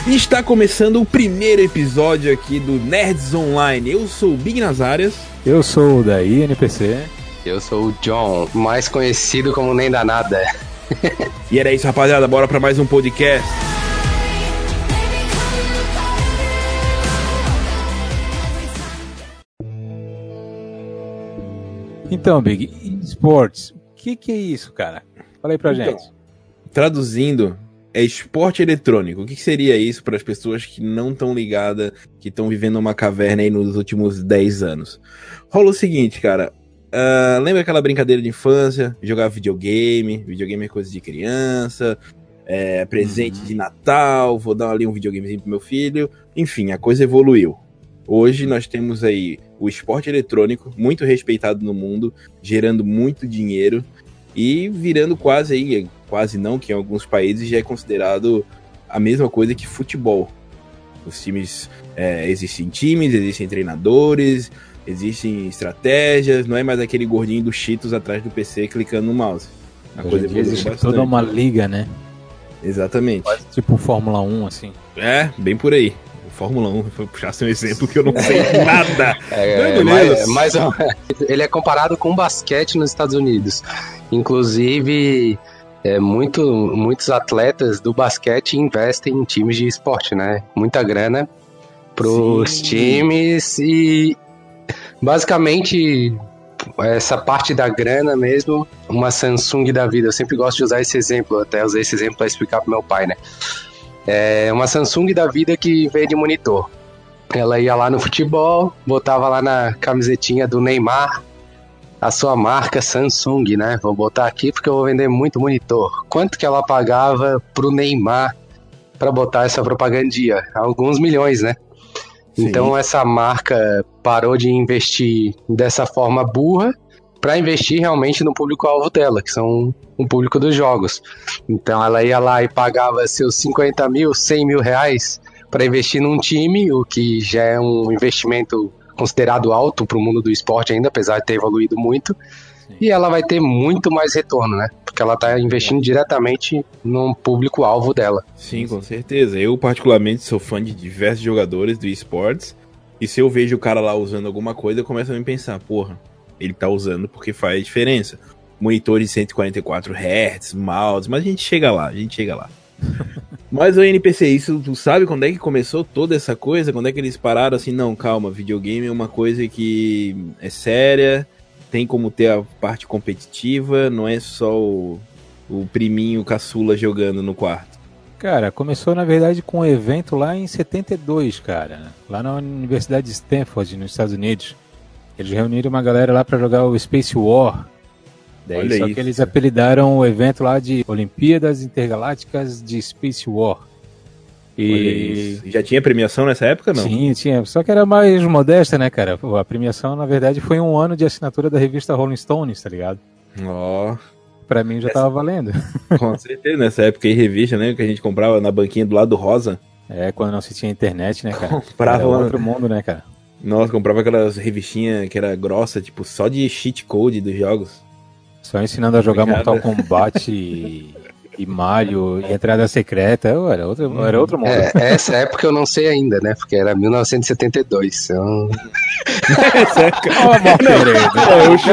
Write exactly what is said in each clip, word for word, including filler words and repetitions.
E está começando o primeiro episódio aqui do Nerds Online. Eu sou o Big Nazarias. Eu sou o Daí N P C. Eu sou o John, mais conhecido como Nem Dá Nada. E era isso, rapaziada. Bora para mais um podcast. Então, Big, esportes, o que, que é isso, cara? Fala aí pra Então, gente. Traduzindo, é esporte eletrônico. O que seria isso para as pessoas que não estão ligadas, que estão vivendo uma caverna aí nos últimos dez anos? Rola o seguinte, cara. Uh, lembra aquela brincadeira de infância? Jogar videogame. Videogame é coisa de criança. É, presente uhum. de Natal. Vou dar ali um videogamezinho pro meu filho. Enfim, a coisa evoluiu. Hoje nós temos aí o esporte eletrônico, muito respeitado no mundo, gerando muito dinheiro e virando quase aí, quase não, que em alguns países já é considerado a mesma coisa que futebol. Os times, é, existem times, existem treinadores, existem estratégias, não é mais aquele gordinho do Cheetos atrás do P C clicando no mouse. A Hoje coisa existe bastante. Toda uma liga, né? Exatamente. Quase tipo Fórmula um, assim. É, bem por aí. Fórmula um, foi puxar um exemplo que eu não sei nada. É, é, mas, mas ele é comparado com basquete nos Estados Unidos. Inclusive, é, muito, muitos atletas do basquete investem em times de esporte, né? Muita grana pros Sim. times e basicamente essa parte da grana mesmo, uma Samsung da vida. Eu sempre gosto de usar esse exemplo, até usei esse exemplo para explicar pro meu pai, né? É uma Samsung da vida que veio de monitor. Ela ia lá no futebol, botava lá na camisetinha do Neymar a sua marca Samsung, né? Vou botar aqui porque eu vou vender muito monitor. Quanto que ela pagava pro Neymar para botar essa propagandia? Alguns milhões, né? Sim. Então essa marca parou de investir dessa forma burra para investir realmente no público-alvo dela, que são o público dos jogos. Então ela ia lá e pagava seus cinquenta mil, cem mil reais para investir num time, o que já é um investimento considerado alto para o mundo do esporte ainda, apesar de ter evoluído muito. Sim. E ela vai ter muito mais retorno, né? Porque ela está investindo diretamente no público-alvo dela. Sim, com certeza. Eu particularmente sou fã de diversos jogadores do esportes, e se eu vejo o cara lá usando alguma coisa, eu começo a me pensar, porra, ele tá usando porque faz diferença. Monitores de cento e quarenta e quatro hertz, mouse, mas a gente chega lá, a gente chega lá. Mas o N P C, isso, tu sabe quando é que começou toda essa coisa? Quando é que eles pararam assim, não, calma, videogame é uma coisa que é séria, tem como ter a parte competitiva, não é só o, o priminho caçula jogando no quarto. Cara, começou na verdade com um evento lá em setenta e dois, cara, lá na Universidade de Stanford, nos Estados Unidos. Eles reuniram uma galera lá pra jogar o Space War. Daí, Olha só isso. que eles apelidaram o evento lá de Olimpíadas Intergalácticas de Space War. E já tinha premiação nessa época, não? Sim, tinha. Só que era mais modesta, né, cara? A premiação, na verdade, foi um ano de assinatura da revista Rolling Stones, tá ligado? Ó. Oh. Pra mim já Essa... tava valendo. Com certeza, nessa época aí, revista, né? Que a gente comprava na banquinha do lado do rosa. É, quando não se tinha internet, né, cara? Comprava era outro mundo, né, cara? Nossa, comprava aquelas revistinhas que era grossa, tipo, só de cheat code dos jogos. Só ensinando a jogar Mortal Kombat e, e Mario e entrada secreta. Era outro, era outro mundo. É, essa época eu não sei ainda, né? Porque era mil novecentos e setenta e dois. Então... Essa época... Oh, eu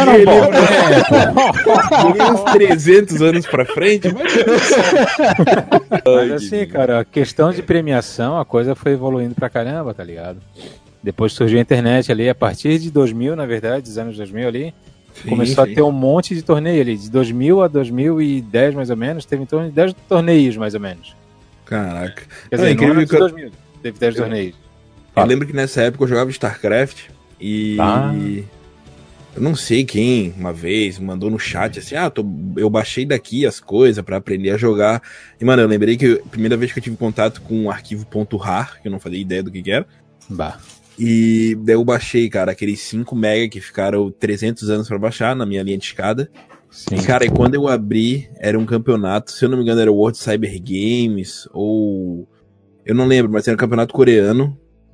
joguei uns trezentos anos pra frente, mas... mas assim, cara, a questão de premiação, a coisa foi evoluindo pra caramba, tá ligado? Depois surgiu a internet ali, a partir de dois mil, na verdade, dos anos dois mil ali, sim, começou sim. a ter um monte de torneio ali. De dois mil a dois mil e dez, mais ou menos, teve em torno de dez torneios, mais ou menos. Caraca. Quer dizer, não, no ano de eu... dois mil, teve dez eu... torneios. Eu ah. lembro que nessa época eu jogava StarCraft e... Ah. Eu não sei quem, uma vez, mandou no chat assim, ah, tô... eu baixei daqui as coisas pra aprender a jogar. E, mano, eu lembrei que a primeira vez que eu tive contato com um arquivo .rar, que eu não fazia ideia do que que era. Bah. E daí eu baixei, cara, aqueles cinco mega que ficaram trezentos anos pra baixar na minha linha de escada. Sim. E, cara, e quando eu abri, era um campeonato, se eu não me engano era o World Cyber Games, ou... eu não lembro, mas era um campeonato coreano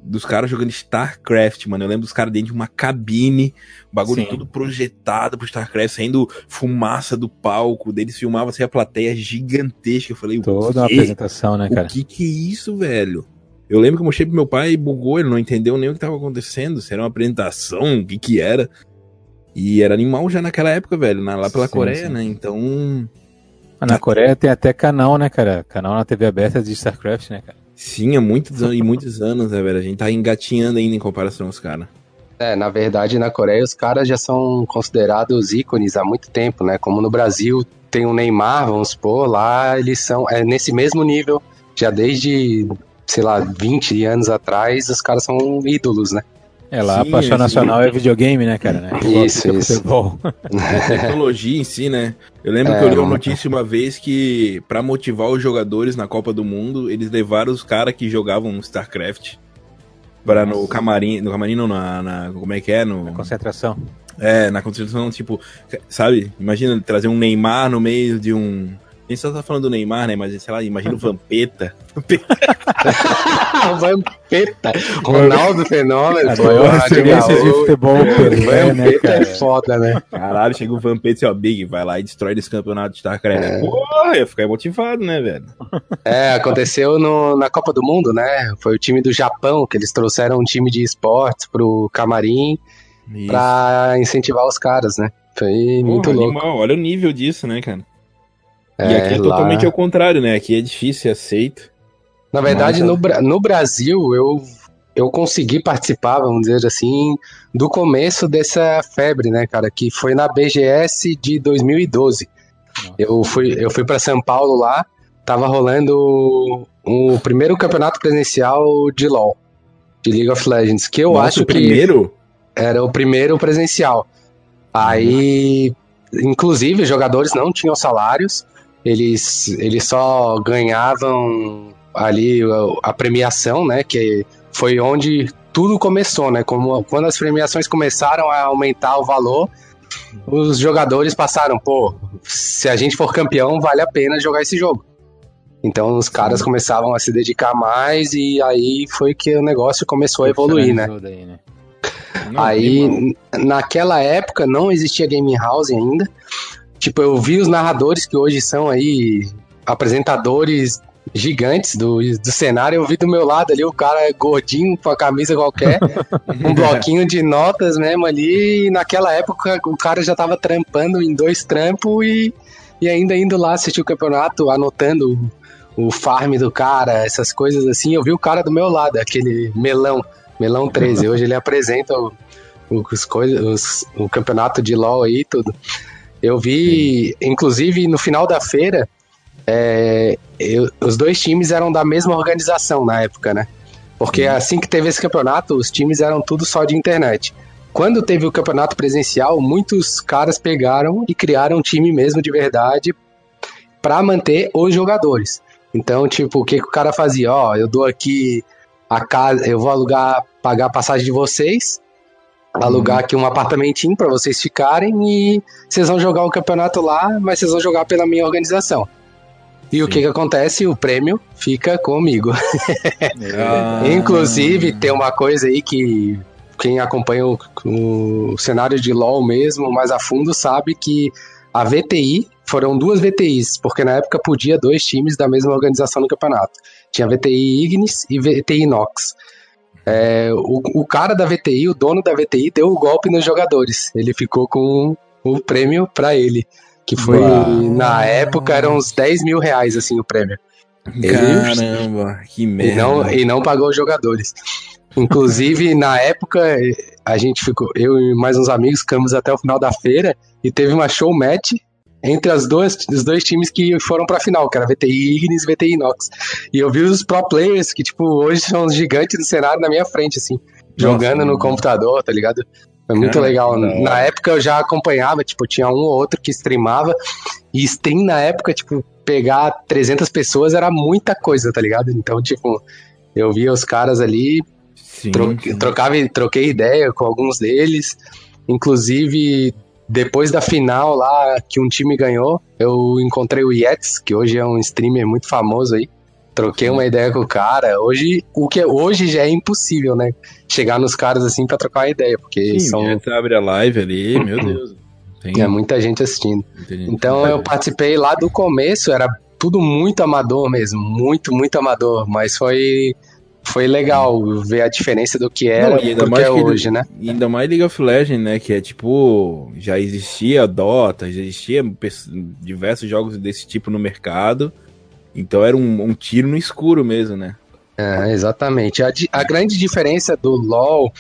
dos caras jogando StarCraft, mano. Eu lembro dos caras dentro de uma cabine, o bagulho Sim. todo projetado pro StarCraft, saindo fumaça do palco, deles filmavam assim a plateia gigantesca. Eu falei, Toda uma quê? apresentação, né, cara? O que que é isso, velho? Eu lembro que eu mostrei pro meu pai e bugou, ele não entendeu nem o que tava acontecendo, se era uma apresentação, o que que era. E era animal já naquela época, velho, lá pela Sim, Coreia, sim. né? Então... Mas na Coreia tem até canal, né, cara? Canal na T V aberta de StarCraft, né, cara? Sim, há muitos anos e muitos anos, né, velho? A gente tá engatinhando ainda em comparação aos caras. É, na verdade, na Coreia os caras já são considerados ícones há muito tempo, né? Como no Brasil tem o Neymar, vamos supor, lá eles são é nesse mesmo nível, já desde, sei lá, vinte anos atrás, os caras são ídolos, né? É, lá Sim, a paixão esse- nacional é videogame, né, cara? Né? Igual Isso, fica isso. futebol. A tecnologia em si, né? Eu lembro É, que eu li uma mano. notícia uma vez que, pra motivar os jogadores na Copa do Mundo, eles levaram os caras que jogavam StarCraft para no camarim, no camarim não, na, na- como é que é? No, Concentração. é, na concentração, tipo, sabe? Imagina trazer um Neymar no meio de um... Nem só tá falando do Neymar, né? Mas, sei lá, imagina o Vampeta. Vampeta, Ronaldo Fenômeno, A pô, maior ah, referência de legal. futebol, Pelé, né, Vampeta é cara? foda, né? Caralho, chega o Vampeta e diz, ó, Big, vai lá e destrói esse campeonato de StarCraft. Porra, ia ficar motivado, né, velho? É, aconteceu no, na Copa do Mundo, né? Foi o time do Japão, que eles trouxeram um time de esportes pro camarim Isso. pra incentivar os caras, né? Foi muito Porra, louco. animal, olha o nível disso, né, cara? E É, aqui é lá- totalmente ao contrário, né? Aqui é difícil, é aceito. Na verdade, Mas, no, Bra- no Brasil, eu, eu consegui participar, vamos dizer assim, do começo dessa febre, né, cara? Que foi na B G S de dois mil e doze. Nossa. Eu fui, eu fui para São Paulo lá, tava rolando o, o primeiro campeonato presencial de LoL, de League of Legends, que eu nossa, acho o que primeiro? era o primeiro presencial. Aí, inclusive, os jogadores não tinham salários, eles, eles só ganhavam ali a, a premiação, né? Que foi onde tudo começou, né? Como, quando as premiações começaram a aumentar o valor, os jogadores passaram, pô, se a gente for campeão, vale a pena jogar esse jogo. Então os caras Sim. começavam a se dedicar mais e aí foi que o negócio começou a evoluir, né? Daí, né? Não, Aí, animal. n- naquela época, não existia Game House ainda. Tipo, eu vi os narradores que hoje são aí apresentadores gigantes do, do cenário. Eu vi do meu lado ali o cara gordinho com a camisa qualquer, um bloquinho de notas mesmo ali. E naquela época o cara já tava trampando em dois trampos e, e ainda indo lá assistir o campeonato, anotando o farm do cara, essas coisas assim. Eu vi o cara do meu lado, aquele melão. Melão treze, hoje ele apresenta o, o, os coisas, os- o campeonato de LoL aí e tudo. Eu vi, inclusive, no final da feira, é, eu- os dois times eram da mesma organização na época, né? Porque assim que teve esse campeonato, os times eram tudo só de internet. Quando teve o campeonato presencial, muitos caras pegaram e criaram um time mesmo de verdade pra manter os jogadores. Então, tipo, o que, que o cara fazia? Ó, eu dou aqui a casa, eu vou alugar, pagar a passagem de vocês, alugar aqui um apartamentinho pra vocês ficarem e vocês vão jogar o campeonato lá, mas vocês vão jogar pela minha organização. E o que que acontece? O prêmio fica comigo. Ah. Inclusive, tem uma coisa aí que quem acompanha o, o cenário de LoL mesmo, mais a fundo, sabe que a V T I, foram duas V T Is, porque na época podia dois times da mesma organização no campeonato. Tinha V T I Ignis e V T I Nox. É, o, o cara da V T I, o dono da V T I, deu o golpe nos jogadores. Ele ficou com o prêmio pra ele. Que foi, Uau. na época, eram uns dez mil reais, assim, o prêmio. Caramba, que E merda. não, e não pagou os jogadores. Inclusive, na época, a gente ficou, eu e mais uns amigos ficamos até o final da feira e teve uma show match entre as duas, os dois times que foram pra final, que era V T I Ignis e V T I Nox. E eu vi os pro players que, tipo, hoje são os gigantes do cenário na minha frente, assim, jogando no mano. computador, tá ligado? Foi muito Cara, legal. que da hora. Na época eu já acompanhava, tipo, tinha um ou outro que streamava, e stream na época, tipo, pegar trezentas pessoas era muita coisa, tá ligado? Então, tipo, eu via os caras ali, Sim, tro sim. trocava, troquei ideia com alguns deles, inclusive depois da final lá que um time ganhou, eu encontrei o Yetis, que hoje é um streamer muito famoso aí, troquei uma ideia com o cara. Hoje, o que hoje já é impossível, né? Chegar nos caras assim pra trocar uma ideia, porque Sim, são... você abre a live ali, meu Deus. Tem É muita gente assistindo. muita gente. Então eu participei lá do começo, era tudo muito amador mesmo, muito, muito amador, mas foi, foi legal ver a diferença do que era Não, e ainda pro que mais é que hoje, ele- né? e ainda mais League of Legends, né? Que é tipo. Já existia Dota, já existia pes- diversos jogos desse tipo no mercado. Então era um, um tiro no escuro mesmo, né? É, exatamente. A, di- a grande diferença do LoL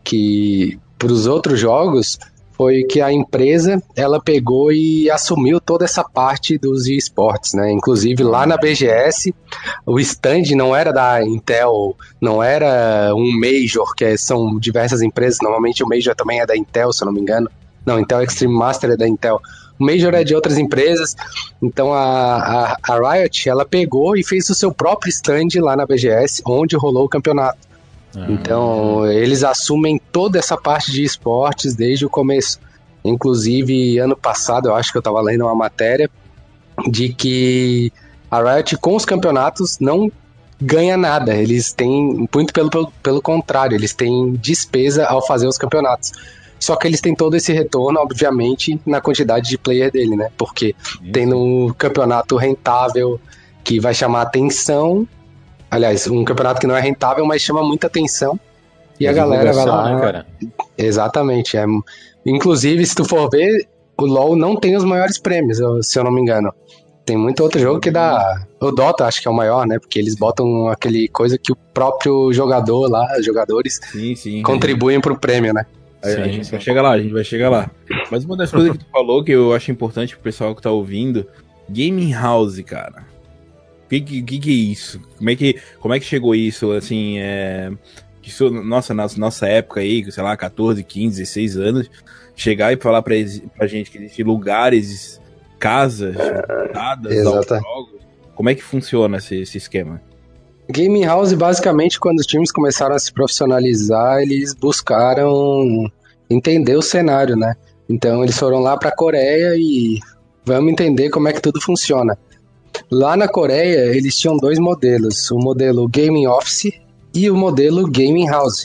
que para os outros jogos foi que a empresa ela pegou e assumiu toda essa parte dos esportes, né? Inclusive lá na B G S o stand não era da Intel, não era um Major, que é- são diversas empresas, normalmente o Major também é da Intel, se eu não me engano. Não, Intel Extreme Master é da Intel. O Major é de outras empresas, então a, a, a Riot ela pegou e fez o seu próprio stand lá na B G S, onde rolou o campeonato. Então, eles assumem toda essa parte de esportes desde o começo. Inclusive, ano passado, eu acho que eu estava lendo uma matéria de que a Riot, com os campeonatos, não ganha nada. Eles têm, muito pelo, pelo, pelo contrário, eles têm despesa ao fazer os campeonatos. Só que eles têm todo esse retorno, obviamente, na quantidade de player dele, né? Porque tendo um campeonato rentável que vai chamar atenção. Aliás, um campeonato que não é rentável, mas chama muita atenção. E a galera vai lá. Né, cara? Exatamente. É... Inclusive, se tu for ver, o LoL não tem os maiores prêmios, eu- se eu não me engano. Tem muito outro jogo que dá. O Dota acho que é o maior, né? Porque eles botam aquele coisa que o próprio jogador lá, os jogadores, Sim, sim. contribuem pro prêmio, né? A, a Sim, gente sim. vai chegar lá, a gente vai chegar lá. Mas uma das coisas que tu falou que eu acho importante pro pessoal que tá ouvindo, Gaming House, cara. O que, que, que que é isso? Como é que, como é que chegou isso, assim, é... Isso, nossa, na nossa época aí, sei lá, catorze, quinze, dezesseis anos, chegar e falar pra, ex- pra gente que existem lugares, casas, dadas aos exata. jogos. Como é que funciona esse, esse esquema? Gaming House, basicamente, quando os times começaram a se profissionalizar, eles buscaram entender o cenário, né? Então, eles foram lá pra Coreia e vamos entender como é que tudo funciona. Lá na Coreia, eles tinham dois modelos, o modelo Gaming Office e o modelo Gaming House.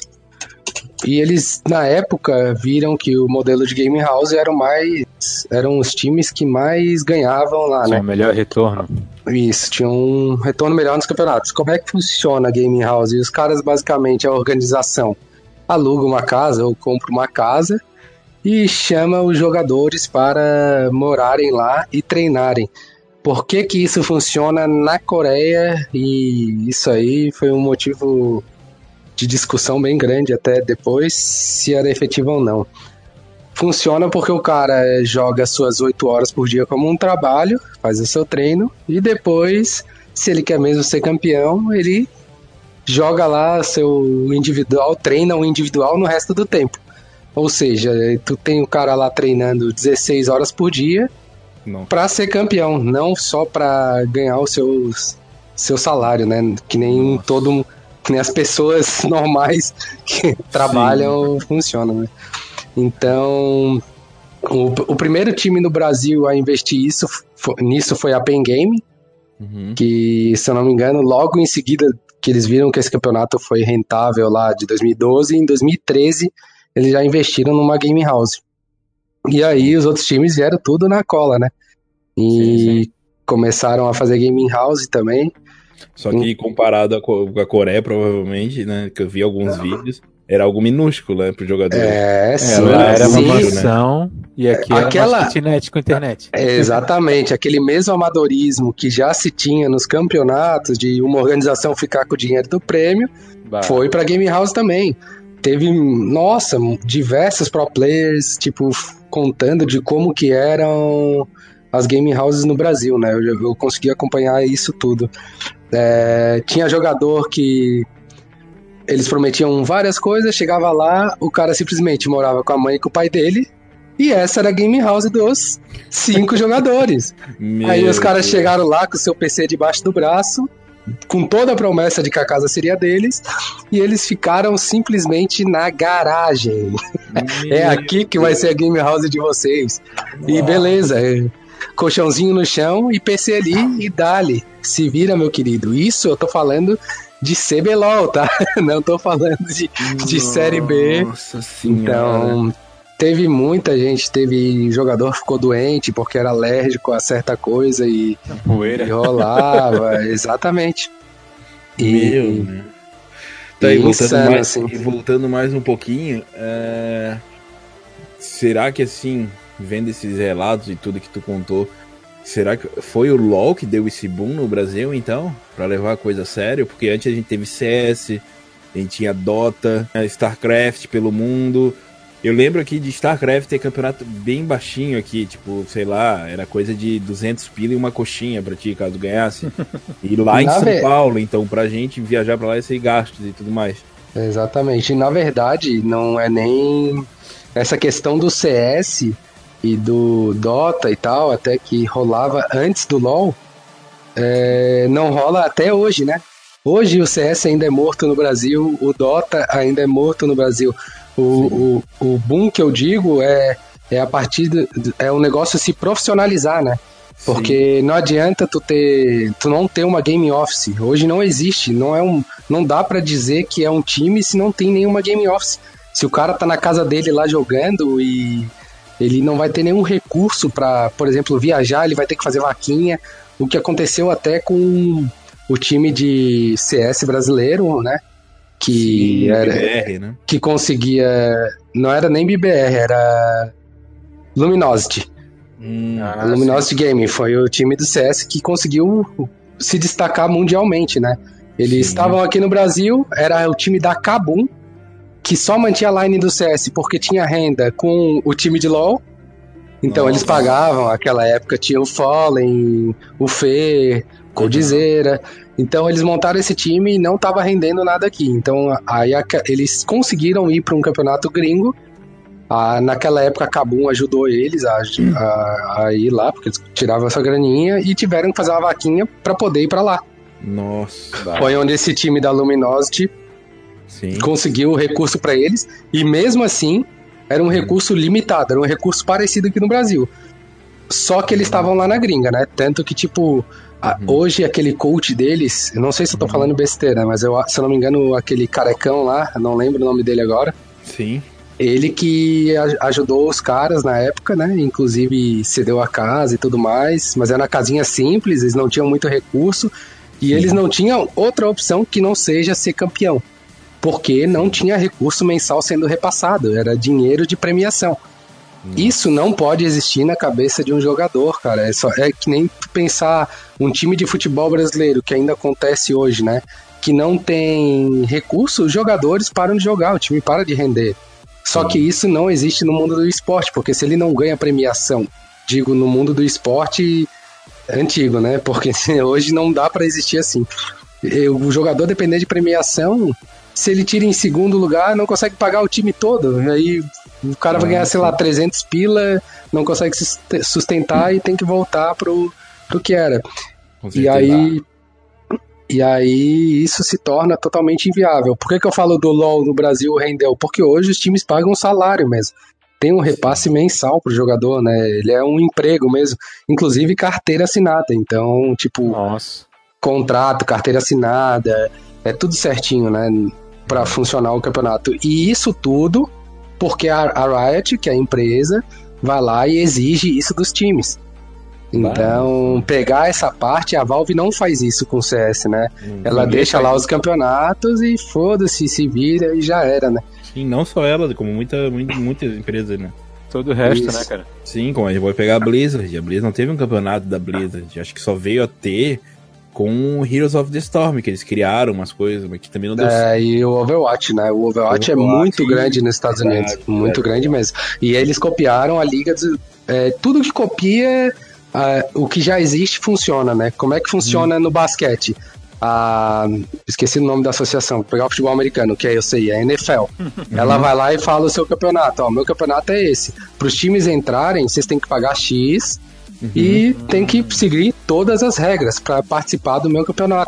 E eles, na época, viram que o modelo de Gaming House era o mais, eram os times que mais ganhavam lá, Tinha né? o melhor retorno. Isso, tinha um retorno melhor nos campeonatos. Como é que funciona a Gaming House? E os caras, basicamente, a organização aluga uma casa ou compra uma casa e chama os jogadores para morarem lá e treinarem. Por que que isso funciona na Coreia? E isso aí foi um motivo de discussão bem grande até depois, se era efetivo ou não. Funciona porque o cara joga suas oito horas por dia como um trabalho, faz o seu treino, e depois, se ele quer mesmo ser campeão, ele joga lá seu individual, treina o individual no resto do tempo. Ou seja, tu tem o cara lá treinando dezesseis horas por dia Não. pra ser campeão, não só pra ganhar o seu, seu salário, né? Que nem Nossa. todo que nem as pessoas normais que trabalham funcionam, né? Então, o, o primeiro time no Brasil a investir isso, fo- nisso foi a Pen Game, Uhum. que, se eu não me engano, logo em seguida que eles viram que esse campeonato foi rentável lá de dois mil e doze, em dois mil e treze eles já investiram numa Game House. E aí os outros times vieram tudo na cola, né? E Sim, sim. começaram a fazer Gaming House também. Só que comparado à Co- com a Coreia, provavelmente, né? Que eu vi alguns vídeos, era algo minúsculo, né, pro jogador. É, É, sim, lá era uma sim. mansão e aqui era Aquela- uma kitnet com internet. É, exatamente, aquele mesmo amadorismo que já se tinha nos campeonatos de uma organização ficar com o dinheiro do prêmio, Bah. foi pra Game House também. Teve, nossa, diversos pro players, tipo, contando de como que eram as Game Houses no Brasil, né? Eu, eu consegui acompanhar isso tudo. É, tinha jogador que eles prometiam várias coisas, chegava lá, o cara simplesmente morava com a mãe e com o pai dele, e essa era a Game House dos cinco jogadores. Meu Aí os caras Deus. chegaram lá com o seu P C debaixo do braço, com toda a promessa de que a casa seria deles, e eles ficaram simplesmente na garagem. É aqui que vai ser a game house de vocês. E beleza, é, colchãozinho no chão e P C ali e dali. Se vira, meu querido. Isso eu tô falando de C B L O L, tá? Não tô falando de, de Série B. Nossa senhora. Então, teve muita gente, teve jogador que ficou doente porque era alérgico a certa coisa e, Poeira. e rolava, exatamente. E, Meu, né? Tá, e e voltando, insano, mais, assim. e voltando mais um pouquinho, é... será que assim, vendo esses relatos e tudo que tu contou, será que foi o LoL que deu esse boom no Brasil, então? Pra levar a coisa a sério? Porque antes a gente teve C S, a gente tinha Dota, StarCraft pelo mundo. Eu lembro aqui de StarCraft ter campeonato bem baixinho aqui, tipo, sei lá, era coisa de duzentos pila e uma coxinha pra ti, caso ganhasse. E lá em Na São ve- Paulo, então pra gente viajar pra lá ia ser gastos e tudo mais. Exatamente. E, na verdade, não é nem essa questão do C S e do Dota e tal, até que rolava antes do LoL, é, não rola até hoje, né? Hoje o C S ainda é morto no Brasil, o Dota ainda é morto no Brasil. O, o, o boom que eu digo é, é a partir de, é o negócio se profissionalizar, né? Porque não adianta tu ter, tu não ter uma game office. Hoje não existe, não é um, não dá pra dizer que é um time se não tem nenhuma game office. Se o cara tá na casa dele lá jogando e ele não vai ter nenhum recurso pra, por exemplo, viajar, ele vai ter que fazer vaquinha. O que aconteceu até com o time de C S brasileiro, né? Que Sim, era, B B R, né? que conseguia, não era nem B B R, era Luminosity. Hum, Ah, A Luminosity Gaming foi o time do C S que conseguiu se destacar mundialmente, né? Eles Sim. estavam aqui no Brasil, era o time da Kabum, que só mantinha a line do C S porque tinha renda com o time de LoL. Então Nossa. eles pagavam, naquela época tinha o Fallen, o Fê, Coldzera. Então eles montaram esse time e não estava rendendo nada aqui. Então aí a- eles conseguiram ir para um campeonato gringo. Ah, naquela época a Kabum ajudou eles a, a, a ir lá, porque eles tiravam essa graninha e tiveram que fazer uma vaquinha para poder ir para lá. Nossa. Foi onde esse time da Luminosity Sim. conseguiu o recurso para eles, e mesmo assim era um recurso limitado, era um recurso parecido aqui no Brasil. Só que eles estavam lá na gringa, né? Tanto que, tipo, a- hoje aquele coach deles, eu não sei se eu tô falando besteira, mas eu, se eu não me engano, aquele carecão lá, eu não lembro o nome dele agora, Sim. ele que a- ajudou os caras na época, né? Inclusive cedeu a casa e tudo mais, mas era uma casinha simples, eles não tinham muito recurso, e eles não tinham outra opção que não seja ser campeão. Porque não tinha recurso mensal sendo repassado, era dinheiro de premiação. Isso não pode existir na cabeça de um jogador, cara. É, só, é que nem tu pensar um time de futebol brasileiro, que ainda acontece hoje, né? Que não tem recurso, os jogadores param de jogar, o time para de render. Só que isso não existe no mundo do esporte, porque se ele não ganha premiação, digo, no mundo do esporte antigo, né? Porque hoje não dá pra existir assim. O jogador depender de premiação, se ele tira em segundo lugar, não consegue pagar o time todo. Aí o cara vai ganhar, sei lá, trezentos pila, não consegue se sustentar e tem que voltar pro, pro que era. Com E certeza. aí, e aí isso se torna totalmente inviável. Por que, que eu falo do LoL no Brasil rendeu? Porque hoje os times pagam um salário mesmo. Tem um repasse mensal pro jogador, né? Ele é um emprego mesmo. Inclusive carteira assinada. Então, tipo, Nossa. contrato, carteira assinada, é tudo certinho, né? Pra funcionar o campeonato. E isso tudo porque a, a Riot, que é a empresa, vai lá e exige isso dos times. Então, pegar essa parte, a Valve não faz isso com o C S, né? Hum, Ela ninguém deixa faz lá isso. os campeonatos e foda-se, se vira e já era, né? Sim, não só ela, como muita, muita, muitas empresas, né? Todo o resto, Isso. né, cara? Sim, como a gente vai pegar a Blizzard. A Blizzard não teve um campeonato da Blizzard. Acho que só veio a ter com o Heroes of the Storm, que eles criaram umas coisas, mas que também não deu certo. É, e o Overwatch, né? O Overwatch, é Overwatch, muito grande nos Estados verdade, Unidos. Muito verdade. grande mesmo. E eles copiaram a liga dos, é, tudo que copia, ah, o que já existe funciona, né? Como é que funciona no basquete? A, esqueci o nome da associação, vou pegar o futebol americano, que é, eu sei, é a N F L. Ela vai lá e fala o seu campeonato. Ó, meu campeonato é esse. Para os times entrarem, vocês têm que pagar X e tem que seguir todas as regras para participar do meu campeonato.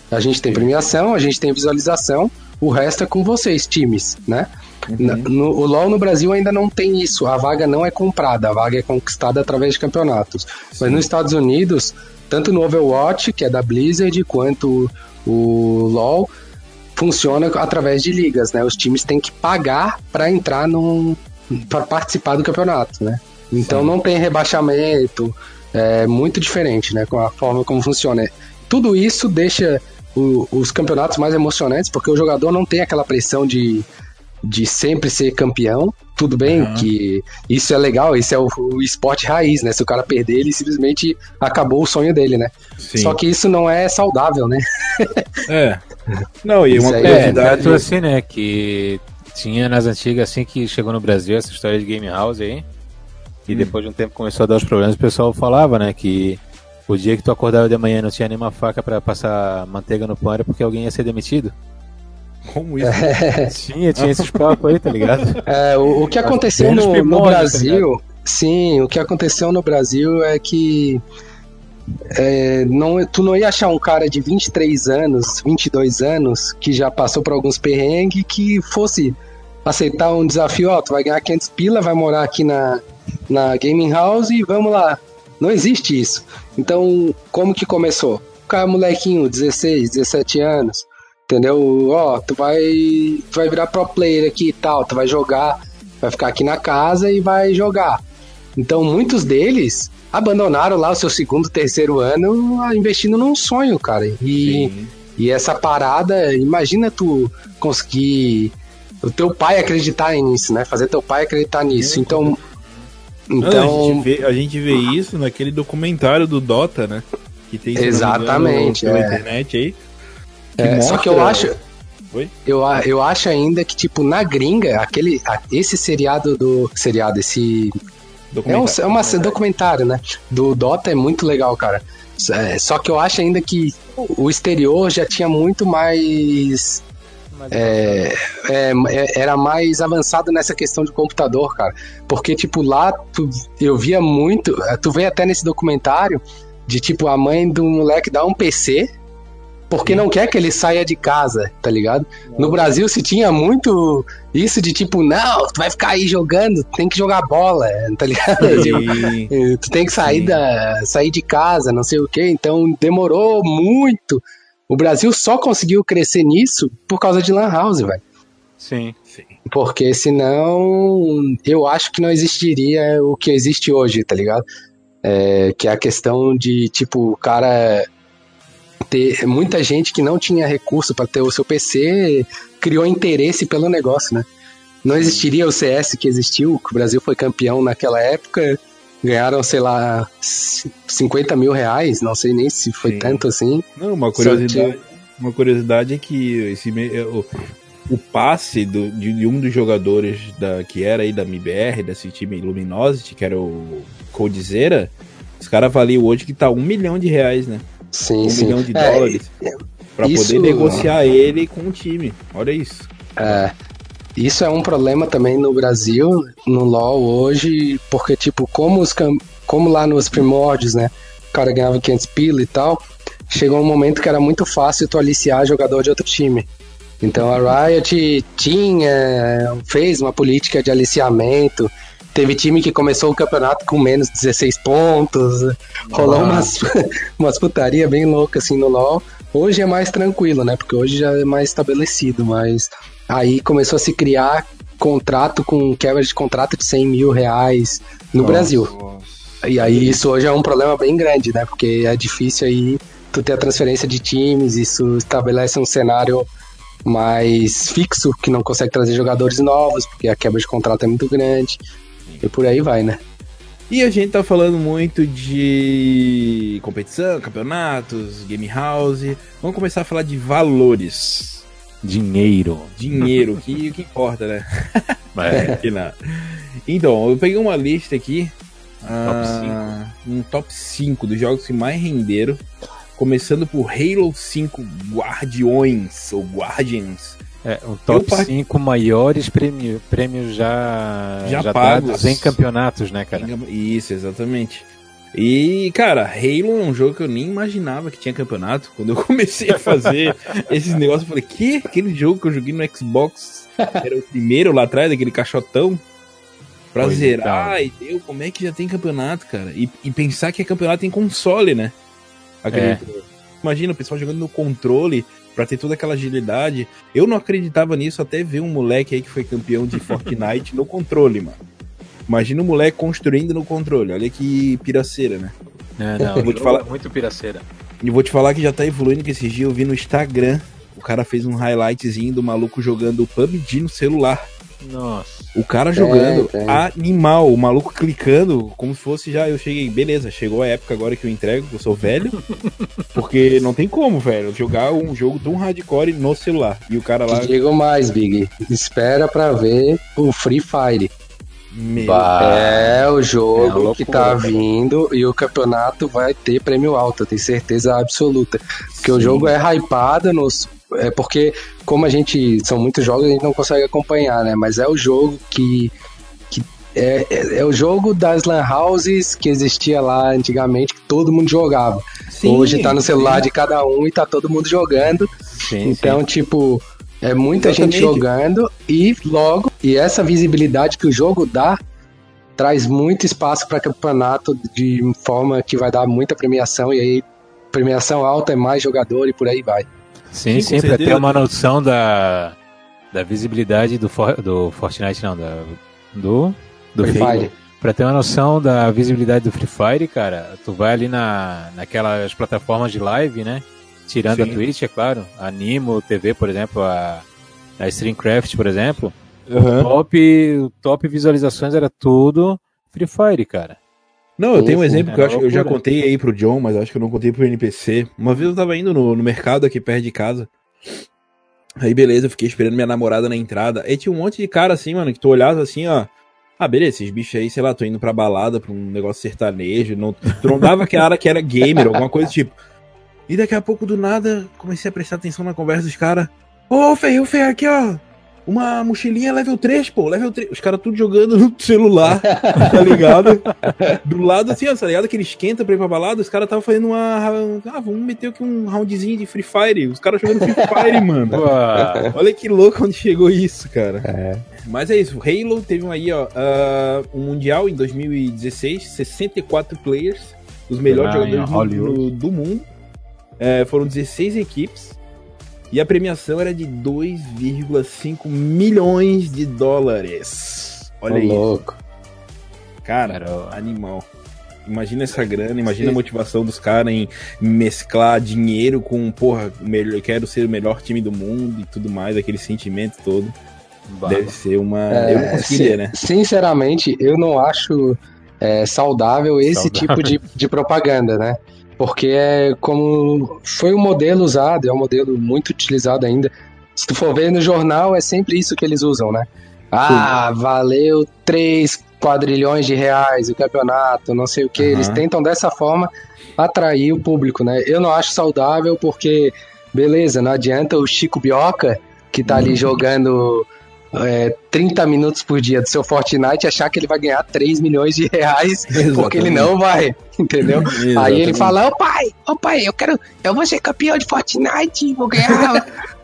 A gente tem premiação, a gente tem visualização, o resto é com vocês, times, né? Uhum. No, o LoL no Brasil ainda não tem isso, a vaga não é comprada, a vaga é conquistada através de campeonatos. Sim. Mas nos Estados Unidos, tanto no Overwatch, que é da Blizzard, quanto o LoL, funciona através de ligas, né? Os times têm que pagar para entrar num, para participar do campeonato, né? Então Sim. não tem rebaixamento, é muito diferente, né? Com a forma como funciona. Tudo isso deixa o, os campeonatos mais emocionantes, porque o jogador não tem aquela pressão de, de sempre ser campeão. Tudo bem uhum. que isso é legal, isso é o, o esporte raiz, né? Se o cara perder, ele simplesmente acabou o sonho dele, né? Sim. Só que isso não é saudável, né? É. Não, e uma é, curiosidade é, assim, né? Que tinha nas antigas, assim que chegou no Brasil, essa história de game house aí. E hum. depois de um tempo começou a dar os problemas, o pessoal falava, né? Que o dia que tu acordava de manhã e não tinha nenhuma faca pra passar manteiga no pão era porque alguém ia ser demitido. Como isso? É. Tinha, tinha esses papos aí, tá ligado? É, o, o que aconteceu no, no Brasil, tá sim, o que aconteceu no Brasil é que é, não, tu não ia achar um cara de vinte e três anos, vinte e dois anos, que já passou por alguns perrengues, que fosse aceitar um desafio, ó, tu vai ganhar quinhentos pila, vai morar aqui na, na Gaming House e vamos lá. Não existe isso. Então, como que começou? O cara molequinho, dezesseis, dezessete anos, entendeu? Ó, tu vai, tu vai virar pro player aqui e tal, tu vai jogar, vai ficar aqui na casa e vai jogar. Então, muitos deles abandonaram lá o seu segundo, terceiro ano investindo num sonho, cara. E, e essa parada, imagina tu conseguir o teu pai acreditar nisso, né? Fazer teu pai acreditar nisso. Então... então... A, gente vê, a gente vê isso naquele documentário do Dota, né? Que tem exatamente pela é. internet aí. Que é, mostra... Só que eu acho... Oi? Eu, eu acho ainda que, tipo, na gringa, aquele, esse seriado do... Seriado, esse... É um, é uma, documentário, né? Do Dota é muito legal, cara. É, só que eu acho ainda que o exterior já tinha muito mais... É, é, era mais avançado nessa questão de computador, cara. Porque, tipo, lá tu, eu via muito... Tu vê até nesse documentário de, tipo, a mãe do moleque dar um P C porque não quer que ele saia de casa, tá ligado? No Brasil se tinha muito isso de tipo, não, tu vai ficar aí jogando, tem que jogar bola, tá ligado? Tipo, tu tem que sair, da, sair de casa, não sei o que. Então demorou muito. O Brasil só conseguiu crescer nisso por causa de Lan House, velho. Sim, sim. Porque senão eu acho que não existiria o que existe hoje, tá ligado? É, que é a questão de, tipo, o cara... ter muita gente que não tinha recurso para ter o seu P C criou interesse pelo negócio, né? Não existiria o C S que existiu, que o Brasil foi campeão naquela época, ganharam, sei lá, cinquenta mil reais, não sei nem se foi Sim. tanto assim. Não, uma curiosidade, que... uma curiosidade é que esse, o, o passe do, de, de um dos jogadores da, que era aí da M B R, desse time Luminosity, que era o Coldzera, os caras valiam hoje que tá um milhão de reais, né? Sim, um sim. milhão de é, dólares pra isso... poder negociar ele com o time. Olha isso. É, isso é um problema também no Brasil, no LoL hoje, porque, tipo, como, os, como lá nos primórdios, né, o cara ganhava quinhentos pila e tal, chegou um momento que era muito fácil tu aliciar jogador de outro time. Então a Riot tinha, fez uma política de aliciamento. Teve time que começou o campeonato com menos de dezesseis pontos. Rolou ah. umas, umas putaria bem loucas assim no LoL. Hoje é mais tranquilo, né? Porque hoje já é mais estabelecido. Mas aí começou a se criar contrato com quebra de contrato de cem mil reais no nossa, Brasil. Nossa. E aí isso hoje é um problema bem grande, né? Porque é difícil aí tu ter a transferência de times. Isso estabelece um cenário mais fixo, que não consegue trazer jogadores novos, porque a quebra de contrato é muito grande. E por aí vai, né? E a gente tá falando muito de competição, campeonatos, game house. Vamos começar a falar de valores. Dinheiro. Dinheiro, que, que importa, né? É. Que não. Então, eu peguei uma lista aqui. Top cinco. Um top cinco dos jogos que mais renderam. Começando por Halo cinco Guardiões, ou Guardians. É, um top part... cinco maiores prêmios, prêmios já, já, já pagos dados em campeonatos, né, cara? Isso, exatamente. E, cara, Halo é um jogo que eu nem imaginava que tinha campeonato. Quando eu comecei a fazer esses negócios, eu falei, que? Aquele jogo que eu joguei no Xbox era o primeiro lá atrás, daquele caixotão, pra pois zerar, então. E deu, como é que já tem campeonato, cara? E, e pensar que é campeonato em console, né? Acredito. É. Imagina o pessoal jogando no controle pra ter toda aquela agilidade. Eu não acreditava nisso até ver um moleque aí que foi campeão de Fortnite no controle, mano. Imagina o moleque construindo no controle. Olha que piraceira, né? É, não, eu vou te falar muito piraceira. E vou te falar que já tá evoluindo, que esses dias eu vi no Instagram, o cara fez um highlightzinho do maluco jogando P U B G no celular. Nossa. O cara jogando é, é. animal, o maluco clicando como se fosse já, eu cheguei, beleza, chegou a época agora que eu entrego, que eu sou velho, porque não tem como, velho, jogar um jogo tão hardcore no celular. E o cara lá... Digo mais, Big, espera pra ver o Free Fire. Meu é o jogo é que tá vindo e o campeonato vai ter prêmio alto, eu tenho certeza absoluta. Porque Sim. o jogo é hypado nos... É porque, como a gente... São muitos jogos, a gente não consegue acompanhar, né? Mas é o jogo que... que é, é, é o jogo das lan houses que existia lá antigamente, que todo mundo jogava. Sim, Hoje tá no celular sim. de cada um e tá todo mundo jogando. Sim, então, sim. tipo... É muita Exatamente. gente jogando e logo, e essa visibilidade que o jogo dá, traz muito espaço para campeonato de forma que vai dar muita premiação, e aí premiação alta é mais jogador e por aí vai. Sim, sim, para ter uma noção da, da visibilidade do, for, do Fortnite, não, da, do, do Free Fire. Para ter uma noção da visibilidade do Free Fire, cara, tu vai ali na, naquelas plataformas de live, né? Tirando Sim. a Twitch, é claro, a Animo T V, por exemplo, a, a Streamcraft, por exemplo, uhum. o, top, o top visualizações era tudo Free Fire, cara. Não, eu tenho um exemplo que eu acho que eu já contei aí pro John, mas acho que eu não contei pro N P C. Uma vez eu tava indo no, no mercado aqui perto de casa, aí beleza, eu fiquei esperando minha namorada na entrada, aí tinha um monte de cara assim, mano, que tu olhava assim, ó, ah, beleza, esses bichos aí, sei lá, tô indo pra balada, pra um negócio sertanejo, não, tu não dava cara que era gamer, alguma coisa tipo... E daqui a pouco, do nada, comecei a prestar atenção na conversa dos caras. Ô, Fê, ô, Fê, aqui, ó. Uma mochilinha level três, pô, level três. Os caras tudo jogando no celular, tá ligado? Do lado, assim, ó, tá ligado? Que ele esquenta pra ir pra balada, os caras estavam fazendo uma... Ah, vamos meter aqui um roundzinho de Free Fire. Os caras jogando Free Fire, mano. Olha que louco onde chegou isso, cara. É. Mas é isso, o Halo teve um aí, ó, uh, um Mundial em dois mil e dezesseis, sessenta e quatro players, os melhores ah, jogadores do, do mundo. É, foram dezesseis equipes e a premiação era de dois vírgula cinco milhões de dólares. Olha isso. Louco. Cara, Caramba. Animal. Imagina essa grana, imagina Sim. a motivação dos caras em mesclar dinheiro com, porra, eu quero ser o melhor time do mundo e tudo mais, aquele sentimento todo. Baba. Deve ser uma... É, eu não conseguiria, né? Sinceramente, eu não acho é, saudável esse saudável. tipo de, de propaganda, né? Porque é como foi um modelo usado, é um modelo muito utilizado ainda. Se tu for ver no jornal, é sempre isso que eles usam, né? Ah, Sim. valeu três quadrilhões de reais o campeonato, não sei o que. Uhum. Eles tentam dessa forma atrair o público, né? Eu não acho saudável porque, beleza, não adianta o Chico Bioca, que tá uhum. ali jogando... É, trinta minutos por dia do seu Fortnite, achar que ele vai ganhar três milhões de reais. Exatamente. Porque ele não vai, entendeu? Exatamente. Aí ele fala, ô pai, ô pai, eu quero, eu vou ser campeão de Fortnite, vou ganhar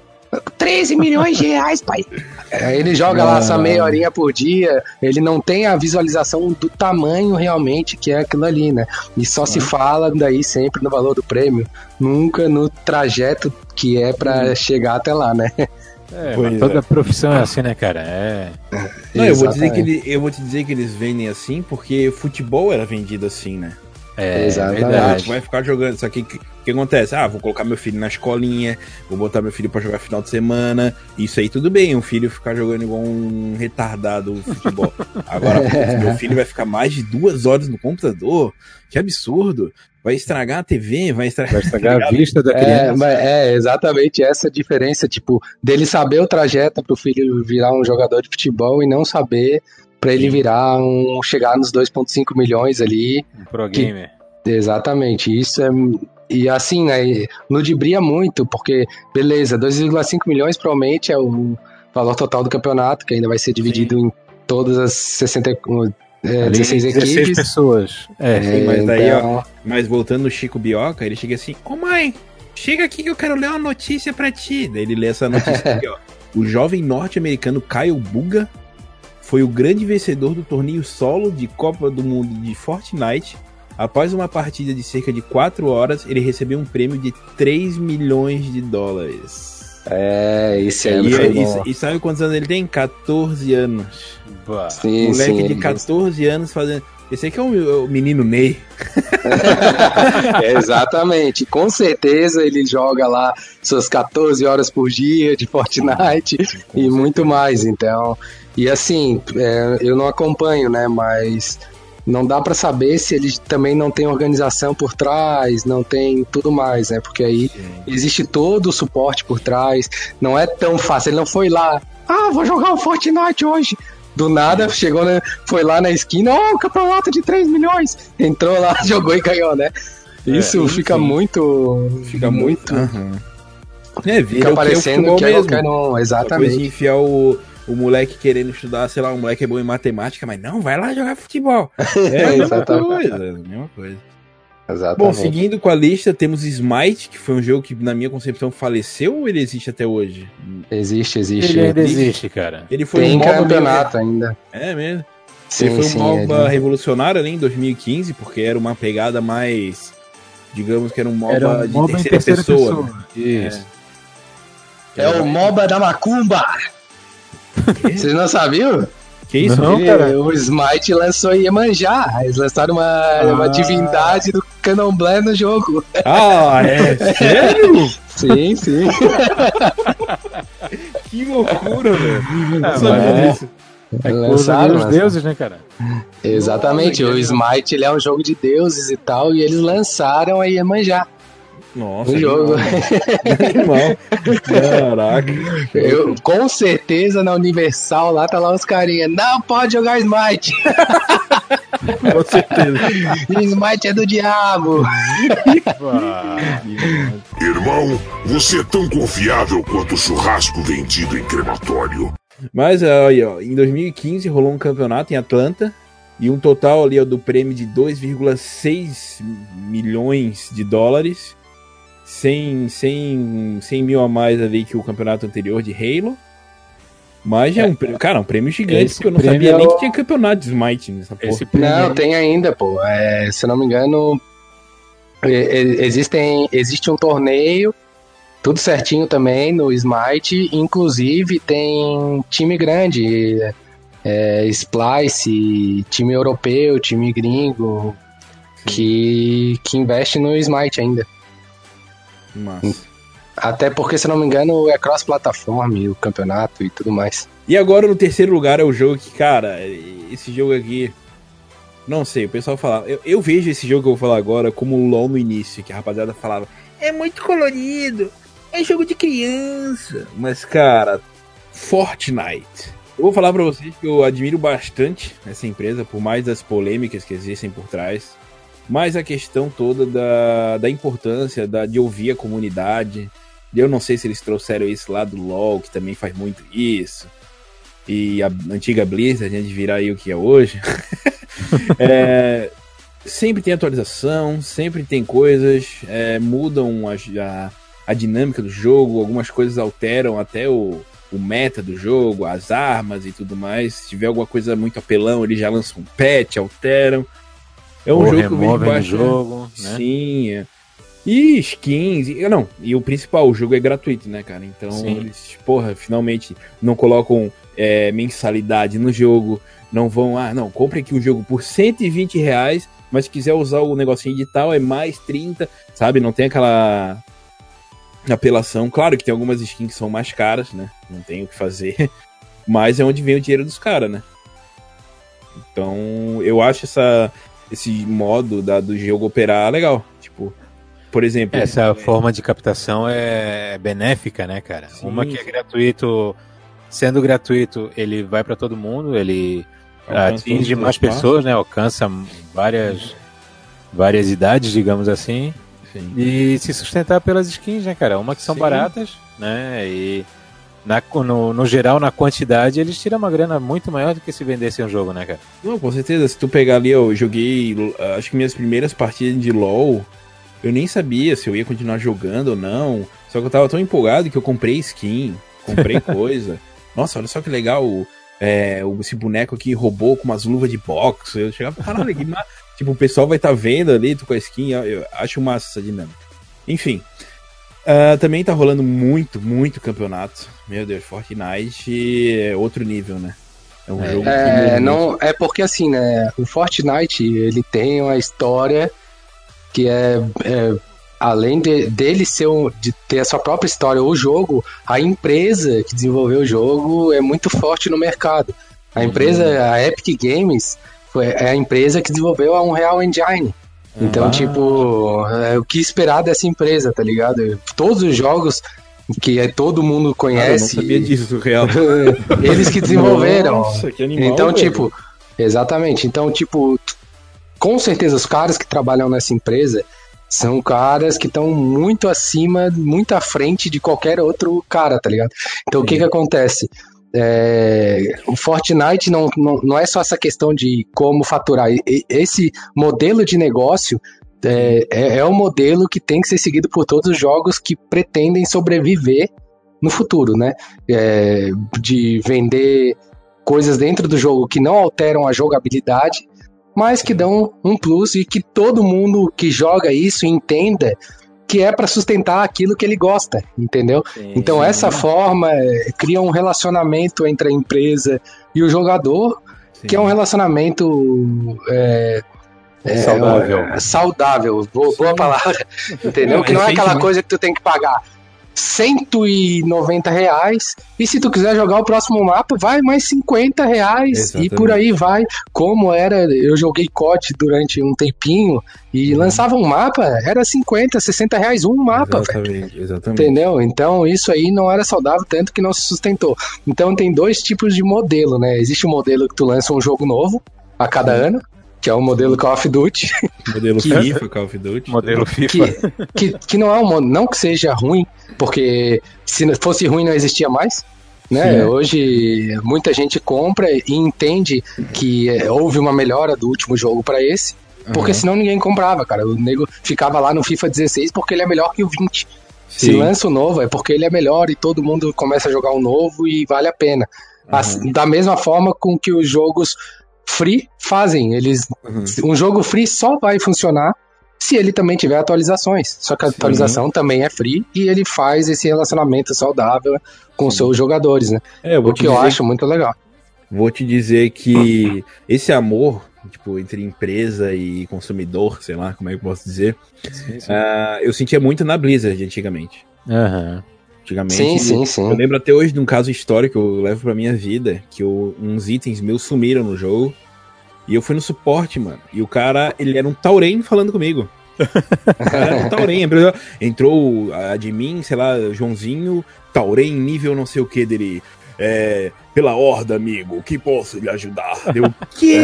treze milhões de reais, pai. Aí ele joga ah. lá essa meia horinha por dia, ele não tem a visualização do tamanho realmente que é aquilo ali, né? E só ah. se fala daí sempre no valor do prêmio, nunca no trajeto que é pra hum. chegar até lá, né? É, mas toda é. profissão é assim, né, cara? É. Não, eu vou, dizer que ele, eu vou te dizer que eles vendem assim porque futebol era vendido assim, né? É, exatamente. Vai ficar jogando. Só que o que, que acontece? Ah, vou colocar meu filho na escolinha, vou botar meu filho pra jogar final de semana. Isso aí tudo bem, um filho ficar jogando igual um retardado futebol. Agora, é. meu filho vai ficar mais de duas horas no computador. Que absurdo. Vai estragar a T V, vai estragar, vai estragar a vista da criança. É, é exatamente essa diferença, tipo, dele saber o trajeto pro filho virar um jogador de futebol e não saber pra ele virar um, chegar nos dois vírgula cinco milhões ali. Um pro gamer. Que, exatamente, isso é, e assim, né, ludibria muito, porque, beleza, dois vírgula cinco milhões provavelmente é o valor total do campeonato, que ainda vai ser dividido Sim. em todas as sessenta, É, dezesseis equipes. pessoas. É, sim, mas daí, então... ó, mas voltando no Chico Bioca, ele chega assim, ô mãe, chega aqui que eu quero ler uma notícia pra ti. Daí ele lê essa notícia aqui, ó. O jovem norte-americano Kyle Buga foi o grande vencedor do torneio solo de Copa do Mundo de Fortnite. Após uma partida de cerca de quatro horas, ele recebeu um prêmio de três milhões de dólares. É, esse aí e, foi e, bom. E sabe quantos anos ele tem? catorze anos. Sim, Moleque sim, de catorze ele... anos fazendo... Esse aqui é o, o menino Ney. É, exatamente. Com certeza ele joga lá suas catorze horas por dia de Fortnite Com e certeza. Muito mais. Então, e assim, é, eu não acompanho, né? Mas não dá pra saber se ele também não tem organização por trás, não tem tudo mais, né? Porque aí Sim. existe todo o suporte por trás. Não é tão fácil. Ele não foi lá, ah, vou jogar o Fortnite hoje. Do nada, chegou, né, foi lá na esquina, ó, oh, campeonato de três milhões. Entrou lá, jogou e ganhou, né? Isso é, fica muito... Fica muito... Uhum. É, fica parecendo que é qualquer um, exatamente. Depois de enfiar o, o moleque querendo estudar, sei lá, o moleque é bom em matemática, mas não, vai lá jogar futebol. É a mesma coisa, a mesma coisa. Exatamente. Bom, seguindo com a lista, temos Smite, que foi um jogo que, na minha concepção, faleceu ou ele existe até hoje? Existe, existe. Ele ainda existe, cara. Ele foi Tem um MOBA campeonato meio... ainda. É mesmo? Sim, ele foi um sim, MOBA é, revolucionário ali em dois mil e quinze, porque era uma pegada mais... Digamos que era um MOBA, era um de MOBA terceira, terceira pessoa. pessoa. Isso. É, é o MOBA da Macumba! Vocês não sabiam? Que isso? Não, ele, o Smite lançou Iemanjá. Eles lançaram uma, ah. uma divindade do Candomblé no jogo. Ah, é? Sério? Sim, sim. Que loucura, velho. Não ah, sabia disso. É lançaram os deuses, né, cara? Exatamente. Nossa, o Smite ele é um jogo de deuses e tal, e eles lançaram a Iemanjá. Nossa, o jogo. Animal. Caraca. Eu, com certeza na Universal lá tá lá os carinha. Não pode jogar Smite. Com certeza. Smite é do diabo. Irmão, você é tão confiável quanto o churrasco vendido em crematório. Mas aí, ó, em dois mil e quinze rolou um campeonato em Atlanta. E um total ali ó, do prêmio de dois vírgula seis milhões de dólares. cem, cem, cem mil a mais ali que o campeonato anterior de Halo. Mas é, é um prêmio, cara, um prêmio gigante, porque eu não sabia é nem o... que tinha campeonato de Smite nessa porra. Não, tem ainda, pô. É, se não me engano, existem, existe um torneio, tudo certinho também no Smite, inclusive tem time grande, é, Splice, time europeu, time gringo, que, que investe no Smite ainda. Massa. Até porque, se não me engano, é cross-plataforma o campeonato e tudo mais. E agora, no terceiro lugar, é o jogo que, cara, esse jogo aqui... Não sei, o pessoal falava... Eu, eu vejo esse jogo que eu vou falar agora como o LoL no início, que a rapaziada falava... É muito colorido, é jogo de criança. Mas, cara, Fortnite. Eu vou falar pra vocês que eu admiro bastante essa empresa, por mais das polêmicas que existem por trás. Mas a questão toda da, da importância da, de ouvir a comunidade. Eu não sei se eles trouxeram isso lá do LoL, que também faz muito isso. E a antiga Blizzard, antes de virar aí o que é hoje. é, sempre tem atualização, sempre tem coisas, é, mudam a, a, a dinâmica do jogo, algumas coisas alteram até o, o meta do jogo, as armas e tudo mais. Se tiver alguma coisa muito apelão, eles já lançam um patch, alteram. É um Ou jogo que eu vejo bastante. Jogo, né? Sim, é. E skins, e, não, e o principal, o jogo é gratuito, né, cara? Então, Sim. eles, porra, finalmente não colocam é, mensalidade no jogo, não vão, ah, não, compre aqui um jogo por cento e vinte reais, mas se quiser usar o negocinho de tal, é mais trinta, sabe? Não tem aquela apelação. Claro que tem algumas skins que são mais caras, né? Não tem o que fazer, mas é onde vem o dinheiro dos caras, né? Então, eu acho essa... esse modo da, do jogo operar legal, tipo, por exemplo... Essa é, forma de captação é benéfica, né, cara? Sim, Uma que é gratuito, sendo gratuito, ele vai para todo mundo, ele alcança atinge mais pessoas, né, alcança várias, várias idades, digamos assim, Sim. e se sustentar pelas skins, né, cara? Uma que são Sim. baratas, né, e na, no, no geral, na quantidade, eles tiram uma grana muito maior do que se vendessem um jogo, né, cara? Não, com certeza. Se tu pegar ali, eu joguei, acho que minhas primeiras partidas de LoL, eu nem sabia se eu ia continuar jogando ou não. Só que eu tava tão empolgado que eu comprei skin, comprei coisa. Nossa, olha só que legal, é, esse boneco aqui robô com umas luvas de boxe. Eu chegava, caralho, que ma... tipo, o pessoal vai estar tá vendo ali, tu com a skin, eu, eu acho massa essa dinâmica. Enfim, uh, também tá rolando muito, muito campeonato. Meu Deus, Fortnite é outro nível, né? É um é, jogo é, que não é porque assim, né? O Fortnite, ele tem uma história que é, é além de, dele ser um, de ter a sua própria história, o jogo, a empresa que desenvolveu o jogo é muito forte no mercado. A empresa, uhum. a Epic Games, foi, é a empresa que desenvolveu a Unreal Engine. Então, ah. tipo, é, o que esperar dessa empresa, tá ligado? Todos os jogos que é, todo mundo conhece. Ah, eu não sabia disso, real. Eles que desenvolveram. Nossa, que animal, então, velho. tipo, exatamente. Então, tipo, com certeza os caras que trabalham nessa empresa são caras que estão muito acima, muito à frente de qualquer outro cara, tá ligado? Então, Sim. o que que acontece? É, o Fortnite não, não, não é só essa questão de como faturar. Esse modelo de negócio é, é, é um modelo que tem que ser seguido por todos os jogos que pretendem sobreviver no futuro, né? É, de vender coisas dentro do jogo que não alteram a jogabilidade, mas que dão um plus e que todo mundo que joga isso entenda que é para sustentar aquilo que ele gosta, entendeu? Sim, então sim. essa forma é, cria um relacionamento entre a empresa e o jogador, sim. que é um relacionamento é, é, saudável. É, saudável, boa, boa palavra, entendeu? Que não é aquela coisa que tu tem que pagar cento e noventa reais, e se tu quiser jogar o próximo mapa, vai mais cinquenta reais, Exatamente. E por aí vai. Como era, eu joguei C O D durante um tempinho, e uhum. lançava um mapa, era cinquenta, sessenta reais um mapa, Exatamente, velho. Exatamente. Entendeu? Então isso aí não era saudável, tanto que não se sustentou. Então tem dois tipos de modelo, né? Existe o modelo que tu lança um jogo novo a cada Sim. ano, que é o modelo Call of Duty. Modelo que, FIFA, Call of Duty. Modelo FIFA. Que, que, que não é um não que seja ruim, porque se fosse ruim não existia mais. Né? Hoje muita gente compra e entende que é, houve uma melhora do último jogo para esse, porque uhum. senão ninguém comprava, cara. O nego ficava lá no FIFA dezesseis porque ele é melhor que o vinte. Sim. Se lança o novo é porque ele é melhor e todo mundo começa a jogar o novo e vale a pena. Uhum. Assim, da mesma forma com que os jogos free fazem, eles uhum. um jogo free só vai funcionar se ele também tiver atualizações, só que a Sim. atualização também é free e ele faz esse relacionamento saudável com Sim. seus jogadores, né? É, o que eu acho que... muito legal. Vou te dizer que esse amor, tipo, entre empresa e consumidor, sei lá, como é que eu posso dizer, sim, sim. Uh, eu sentia muito na Blizzard antigamente. Aham. Uhum. Antigamente, sim, sim, sim. Eu lembro até hoje de um caso histórico que eu levo pra minha vida, que eu, uns itens meus sumiram no jogo, e eu fui no suporte, mano, e o cara, ele era um Tauren falando comigo. O cara era um Tauren, entrou a admin, sei lá, Joãozinho, Tauren nível não sei o que dele, é, pela horda, amigo, que posso lhe ajudar? Deu, quê?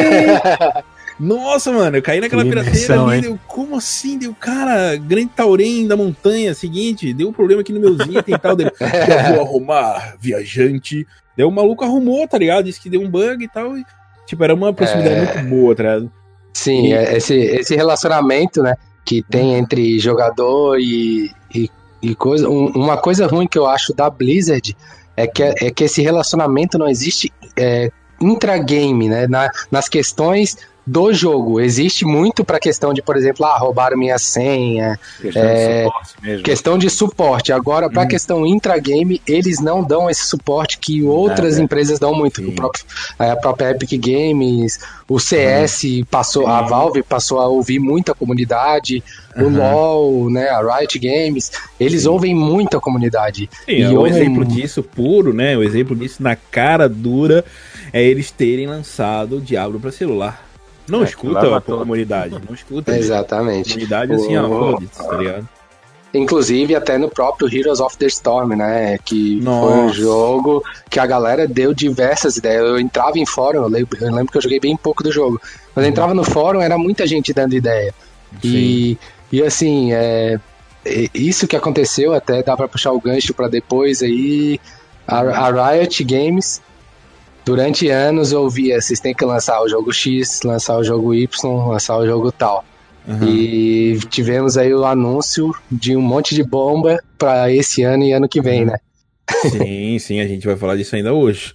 Nossa, mano, eu caí naquela pirateira ali, deu, como assim? Deu, cara, grande Tauren da montanha, seguinte, deu um problema aqui no meus itens e tal, dele, já vou arrumar, viajante. Deu, o maluco arrumou, tá ligado? Disse que deu um bug e tal, e, tipo, era uma proximidade é... muito boa, tá ligado? Sim, e... esse, esse relacionamento, né, que tem entre jogador e, e, e coisa, um, uma coisa ruim que eu acho da Blizzard é que, é que esse relacionamento não existe é, intragame, né, na, nas questões do jogo. Existe muito pra questão de, por exemplo, ah, roubaram minha senha, questão, é, de, suporte mesmo. questão de suporte. Agora, pra hum. questão intragame, eles não dão esse suporte que outras ah, é. empresas dão muito. O próprio, a própria Epic Games, o C S, hum. passou, a Valve passou a ouvir muita comunidade, uhum. o LoL, né, a Riot Games, eles Sim. ouvem muita comunidade. Sim, e é, o exemplo disso puro, né, o exemplo disso na cara dura é eles terem lançado o Diablo pra celular. Não é, escuta a comunidade, não escuta. Exatamente. A comunidade assim, ó, foda-se, tá ligado? Inclusive até no próprio Heroes of the Storm, né, que Nossa. foi um jogo que a galera deu diversas ideias. Eu entrava em fórum, eu lembro, eu lembro que eu joguei bem pouco do jogo, mas eu entrava no fórum, era muita gente dando ideia. E, e assim, é, isso que aconteceu, até dá pra puxar o gancho pra depois aí, A, a Riot Games, durante anos, eu ouvia, vocês têm que lançar o jogo X, lançar o jogo Y, lançar o jogo tal. Uhum. E tivemos aí o anúncio de um monte de bomba pra esse ano e ano que vem, né? Sim, sim, a gente vai falar disso ainda hoje.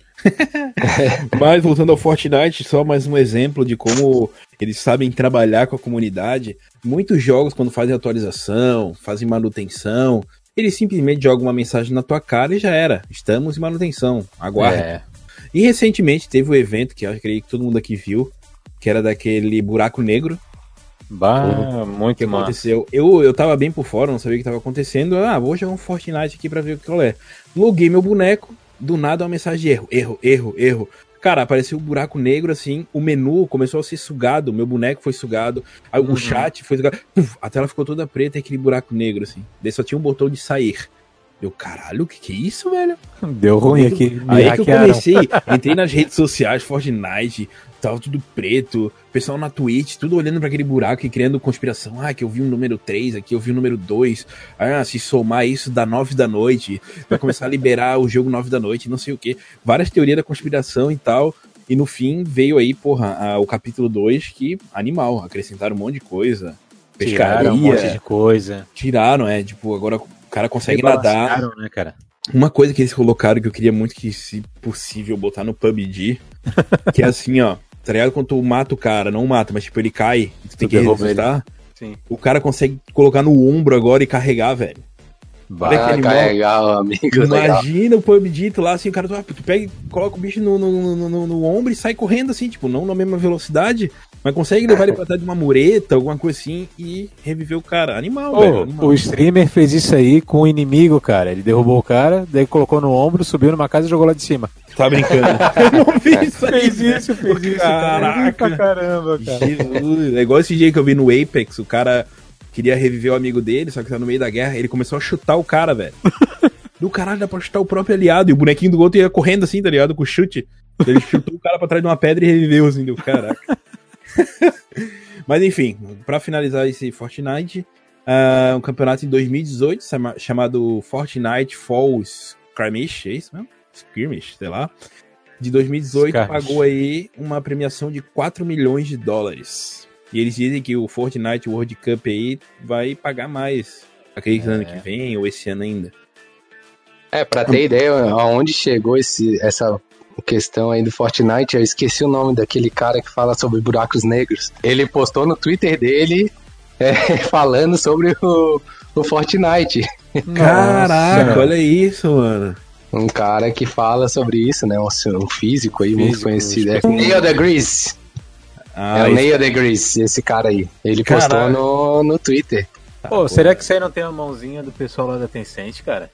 Mas voltando ao Fortnite, só mais um exemplo de como eles sabem trabalhar com a comunidade. Muitos jogos, quando fazem atualização, fazem manutenção, eles simplesmente jogam uma mensagem na tua cara e já era. Estamos em manutenção, aguarde. É. E recentemente teve o um evento que eu acredito que todo mundo aqui viu, que era daquele buraco negro. Bah, muito que aconteceu. Eu, eu tava bem por fora, não sabia o que tava acontecendo. Ah, vou jogar um Fortnite aqui pra ver o que é. Loguei meu boneco, do nada uma mensagem de erro, erro, erro, erro. Cara, apareceu um buraco negro assim, o menu começou a ser sugado, meu boneco foi sugado, aí uhum. o chat foi sugado, puf, a tela ficou toda preta e aquele buraco negro assim. Daí só tinha um botão de sair. Eu, caralho, o que que é isso, velho? Deu ruim aqui. Aí que eu comecei, entrei nas redes sociais, Fortnite, tava tudo preto, pessoal na Twitch, tudo olhando pra aquele buraco e criando conspiração. Ah, que eu vi um número três aqui, eu vi o um número dois. Ah, se somar isso dá nove da noite, vai começar a liberar o jogo nove da noite, não sei o que. Várias teorias da conspiração e tal. E no fim veio aí, porra, a, o capítulo dois, que animal, acrescentaram um monte de coisa. Pescaria. Tiraram um monte de coisa. Tiraram, é, tipo, agora... O cara consegue nadar. Né, cara? Uma coisa que eles colocaram que eu queria muito que, se possível, botar no P U B G, que é assim, ó, tá ligado? Quando tu mata o cara, não mata, mas tipo, ele cai, tu tem que ressuscitar. O cara consegue colocar no ombro agora e carregar, velho. Vai carregar, amigo. Imagina legal. o P U B G, tu lá assim, o cara, tu, tu pega e coloca o bicho no, no, no, no, no ombro e sai correndo assim, tipo, não na mesma velocidade, mas consegue levar ele pra trás de uma mureta, alguma coisa assim, e reviver o cara. Animal, oh, velho. Animal. O streamer fez isso aí com o inimigo, cara. Ele derrubou o cara, daí colocou no ombro, subiu numa casa e jogou lá de cima. Tá brincando? Eu não vi isso aí. Fez isso, fez isso. Caraca. Pra caramba, cara. Jesus. É igual esse dia que eu vi no Apex, o cara queria reviver o amigo dele, só que tá no meio da guerra, ele começou a chutar o cara, velho. Do caralho, dá pra chutar o próprio aliado, e o bonequinho do outro ia correndo assim, tá ligado? Com o chute. Ele chutou o cara pra trás de uma pedra e reviveu, assim, deu caraca. Mas enfim, pra finalizar esse Fortnite, uh, um campeonato em dois mil e dezoito chamado Fortnite Fall Skirmish, é isso mesmo? Skirmish, sei lá. De dois mil e dezoito Skirmish. Pagou aí uma premiação de quatro milhões de dólares. E eles dizem que o Fortnite World Cup aí vai pagar mais. Acredito é. ano que vem ou esse ano ainda. É, pra ter ideia aonde chegou esse, essa questão aí do Fortnite, eu esqueci o nome daquele cara que fala sobre buracos negros. Ele postou no Twitter dele é, falando sobre o, o Fortnite. Caraca, nossa, olha isso, mano. Um cara que fala sobre isso, né? Um, um físico aí, físico, muito conhecido. É Neil deGrasse. Ah, é o Neil deGrasse, esse cara aí. Ele postou Caraca. no, no Twitter. Pô, ah, será que isso aí não tem uma mãozinha do pessoal lá da Tencent, cara?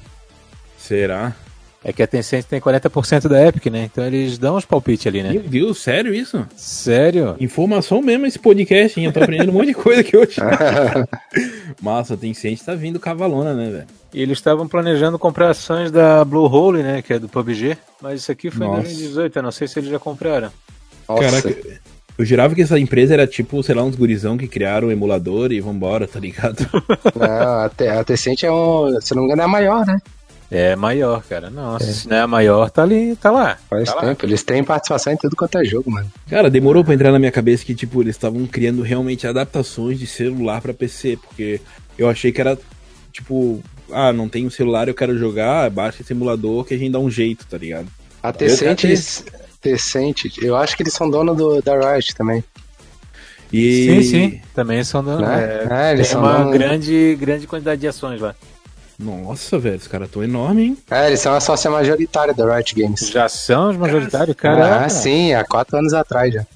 Será? É que a Tencent tem quarenta por cento da Epic, né? Então eles dão uns palpites ali, né? Meu Deus, sério isso? Sério? Informação mesmo esse podcast, hein? Eu tô aprendendo um monte de coisa aqui hoje. Massa, a Tencent tá vindo cavalona, né, velho? E eles estavam planejando comprar ações da Bluehole, né? Que é do P U B G. Mas isso aqui foi Nossa. em dois mil e dezoito, eu não sei se eles já compraram. Nossa. Caraca, eu jurava que essa empresa era tipo, sei lá, uns gurizão que criaram um emulador e vambora, tá ligado? Não, a, Te- a Tencent é um, se não me engano, é a maior, né? É maior, cara. Nossa, é. se não é a maior, tá ali, tá lá. Faz tá tempo, lá. Eles têm participação em tudo quanto é jogo, mano. Cara, demorou pra entrar na minha cabeça que, tipo, eles estavam criando realmente adaptações de celular pra P C, porque eu achei que era, tipo, ah, não tenho celular, eu quero jogar, baixa esse emulador que a gente dá um jeito, tá ligado? A Tencent, eles... Tencent, eu acho que eles são donos do, da Riot também. E... Sim, sim, também são donos. Né? É, é, eles tem são uma donos... grande, grande quantidade de ações lá. Nossa, velho, os caras tão enormes, hein? É, eles são a sócia majoritária da Riot Games. Já são os majoritários, cara? Ah, sim, há quatro anos atrás já.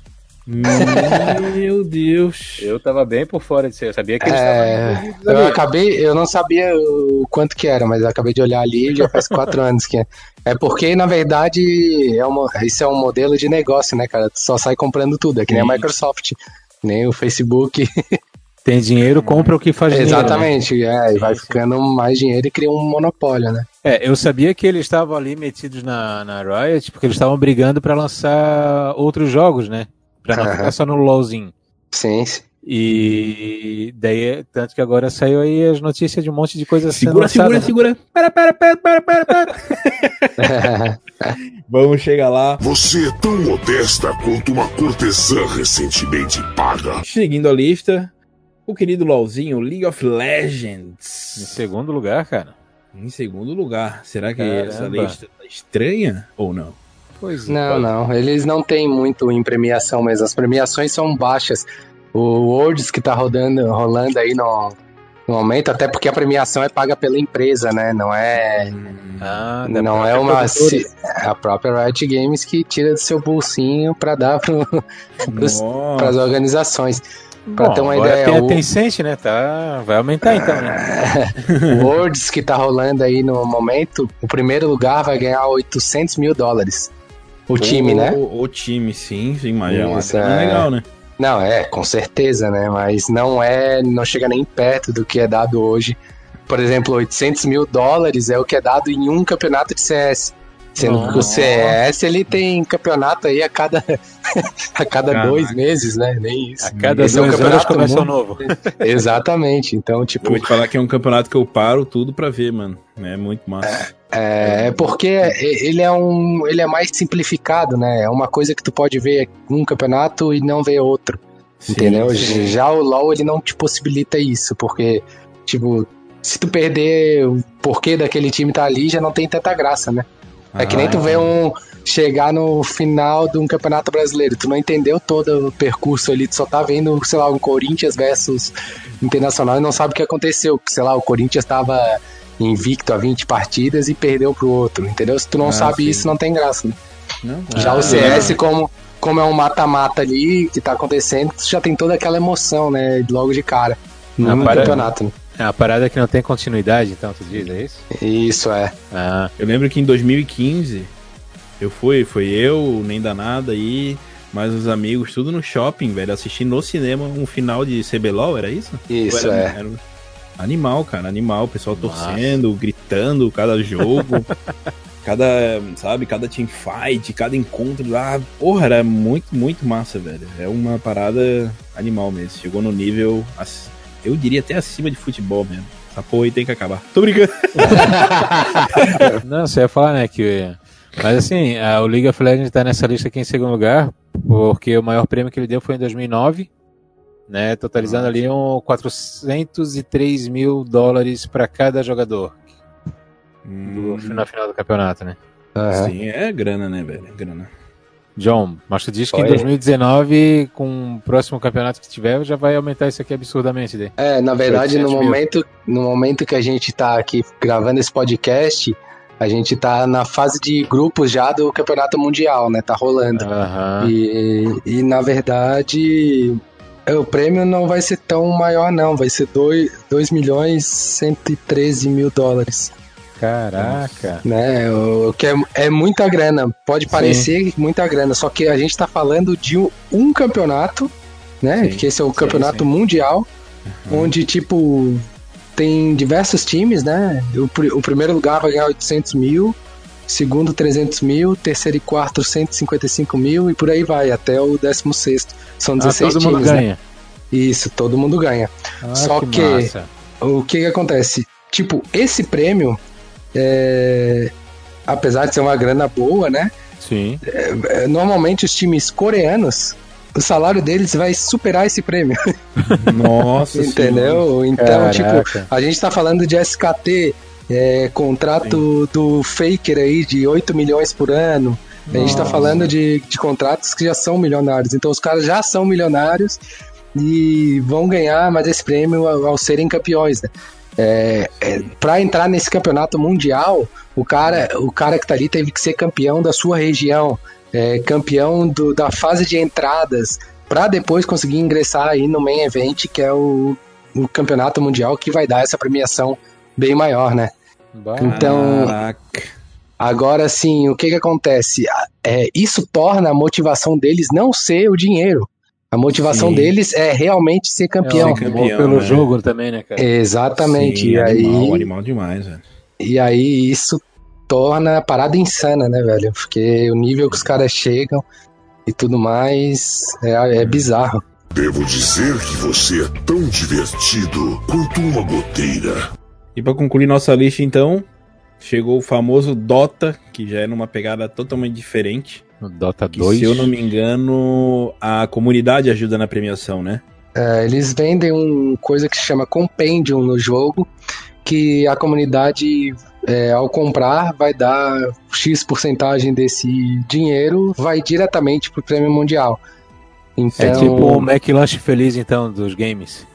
Meu Deus. Eu tava bem por fora disso, eu sabia que eles é, estavam... Eu acabei, eu não sabia o quanto que era, mas eu acabei de olhar ali e já faz quatro anos que é. É porque, na verdade, é uma, isso é um modelo de negócio, né, cara? Tu só sai comprando tudo, é que nem a Microsoft, nem o Facebook... Tem dinheiro, compra o que faz dinheiro. Exatamente, né? é, e vai ficando mais dinheiro e cria um monopólio, né? É, eu sabia que eles estavam ali metidos na, na Riot, porque eles estavam brigando pra lançar outros jogos, né? Pra não ficar só no LoLzinho. Sim, sim. E daí, tanto que agora saiu aí as notícias de um monte de coisa assim. Segura, segura, segura. Para, para, para, para, para, para. Vamos chegar lá. Você é tão modesta quanto uma cortesã recentemente paga. Seguindo a lista, o querido LOLzinho, League of Legends. Em segundo lugar, cara. Em segundo lugar. Será que Caramba. essa lista tá estranha ou não? Pois Não, não. Eles não têm muito em premiação mesmo. As premiações são baixas. O Worlds que tá rodando, rolando aí no, no momento, até porque a premiação é paga pela empresa, né? Não é. Ah, não é uma. Se, é a própria Riot Games que tira do seu bolsinho pra dar pro, pros, pras organizações. Pra Bom, ter uma agora ideia. Tem a o, Tencent, né? Tá, vai aumentar então, né? o Worlds que tá rolando aí no momento, o primeiro lugar vai ganhar oitocentos mil dólares. O time, o, né? O, o time, sim, sim, mas é uma Isso, grana é. legal, né? Não, é, com certeza, né? Mas não é, não chega nem perto do que é dado hoje. Por exemplo, oitocentos mil dólares é o que é dado em um campeonato de C S. Sendo Nossa. que o C S, ele tem campeonato aí a cada, a cada Caraca. dois meses, né? Nem isso. A cada Esse é um dois anos campeonato começa um muito- novo. Exatamente. Então, tipo, Eu vou te falar que é um campeonato que eu paro tudo pra ver, mano. É muito massa. é porque ele é um, ele é mais simplificado, né? É uma coisa que tu pode ver um campeonato e não ver outro. Sim, Entendeu? sim. Já o LoL, ele não te possibilita isso, porque, tipo, se tu perder o porquê daquele time tá ali, já não tem tanta graça, né? É que nem tu vê um chegar no final de um campeonato brasileiro, tu não entendeu todo o percurso ali, tu só tá vendo, sei lá, um Corinthians versus Internacional e não sabe o que aconteceu, sei lá, o Corinthians tava invicto a vinte partidas e perdeu pro outro, entendeu? Se tu não Ah, sabe sim. isso, não tem graça, né? Não? Já Ah, o C S, é. como, como é um mata-mata ali que tá acontecendo, tu já tem toda aquela emoção, né? Logo de cara. Ah, No para- campeonato, né? É uma parada que não tem continuidade, então, tu diz, é isso? Isso, é. Ah, Eu lembro que em dois mil e quinze eu fui, foi eu, nem danada aí, mais os amigos, tudo no shopping, velho, assistir no cinema um final de C B L O L, era isso? Isso, Ou era- é. era- Animal, cara, animal, o pessoal Nossa. torcendo, gritando, cada jogo, cada, sabe, cada teamfight, cada encontro, ah, porra, era muito, muito massa, velho. É uma parada animal mesmo, chegou no nível, ac- eu diria até acima de futebol mesmo. Essa porra aí tem que acabar. Tô brincando. não, você ia falar, né, que... Mas assim, a- o League of Legends tá nessa lista aqui em segundo lugar, porque o maior prêmio que ele deu foi em dois mil e nove, né, totalizando ali um quatrocentos e três mil dólares para cada jogador Hum, do- na final do campeonato, né. Aham. sim, é grana, né, velho? É grana. John, mas tu diz que em Oi. dois mil e dezenove, com o próximo campeonato que tiver, já vai aumentar isso aqui absurdamente daí. É, na verdade, no oitocentos mil. momento, no momento que a gente tá aqui gravando esse podcast, a gente tá na fase de grupos já do Campeonato Mundial, né? Tá rolando. Aham. E, e na verdade, é, o prêmio não vai ser tão maior, não. Vai ser dois milhões e cento e treze mil dólares. Caraca. Né? O que é, é muita grana. Pode parecer muita grana, só que a gente tá falando de um, um campeonato, né? Sim, que esse é o sim, campeonato sim. mundial, onde, tipo, tem diversos times, né? O, pri- o primeiro lugar vai ganhar oitocentos mil, segundo trezentos mil, terceiro e quarto cento e cinquenta e cinco mil e por aí vai, até o décimo sexto. São Ah, dezesseis todo mundo times, né? ganha. Isso, todo mundo ganha. Ah, Só que- massa. O que que acontece? Tipo, esse prêmio, é, apesar de ser uma grana boa, né? Sim. É, normalmente os times coreanos, o salário deles vai superar esse prêmio, Nossa entendeu? Então, Caraca. tipo, a gente tá falando de S K T, é, contrato do Faker aí de oito milhões por ano. A gente tá Nossa. falando de, de contratos que já são milionários. Então os caras já são milionários e vão ganhar mais esse prêmio ao, ao serem campeões, né? É, é, para entrar nesse campeonato mundial, o cara, o cara que tá ali teve que ser campeão da sua região, é, campeão do, da fase de entradas, para depois conseguir ingressar aí no main event, que é o, o campeonato mundial, que vai dar essa premiação bem maior, né? Bah. Então, Caraca. agora sim, o que que acontece? É, isso torna a motivação deles não ser o dinheiro. A motivação Sim. deles é realmente ser campeão. É, Ser um campeão, pelo né? jogo também, né, cara? Exatamente. Sim, e, animal, aí, animal demais, velho. e aí isso torna a parada insana, né, velho? Porque o nível que os caras chegam e tudo mais é, é bizarro. Devo dizer que você é tão divertido quanto uma goteira. E pra concluir nossa lista, então, chegou o famoso Dota, que já é numa pegada totalmente diferente. O Dota que, dois. Se eu não me engano, a comunidade ajuda na premiação, né? É, eles vendem uma coisa que se chama Compendium no jogo, que a comunidade, é, ao comprar, vai dar X porcentagem desse dinheiro, vai diretamente pro prêmio mundial. Então, é tipo o McLanche Feliz, então, dos games.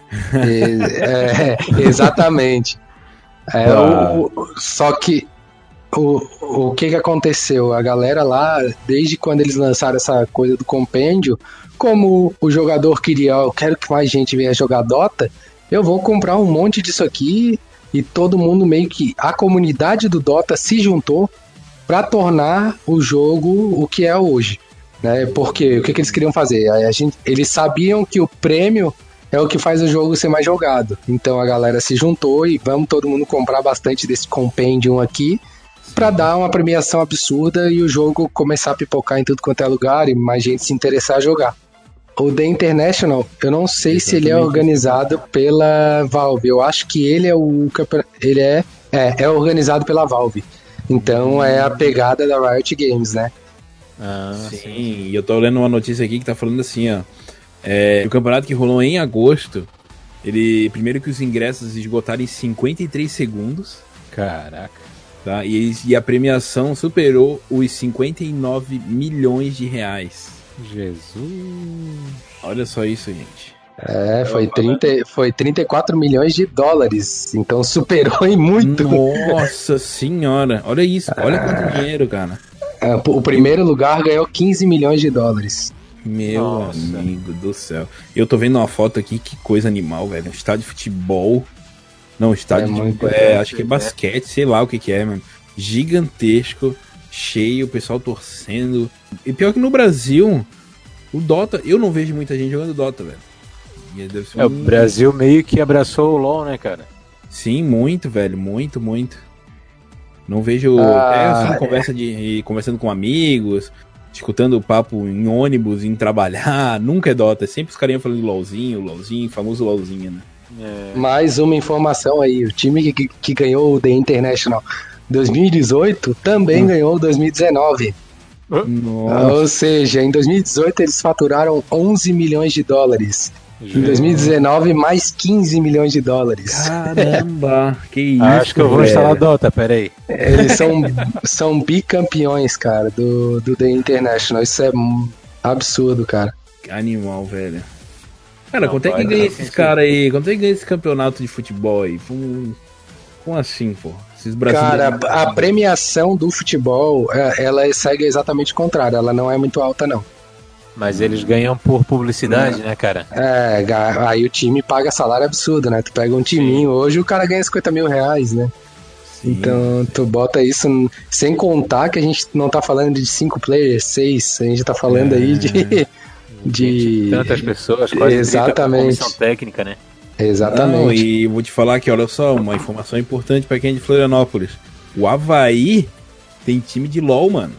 É, é, exatamente. É, Ah. o, só que o, o que que aconteceu? A galera lá, desde quando eles lançaram essa coisa do compêndio, como o jogador queria, eu quero que mais gente venha jogar Dota, eu vou comprar um monte disso aqui, e todo mundo meio que, a comunidade do Dota se juntou para tornar o jogo o que é hoje, né? Porque o que que eles queriam fazer? A gente, eles sabiam que o prêmio é o que faz o jogo ser mais jogado. Então a galera se juntou e vamos todo mundo comprar bastante desse Compendium aqui pra dar uma premiação absurda e o jogo começar a pipocar em tudo quanto é lugar e mais gente se interessar a jogar. O The International, eu não sei Exatamente. se ele é organizado pela Valve. Eu acho que ele é o ele é é, é organizado pela Valve. Então é a pegada da Riot Games, né? Ah, sim. sim. E eu tô lendo uma notícia aqui que tá falando assim, ó. É, o campeonato que rolou em agosto, ele primeiro que os ingressos esgotaram em cinquenta e três segundos. Caraca. Tá? E, e a premiação superou os cinquenta e nove milhões de reais. Jesus. Olha só isso, gente. É, foi, trinta, foi trinta e quatro milhões de dólares. Então superou em muito. Nossa senhora. Olha isso. Olha quanto dinheiro, cara. É, o primeiro lugar ganhou quinze milhões de dólares. Meu Nossa. amigo do céu. Eu tô vendo uma foto aqui, que coisa animal, velho. Um estádio de futebol. Não, estádio É de. muito É, bom, acho que é basquete, sei lá o que que é, mano. Gigantesco, cheio, o pessoal torcendo. E pior que no Brasil, o Dota, eu não vejo muita gente jogando Dota, velho. E deve ser É, o um- Brasil meio que abraçou o LoL, né, cara? Sim, muito, velho, muito, muito. Não vejo. Ah, é assim, é. conversa de. Conversando com amigos, escutando papo em ônibus, em trabalhar. Nunca é Dota, é sempre os carinhas falando de LOLzinho, LOLzinho, famoso LOLzinho, né? É. Mais uma informação aí, o time que, que ganhou o The International dois mil e dezoito também Hum. ganhou o dois mil e dezenove. Nossa. Ou seja, em dois mil e dezoito eles faturaram onze milhões de dólares. Em dois mil e dezenove, mais quinze milhões de dólares. Caramba, que isso. Acho que eu vou velho. instalar Dota, peraí. Eles são, são bicampeões, cara, do, do The International. Isso é um absurdo, cara. Animal, velho. Cara, Não, quanto é que vai, ganha não, esses tem caras aí? Quanto é que ganha esse campeonato de futebol aí? Como, como assim, pô? Esses brasileiros. Cara, a premiação do futebol, é, ela segue exatamente o contrário. Ela não é muito alta, não. Mas eles ganham por publicidade, né, cara? É, ga- aí o time paga salário absurdo, né? Tu pega um timinho, hoje o cara ganha cinquenta mil reais, né? Sim. Então, tu bota isso, n- sem contar que a gente não tá falando de cinco players, seis, a gente tá falando É. aí de... de... Tantas pessoas, quase Exatamente. trinta comissão técnica, né? Exatamente. Não, e vou te falar que, olha só, uma informação importante pra quem é de Florianópolis. O Avaí tem time de LOL, mano.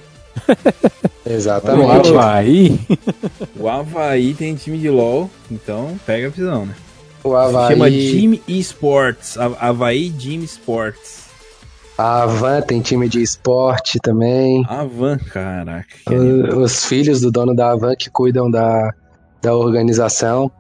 Exatamente. O Havaí. O Avaí tem time de LOL, então pega a visão, né? O Se Havaí, chama Jim Esports. A- Avaí Jim Sports. a Avan tem time de esporte também. Avan, caraca. que animal. O- Os filhos do dono da Avan que cuidam da, da organização.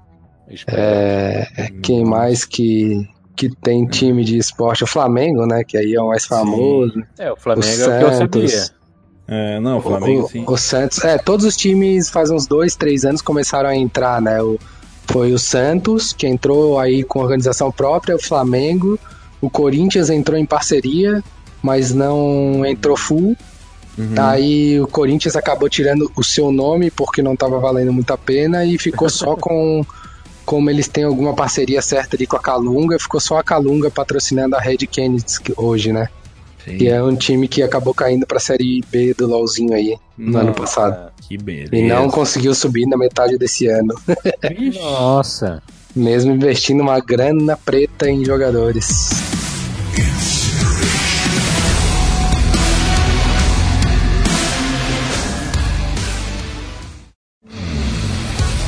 É, quem mais que, que tem time de esporte? O Flamengo, né? Que aí é o mais famoso. É, o O Flamengo é o que eu Santos. sabia. É, não, o Flamengo, o, sim. o Santos. É, todos os times faz uns dois, três anos começaram a entrar, né? O, foi o Santos, que entrou aí com organização própria, o Flamengo, o Corinthians entrou em parceria, mas não entrou full. Uhum. Aí o Corinthians acabou tirando o seu nome porque não estava valendo muito a pena e ficou só com, como eles têm alguma parceria certa ali com a Calunga, ficou só a Calunga patrocinando a Red Canids hoje, né? Sim. Que é um time que acabou caindo pra Série B do LoLzinho aí no Nossa, ano passado. Que beleza. E não conseguiu subir na metade desse ano, Nossa. mesmo investindo uma grana preta em jogadores.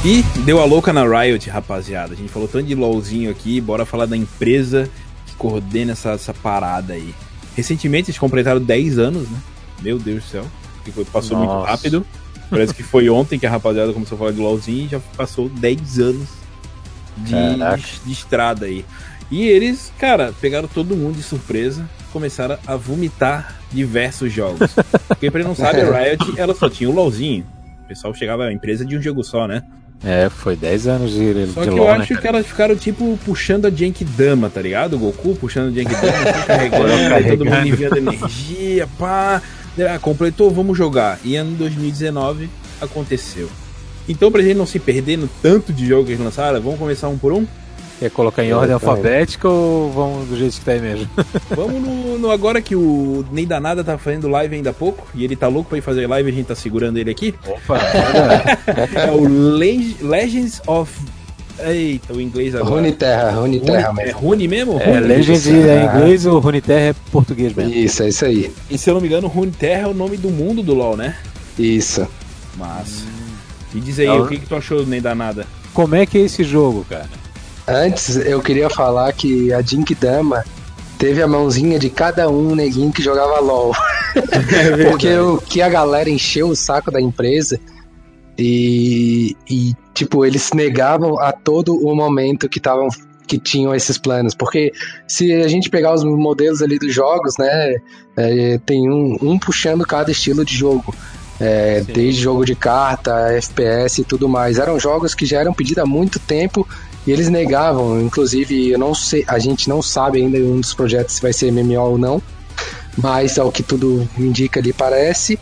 E deu a louca na Riot, rapaziada. A gente falou tanto de LoLzinho aqui, bora falar da empresa que coordena essa, essa parada aí. Recentemente eles completaram dez anos, né? Meu Deus do céu, que foi, passou Nossa. muito rápido. Parece que foi ontem que a rapaziada começou a falar de LoLzinho e já passou dez anos de, de, de estrada aí. E eles, cara, pegaram todo mundo de surpresa, começaram a vomitar diversos jogos. Porque pra quem não sabe, a Riot, ela só tinha o LoLzinho. O pessoal chegava à empresa de um jogo só, né? É, foi dez anos de, de Só que LoL, eu né, acho cara? que elas ficaram, tipo, puxando a Genkidama, tá ligado? O Goku puxando a Genkidama, assim, carregando, aí todo mundo enviando energia, pá. Ah, completou, vamos jogar. E ano dois mil e dezenove aconteceu. Então, pra gente não se perder no tanto de jogos que eles lançaram, vamos começar um por um? Quer colocar em ordem alfabética ou vamos do jeito que tá aí mesmo? Vamos no, no agora que o Nem Danada tá fazendo live ainda há pouco, e ele tá louco pra ir fazer live e a gente tá segurando ele aqui. Opa! É o Le- Legends of... Eita, o inglês agora. Runeterra, Runeterra mesmo. É Rune mesmo? É, Rune? Legends é inglês ou Runeterra é português mesmo? Isso, é isso aí. E se eu não me engano, Runeterra é o nome do mundo do LoL, né? Isso. Massa. E diz aí, Então, o que, que tu achou do Nem Danada? Como é que é esse jogo, cara? Antes, eu queria falar que a Genkidama teve a mãozinha de cada um neguinho que jogava LoL. É porque o que a galera encheu o saco da empresa e, e tipo, eles negavam a todo o momento que estavam que tinham esses planos, porque se a gente pegar os modelos ali dos jogos, né, é, tem um, um puxando cada estilo de jogo. É, desde jogo de carta, F P S e tudo mais. Eram jogos que já eram pedidos há muito tempo e eles negavam. Inclusive, eu não sei, a gente não sabe ainda um dos projetos se vai ser M M O ou não, mas ao que tudo indica ali parece.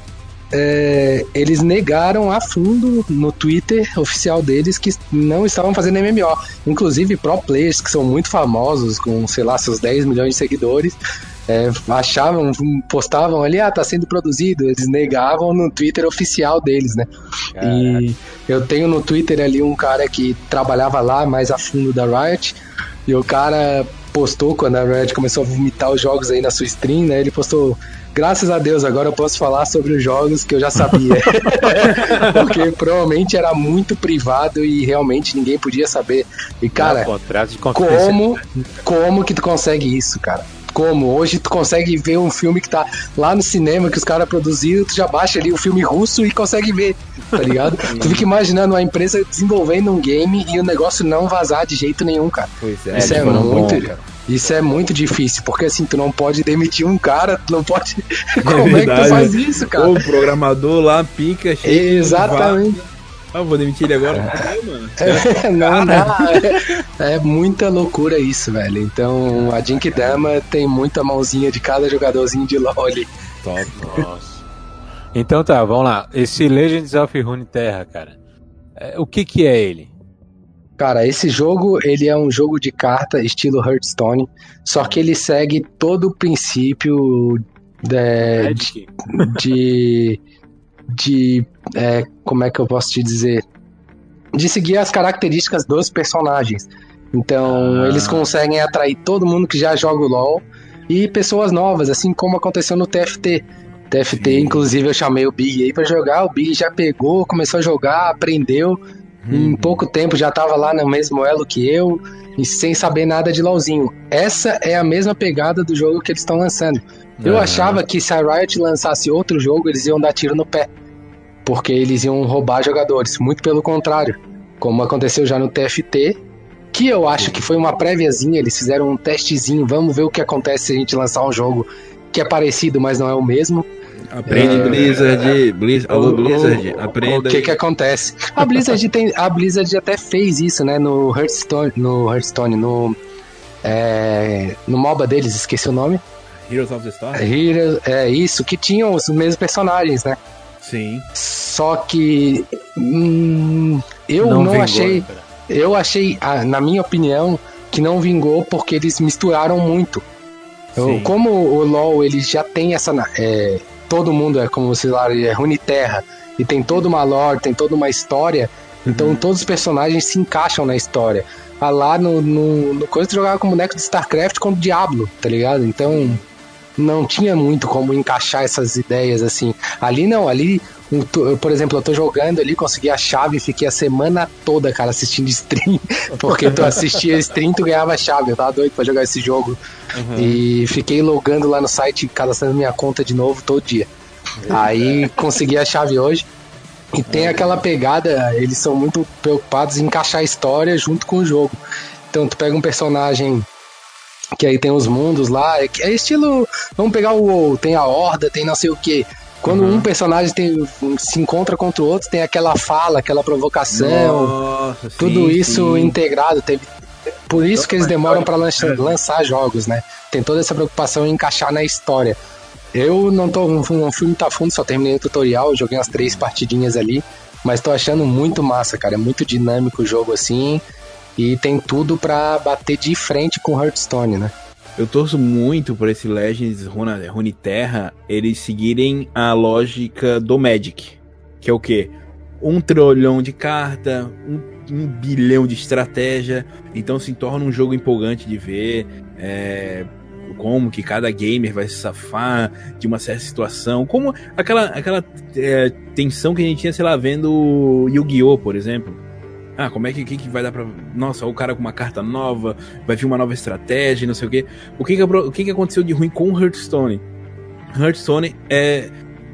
É, eles negaram a fundo no Twitter oficial deles que não estavam fazendo M M O. Inclusive, pro players que são muito famosos, com, sei lá, seus dez milhões de seguidores, É, achavam, postavam ali, ah, tá sendo produzido, eles negavam no Twitter oficial deles, né? Caraca. E eu tenho no Twitter ali um cara que trabalhava lá mais a fundo da Riot, e o cara postou quando a Riot começou a vomitar os jogos aí na sua stream, né? Ele postou, graças a Deus, agora eu posso falar sobre os jogos que eu já sabia. Porque provavelmente era muito privado e realmente ninguém podia saber. E cara, Não, como, como que tu consegue isso, cara? Como? Hoje tu consegue ver um filme que tá lá no cinema que os caras produziram, tu já baixa ali o filme russo e consegue ver, tá ligado? Tu fica imaginando uma empresa desenvolvendo um game e o negócio não vazar de jeito nenhum, cara. Pois é, isso é muito, bom, isso é muito difícil, porque assim, tu não pode demitir um cara, tu não pode... Como é, é que tu faz isso, cara? O programador lá pica, cheio. Exatamente. Ah, vou demitir ele agora. É, mano. É, não, não. É, é muita loucura isso, velho. Então a Genkidama tem muita mãozinha de cada jogadorzinho de LoL ali. Top. Nossa. Então tá, vamos lá. Esse Legends of Runeterra, cara. É, o que que é ele? Cara, esse jogo, ele é um jogo de carta estilo Hearthstone, só que ele segue todo o princípio de... de, de de, é, como é que eu posso te dizer, de seguir as características dos personagens. Então, ah. eles conseguem atrair todo mundo que já joga o LoL e pessoas novas, assim como aconteceu no T F T. T F T, Sim. inclusive, eu chamei o Big aí pra jogar, o Big já pegou, começou a jogar, aprendeu, hum. em pouco tempo já tava lá no mesmo elo que eu, e sem saber nada de LoLzinho. Essa é a mesma pegada do jogo que eles estão lançando. Eu uhum. achava que se a Riot lançasse outro jogo, eles iam dar tiro no pé, porque eles iam roubar jogadores. Muito pelo contrário, como aconteceu já no T F T, que eu acho que foi uma préviazinha, eles fizeram um testezinho, vamos ver o que acontece se a gente lançar um jogo que é parecido, mas não é o mesmo. Aprende, é... Blizzard, Blizzard, alô Blizzard, aprenda. O que que acontece? A Blizzard, tem, a Blizzard até fez isso, né, no Hearthstone, no Hearthstone, no, é, no MOBA deles, esqueci o nome. Heroes of the Storm? Heroes, é isso, que tinham os mesmos personagens, né? Sim. Só que hum, eu não, não vingou, achei, cara. eu achei, ah, na minha opinião, que não vingou porque eles misturaram muito. Eu, como o LoL ele já tem essa, é, todo mundo é como se lá é Runeterra e tem toda uma lore, tem toda uma história. Uhum. Então todos os personagens se encaixam na história. Ah, lá no, no, no coisa tu jogava com boneco de StarCraft com o Diablo, tá ligado? Então não tinha muito como encaixar essas ideias assim. Ali não, ali um, tu, por exemplo, eu tô jogando ali, consegui a chave e fiquei a semana toda, cara, assistindo stream, porque tu assistia stream, tu ganhava a chave, eu tava doido pra jogar esse jogo. Uhum. E fiquei logando lá no site, cadastrando minha conta de novo todo dia. Uhum. Aí consegui a chave hoje. E tem aquela pegada, eles são muito preocupados em encaixar a história junto com o jogo. Então tu pega um personagem que aí tem os mundos lá, é, é estilo, vamos pegar o WoW, tem a horda, tem não sei o que. Quando uhum. um personagem tem, se encontra contra o outro, tem aquela fala, aquela provocação, Nossa, tudo sim, isso sim. integrado. Teve, por isso que eles demoram para lançar, lançar jogos, né? Tem toda essa preocupação em encaixar na história. Eu não, tô, não fui muito a fundo, só terminei o tutorial, joguei umas três partidinhas ali, mas tô achando muito massa, cara, é muito dinâmico o jogo assim, e tem tudo pra bater de frente com Hearthstone, né? Eu torço muito por esse Legends Runeterra eles seguirem a lógica do Magic, que é o quê? Um trilhão de carta, um, um bilhão de estratégia, então se torna um jogo empolgante de ver, é... como que cada gamer vai se safar de uma certa situação, como aquela, aquela é, tensão que a gente tinha, sei lá, vendo Yu-Gi-Oh!, por exemplo. Ah, como é que, que, que vai dar pra... Nossa, o cara com uma carta nova, vai vir uma nova estratégia, não sei o quê. O que que, o que que aconteceu de ruim com o Hearthstone? Hearthstone é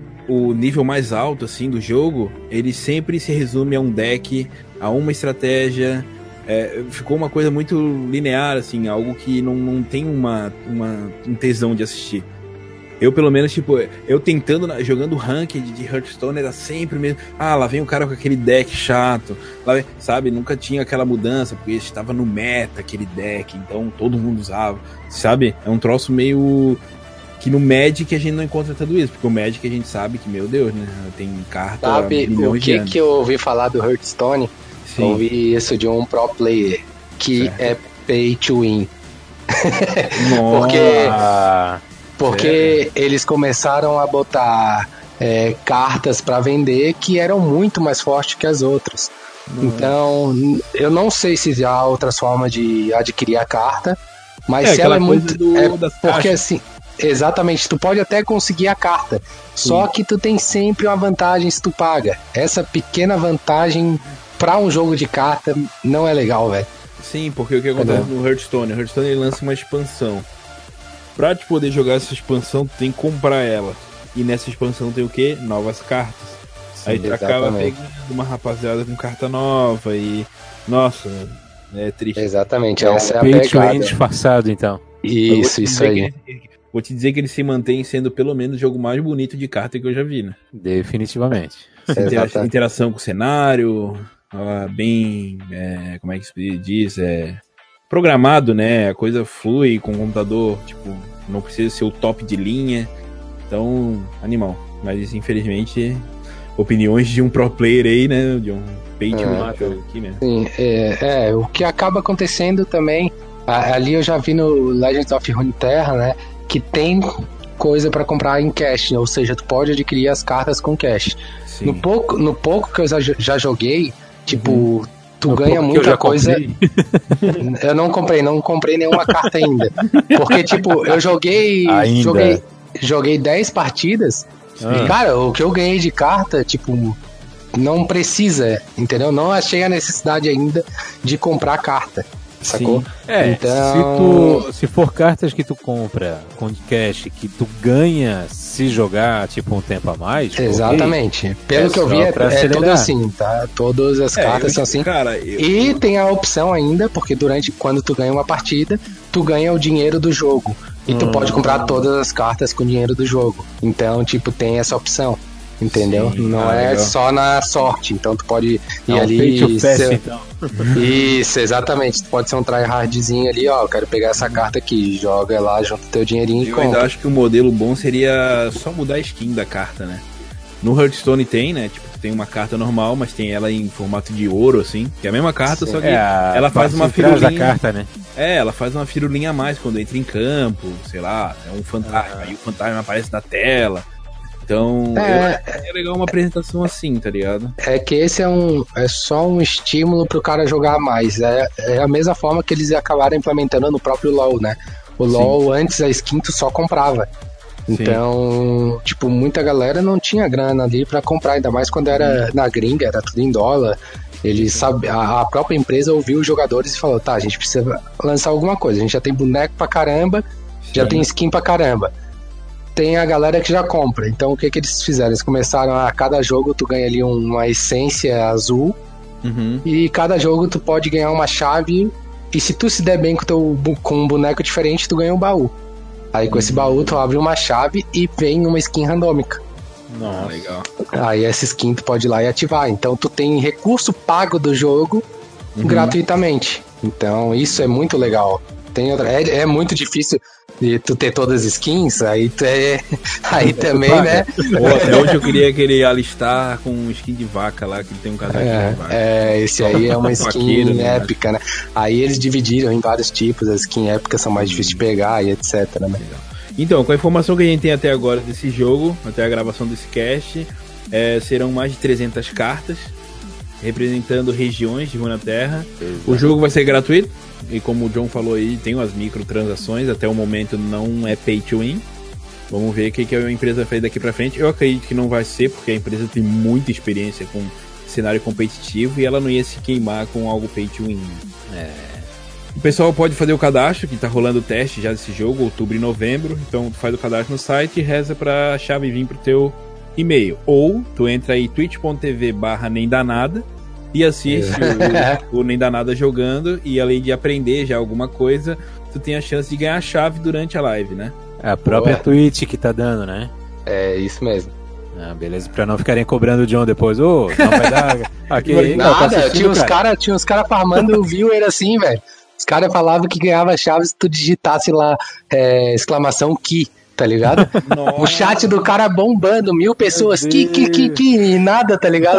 o nível mais alto, assim, do jogo, ele sempre se resume a um deck, a uma estratégia... É, ficou uma coisa muito linear, assim, algo que não, não tem uma, uma, um tesão de assistir. Eu, pelo menos, tipo, eu tentando, jogando ranked de Hearthstone, era sempre mesmo, ah, lá vem o cara com aquele deck chato, lá vem, sabe, nunca tinha aquela mudança, porque estava no meta aquele deck, então todo mundo usava, sabe, é um troço meio... que no Magic a gente não encontra tudo isso, porque o Magic a gente sabe que, meu Deus, né, tem carta... Sabe o que que eu ouvi falar do Hearthstone? Sim. Eu ouvi isso de um pro player que certo. é pay to win. porque porque eles começaram a botar é, cartas para vender que eram muito mais fortes que as outras. Nossa. Então, eu não sei se há outras formas de adquirir a carta, mas é, se ela é muito... Do, é, porque caixas. assim... Exatamente, tu pode até conseguir a carta, Sim. só que tu tem sempre uma vantagem se tu paga. Essa pequena vantagem pra um jogo de carta não é legal, velho. Sim, porque o que acontece é no Hearthstone? O Hearthstone ele lança uma expansão. Pra te poder jogar essa expansão, tu tem que comprar ela. E nessa expansão tem o quê? Novas cartas. Sim, Aí tu exatamente. acaba pegando uma rapaziada com carta nova e... Nossa, é triste. Exatamente, essa é a pegada. Disfarçado, então. Isso, isso aí. Que, vou te dizer que ele se mantém sendo pelo menos o jogo mais bonito de carta que eu já vi, né? Definitivamente. Intera- interação com o cenário... bem, é, como é que se diz, é, programado, né, a coisa flui com o computador, tipo, não precisa ser o top de linha, então, animal, mas infelizmente, opiniões de um pro player aí, né, de um pay to win aqui, né. Sim, é, é, o que acaba acontecendo também, ali eu já vi no Legends of Runeterra, né, que tem coisa pra comprar em cash, ou seja, tu pode adquirir as cartas com cash. No pouco, no pouco que eu já, já joguei, tipo, uhum. tu no ganha muita coisa. Eu não comprei, não comprei nenhuma carta ainda. Porque, tipo, eu joguei. Ainda. Joguei, joguei dez partidas. Ah. E, cara, o que eu ganhei de carta, tipo, não precisa, entendeu? Não achei a necessidade ainda de comprar carta. Sacou? Sim. É, então... se, tu, se for cartas que tu compra com cash, que tu ganha se jogar, tipo, um tempo a mais... Exatamente. Okay. Pelo é que eu vi, é, é tudo assim, tá? Todas as é, cartas são assim. Cara, eu... E tem a opção ainda, porque durante, quando tu ganha uma partida, tu ganha o dinheiro do jogo. E tu hum. pode comprar todas as cartas com o dinheiro do jogo. Então, tipo, tem essa opção. Entendeu? Sim, não ah, é legal. Só na sorte. Então tu pode ir não, ali e ser... então. Isso, exatamente. Tu pode ser um tryhardzinho ali, ó. Eu quero pegar essa carta aqui, joga lá, junta teu dinheirinho eu e compra. Eu ainda acho que o modelo bom seria só mudar a skin da carta, né? No Hearthstone tem, né? Tipo, tu tem uma carta normal, mas tem ela em formato de ouro, assim. Que é a mesma carta, Sim. só que é, ela faz uma firulinha. Da carta, né? É, ela faz uma firulinha a mais quando entra em campo, sei lá, é um fantasma. Aí o fantasma aparece na tela. Então, é, é legal uma apresentação assim, tá ligado? É que esse é, um, é só um estímulo pro cara jogar mais. É, é a mesma forma que eles acabaram implementando no próprio LoL, né? O LoL, Sim. antes a skin tu só comprava. Então, Sim. tipo, muita galera não tinha grana ali pra comprar, ainda mais quando era na gringa, era tudo em dólar. Ele sabe, a, a própria empresa ouviu os jogadores e falou, tá, a gente precisa lançar alguma coisa, a gente já tem boneco pra caramba, Sim. já tem skin pra caramba. Tem a galera que já compra, então o que que eles fizeram? Eles começaram a cada jogo tu ganha ali uma essência azul, uhum. e cada jogo tu pode ganhar uma chave, e se tu se der bem com, teu, com um boneco diferente, tu ganha um baú. Aí com uhum. esse baú tu abre uma chave e vem uma skin randômica. Nossa, legal. Aí essa skin tu pode ir lá e ativar. Então tu tem recurso pago do jogo uhum. gratuitamente. Então isso é muito legal. Tem outra, é, é muito difícil de tu ter todas as skins, aí tu é, aí também, né? Pô, até hoje eu queria querer alistar com um skin de vaca lá, que tem um casaquinho é, de vaca. É, esse aí é uma skin né, épica, né? Aí eles dividiram em vários tipos, as skins épicas são mais difíceis de pegar e etc, né? Legal. Então, com a informação que a gente tem até agora desse jogo, até a gravação desse cast, é, serão mais de trezentas cartas, representando regiões de Runeterra. Exato. O jogo vai ser gratuito, e como o John falou aí, tem umas microtransações, até o momento não é pay to win. Vamos ver o que, que a empresa fez daqui pra frente. Eu acredito que não vai ser, porque a empresa tem muita experiência com cenário competitivo, e ela não ia se queimar com algo pay to win. É... O pessoal pode fazer o cadastro, que tá rolando o teste já desse jogo, outubro e novembro. Então tu faz o cadastro no site e reza pra chave vir pro teu e-mail. Ou tu entra aí twitch.tv barra nem danada e assiste o, o Nem Danada jogando, e além de aprender já alguma coisa, tu tem a chance de ganhar a chave durante a live, né? É a própria Ué. Twitch que tá dando, né? É isso mesmo. Ah, beleza, pra não ficarem cobrando o John depois. Ô, oh, não vai dar... Aqui, nada, tá tinha uns caras cara, cara farmando o viewer assim, velho. Os caras falavam que ganhava chave se tu digitasse lá, é, exclamação que, tá ligado? Nossa. O chat do cara bombando, mil pessoas, que, que, que, que, e nada, tá ligado?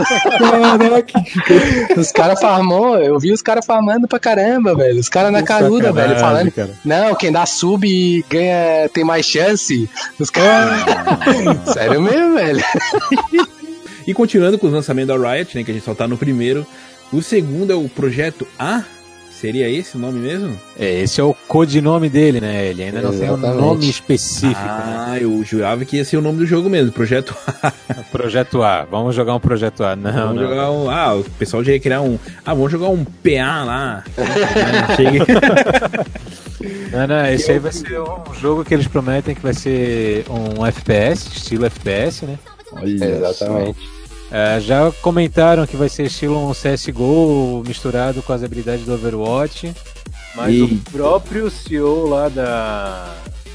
Os caras farmou, eu vi os caras farmando pra caramba, velho. Os caras na caruda, velho, falando, cara. Não, quem dá sub ganha, tem mais chance. Os caras... Sério mesmo, velho. E continuando com os lançamentos da Riot, né, que a gente só tá no primeiro, o segundo é o Projeto A. Seria esse o nome mesmo? É, esse é o codinome dele, né? Ele ainda não Exatamente. tem um nome específico. Ah, né? eu jurava que ia ser o nome do jogo mesmo, Projeto A. Projeto A, vamos jogar um Projeto A. Não, vamos não. jogar um... Ah, o pessoal já ia criar um... Ah, vamos jogar um P A lá. Não, não, esse aí vai ser um jogo que eles prometem que vai ser um F P S, estilo F P S, né? Olha Exatamente. Só. É, já comentaram que vai ser estilo um C S G O misturado com as habilidades do Overwatch, mas e... o próprio C E O lá da,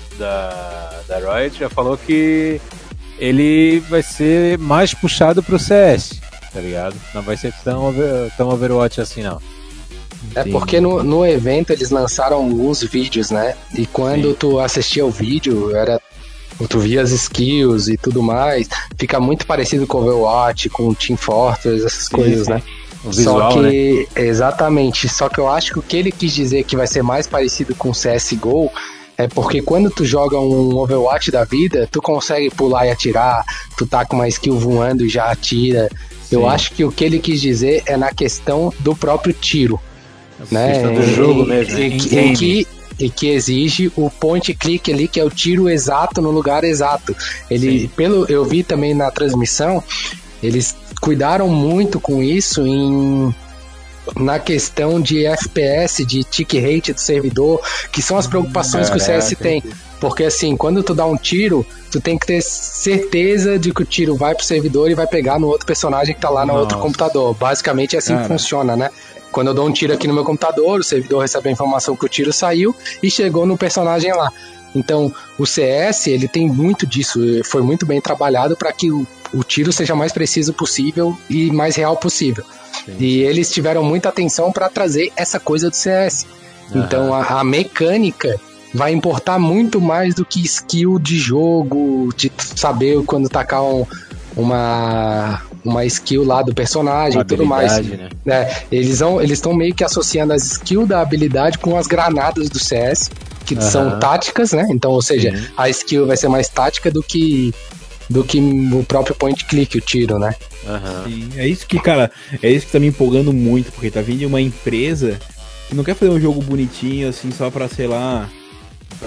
da, da Riot já falou que ele vai ser mais puxado pro C S, tá ligado? Não vai ser tão, over, tão Overwatch assim, não. É porque no, no evento eles lançaram alguns vídeos, né? E quando Sim. tu assistia o vídeo, era... tu via as skills e tudo mais, fica muito parecido com Overwatch, com Team Fortress, essas sim, coisas, sim. né? O visual, só que, né? Exatamente, só que eu acho que o que ele quis dizer que vai ser mais parecido com C S G O é porque quando tu joga um Overwatch da vida, tu consegue pular e atirar, tu tá com uma skill voando e já atira. Sim. Eu acho que o que ele quis dizer é na questão do próprio tiro, a né? questão do jogo mesmo, em, em, em que e que exige o point click ali, que é o tiro exato no lugar exato. Ele, Sim. pelo eu vi também na transmissão, eles cuidaram muito com isso em na questão de F P S, de tick rate do servidor, que são as preocupações Caraca. que o C S tem. Porque assim, quando tu dá um tiro, tu tem que ter certeza de que o tiro vai pro servidor e vai pegar no outro personagem que tá lá no Nossa. outro computador. Basicamente é assim Cara. que funciona, né? Quando eu dou um tiro aqui no meu computador, o servidor recebe a informação que o tiro saiu e chegou no personagem lá. Então, o C S, ele tem muito disso, foi muito bem trabalhado para que o, o tiro seja mais preciso possível e mais real possível. Sim. E eles tiveram muita atenção para trazer essa coisa do C S. Uhum. Então, a, a mecânica vai importar muito mais do que skill de jogo, de saber quando tacar um, uma... uma skill lá do personagem e tudo mais. Né? É, eles estão eles meio que associando as skills da habilidade com as granadas do C S, que uhum. são táticas, né? Então, ou seja, uhum. a skill vai ser mais tática do que do que o próprio point click, o tiro, né? Uhum. Sim, é isso que, cara, é isso que tá me empolgando muito, porque tá vindo uma empresa que não quer fazer um jogo bonitinho, assim, só pra, sei lá, pra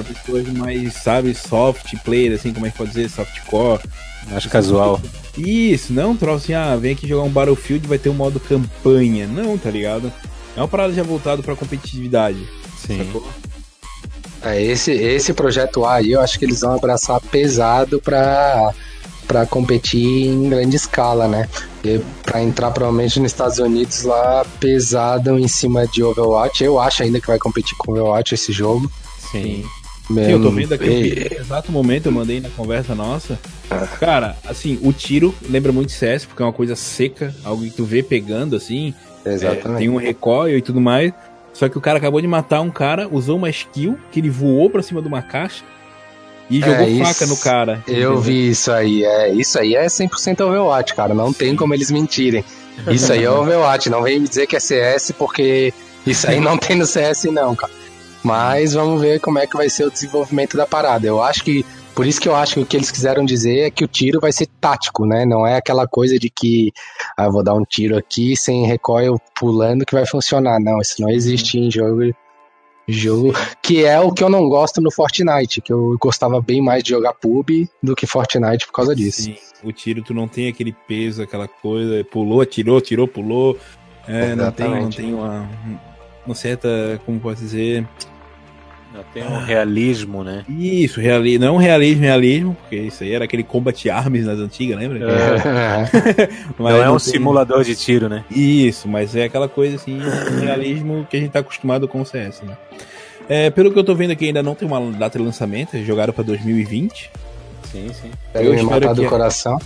pra pessoas mais, sabe, soft player, assim, como é que pode dizer? Softcore. Mais casual. Isso, não um troço assim, ah, vem aqui jogar um Battlefield, vai ter um modo campanha. Não, tá ligado? É uma parada já voltada pra competitividade. Sim. Sacou? É, esse, esse projeto A aí, eu acho que eles vão abraçar pesado pra, pra competir em grande escala, né? E pra entrar provavelmente nos Estados Unidos lá pesado em cima de Overwatch. Eu acho ainda que vai competir com Overwatch esse jogo. Sim. Sim, eu tô vendo aqui no exato momento, eu mandei na conversa nossa. Cara, assim, o tiro lembra muito C S, porque é uma coisa seca, algo que tu vê pegando, assim. Exatamente. É, tem um recoil e tudo mais. Só que o cara acabou de matar um cara, usou uma skill, que ele voou pra cima de uma caixa e jogou é, faca isso, no cara. Eu entendeu? vi isso aí, é. Isso aí é cem por cento Overwatch, cara. Não tem como eles mentirem. Isso aí é Overwatch, não vem me dizer que é C S, porque isso aí não tem no C S não, cara. Mas vamos ver como é que vai ser o desenvolvimento da parada. Eu acho que, por isso que eu acho que o que eles quiseram dizer é que o tiro vai ser tático, né? Não é aquela coisa de que, ah, eu vou dar um tiro aqui sem recoil pulando que vai funcionar. Não, isso não existe em jogo, jogo que é o que eu não gosto no Fortnite, que eu gostava bem mais de jogar pub do que Fortnite por causa disso. Sim, o tiro tu não tem aquele peso, aquela coisa, pulou, atirou, tirou, pulou. É, não tem, não tem uma, uma certa, como posso dizer... Não tem um realismo, né? Isso, reali... não realismo, realismo, porque isso aí era aquele Combat Arms nas antigas, lembra? É. Não é um tem... simulador de tiro, né? Isso, mas é aquela coisa assim, um realismo que a gente tá acostumado com o C S, né? É, pelo que eu tô vendo aqui, ainda não tem uma data de lançamento, eles jogaram pra dois mil e vinte. Sim, sim. Eu me matar do que... coração.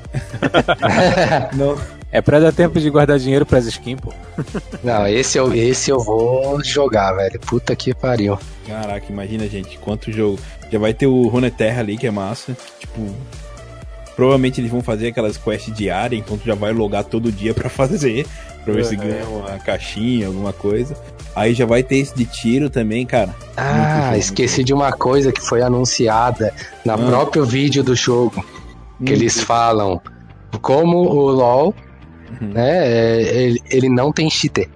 Não. É pra dar tempo de guardar dinheiro pras skins, pô. Não, esse eu, esse eu vou jogar, velho. Puta que pariu. Caraca, imagina, gente, quanto jogo. Já vai ter o Runeterra ali, que é massa. Tipo, provavelmente eles vão fazer aquelas quests diárias, então tu já vai logar todo dia pra fazer. Pra ver uhum. se ganha uma caixinha, alguma coisa. Aí já vai ter esse de tiro também, cara. Ah, jogo, esqueci de uma coisa que foi anunciada na ah. próprio vídeo do jogo. Que hum. eles falam como o LoL... Uhum. Né, ele, ele não tem cheater.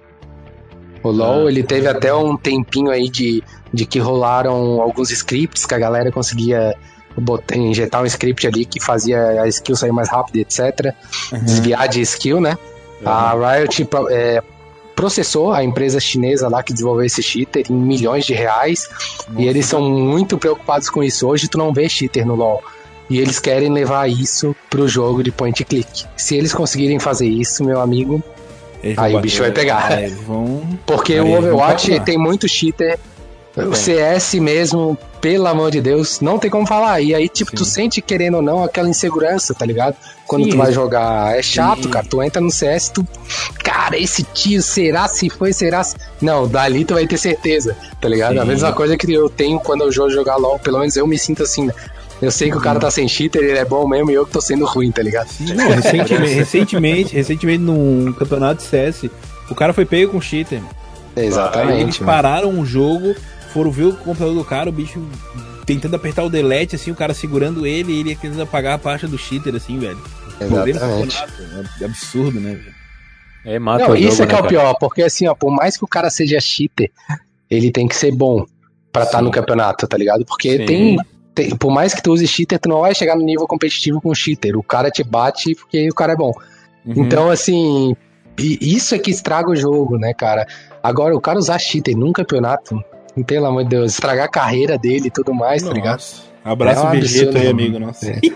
O LoL, ah, ele teve até um tempinho aí de, de que rolaram alguns scripts que a galera conseguia botar, injetar um script ali que fazia a skill sair mais rápido, etcétera. Uhum. Desviar de skill, né? Uhum. A Riot é, processou a empresa chinesa lá que desenvolveu esse cheater em milhões de reais. Nossa. E eles são muito preocupados com isso. Hoje tu não vê cheater no LoL. E eles querem levar isso pro jogo de point and click. Se eles conseguirem fazer isso, meu amigo, aí o bicho vai pegar. Aí vão... Porque aí o Overwatch tem muito cheater. O C S mesmo, pelo amor de Deus, não tem como falar. E aí, tipo, Sim. tu sente, querendo ou não, aquela insegurança, tá ligado? Quando Sim. tu vai jogar. É chato, Sim. cara. Tu entra no C S, tu... Cara, esse tio, será se foi, será se... Não, dali tu vai ter certeza, tá ligado? Sim. A mesma coisa que eu tenho quando eu jogo jogar LoL. Pelo menos eu me sinto assim, né? Eu sei que o cara tá sem cheater, ele é bom mesmo e eu que tô sendo ruim, tá ligado? Não, recentemente, recentemente, recentemente num campeonato de C S, o cara foi pego com cheater. Exatamente. Aí eles pararam o jogo, foram ver o computador do cara, o bicho tentando apertar o delete, assim, o cara segurando ele e ele tentando apagar a parte do cheater, assim, velho. Exatamente. É absurdo, né, velho? É, mata Não, o isso jogo, é que né, é o pior, porque assim, ó, por mais que o cara seja cheater, ele tem que ser bom pra estar tá no campeonato, tá ligado? Porque Sim. tem... Tem, por mais que tu use cheater, tu não vai chegar no nível competitivo com cheater. O cara te bate porque o cara é bom. Uhum. Então, assim, isso é que estraga o jogo, né, cara? Agora, o cara usar cheater num campeonato, pelo amor de Deus, estragar a carreira dele e tudo mais, nossa. Tá ligado? Abraço é um Vegeta aí, amigo nosso. É.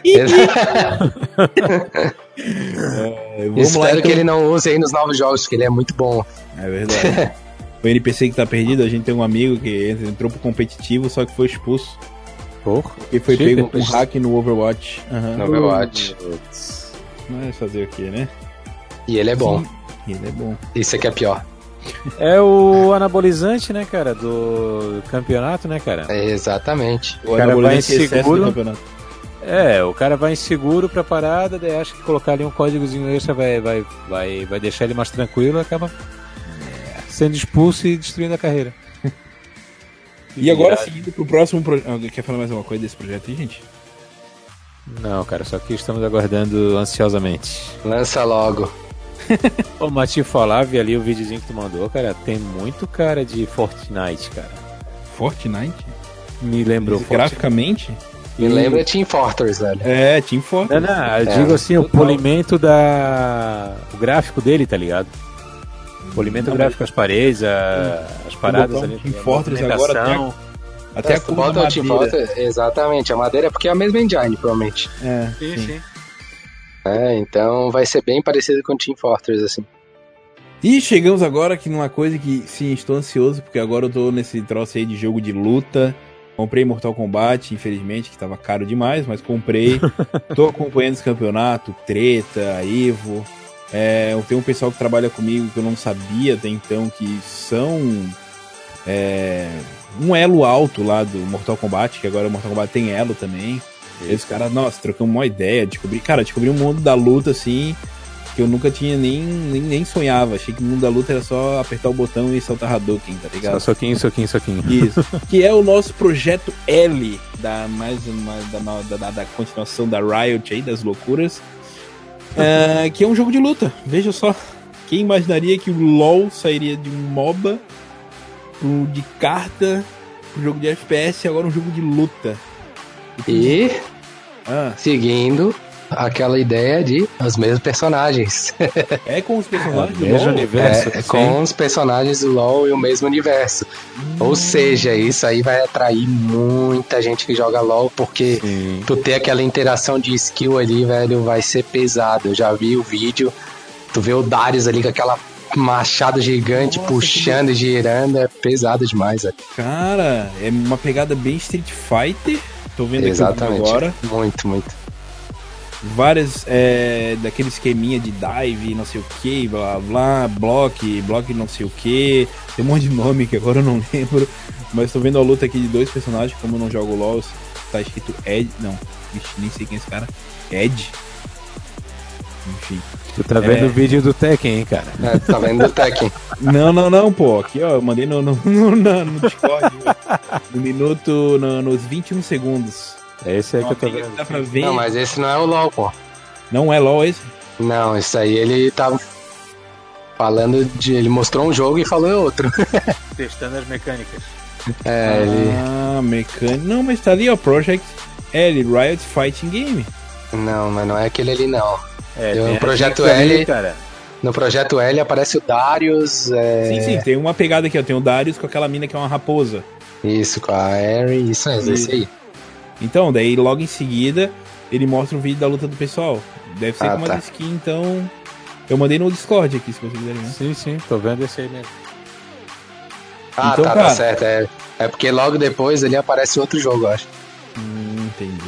é, vamos Espero lá, então. que ele não use aí nos novos jogos, porque ele é muito bom. É verdade. O N P C que tá perdido, a gente tem um amigo que entrou pro competitivo, só que foi expulso. Porra. E foi Cheater, pego com um hack no Overwatch. Uhum. No Overwatch. Mas fazer o que, né? E ele é bom. Sim, ele é bom. Isso aqui é pior. É o anabolizante, né, cara, do campeonato, né, cara? É, exatamente. O, o cara vai inseguro. É, o cara vai inseguro pra parada, daí acha que colocar ali um códigozinho extra vai, vai, vai, vai deixar ele mais tranquilo e acaba sendo expulso e destruindo a carreira. E agora, seguindo pro próximo projeto. Quer falar mais alguma coisa desse projeto aí, gente? Não, cara, só que estamos aguardando ansiosamente. Lança logo. Ô, mas te falar, vi ali o videozinho que tu mandou, cara, tem muito cara de Fortnite, cara. Fortnite? Me lembrou. Graficamente? Me e... lembra Team Fortress, velho. É, Team Fortress. Não, não, eu é, digo assim, o polimento da... o gráfico dele, tá ligado? O polimento não, gráfico, as paredes, a... as paradas ali. Team Fortress agora até, até é, a cor bota da Team Fortress, exatamente, a madeira é porque é a mesma engine, provavelmente. É, sim, sim. sim. É, então vai ser bem parecido com Team Fortress, assim. E chegamos agora aqui numa coisa que, sim, estou ansioso, porque agora eu tô nesse troço aí de jogo de luta. Comprei Mortal Kombat, infelizmente, que tava caro demais, mas comprei. Tô acompanhando esse campeonato, Treta, Evo. É, eu tenho um pessoal que trabalha comigo que eu não sabia até então, que são é, um elo alto lá do Mortal Kombat, que agora o Mortal Kombat tem elo também. E os caras, nossa, trocamos uma ideia, descobri, cara, descobri um mundo da luta, assim, que eu nunca tinha nem, nem, nem sonhava. Achei que o mundo da luta era só apertar o botão e saltar Hadouken, tá ligado? Só soquinho, soquinho, soquinho. Isso. Que é o nosso projeto L, da, mais uma, da, da, da continuação da Riot aí, das loucuras. É, que é um jogo de luta, veja só. Quem imaginaria que o LoL sairia de um MOBA pro, de carta pro jogo de F P S e agora um jogo de luta. E ah. seguindo aquela ideia de os mesmos personagens. É com os personagens é, do mesmo LoL? Universo, é, é com os personagens do LoL e o mesmo universo. Hum. Ou seja, isso aí vai atrair muita gente que joga LoL, porque sim, tu ter aquela interação de skill ali, velho, vai ser pesado. Eu já vi o vídeo, tu vê o Darius ali com aquela machado gigante. Nossa, puxando e girando, é pesado demais, velho. Cara, é uma pegada bem Street Fighter. Tô vendo exatamente, aqui agora. Muito, muito. Várias, é, daquele esqueminha de dive, não sei o que, blá blá, block, block não sei o que. Tem um monte de nome que agora eu não lembro. Mas tô vendo a luta aqui de dois personagens, como eu não jogo LoL, tá escrito Ed, não, vixe, nem sei quem é esse cara. Ed. Enfim. Tu tá vendo é... o vídeo do Tekken, hein, cara? É, tá vendo do Tekken. Não, não, não, pô. Aqui, ó, eu mandei no, no, no, no Discord. No minuto, no, nos vinte e um segundos. É esse aí não, que eu tô vendo. Dá pra ver. Não, mas esse não é o LoL, pô. Não é LoL esse? Não, isso aí ele tava falando de... Ele mostrou um jogo e falou outro. Testando as mecânicas. É, ele... Ah, mecânica. Não, mas tá ali, ó, Project L, Riot Fighting Game. Não, mas não é aquele ali, não. É, no Projeto L, ali, cara. No Projeto L aparece o Darius. É... Sim, sim, tem uma pegada aqui, ó. Tem o Darius com aquela mina que é uma raposa. Isso, com a Aerie, isso mesmo, isso aí. Então, daí logo em seguida ele mostra um vídeo da luta do pessoal. Deve ser ah, com uma tá. skin, então. Eu mandei no Discord aqui, se vocês quiserem ver. Sim, sim, tô vendo esse aí mesmo. Ah, então, tá, cara... tá certo. É, é porque logo depois ali aparece outro jogo, eu acho. Hum, entendi.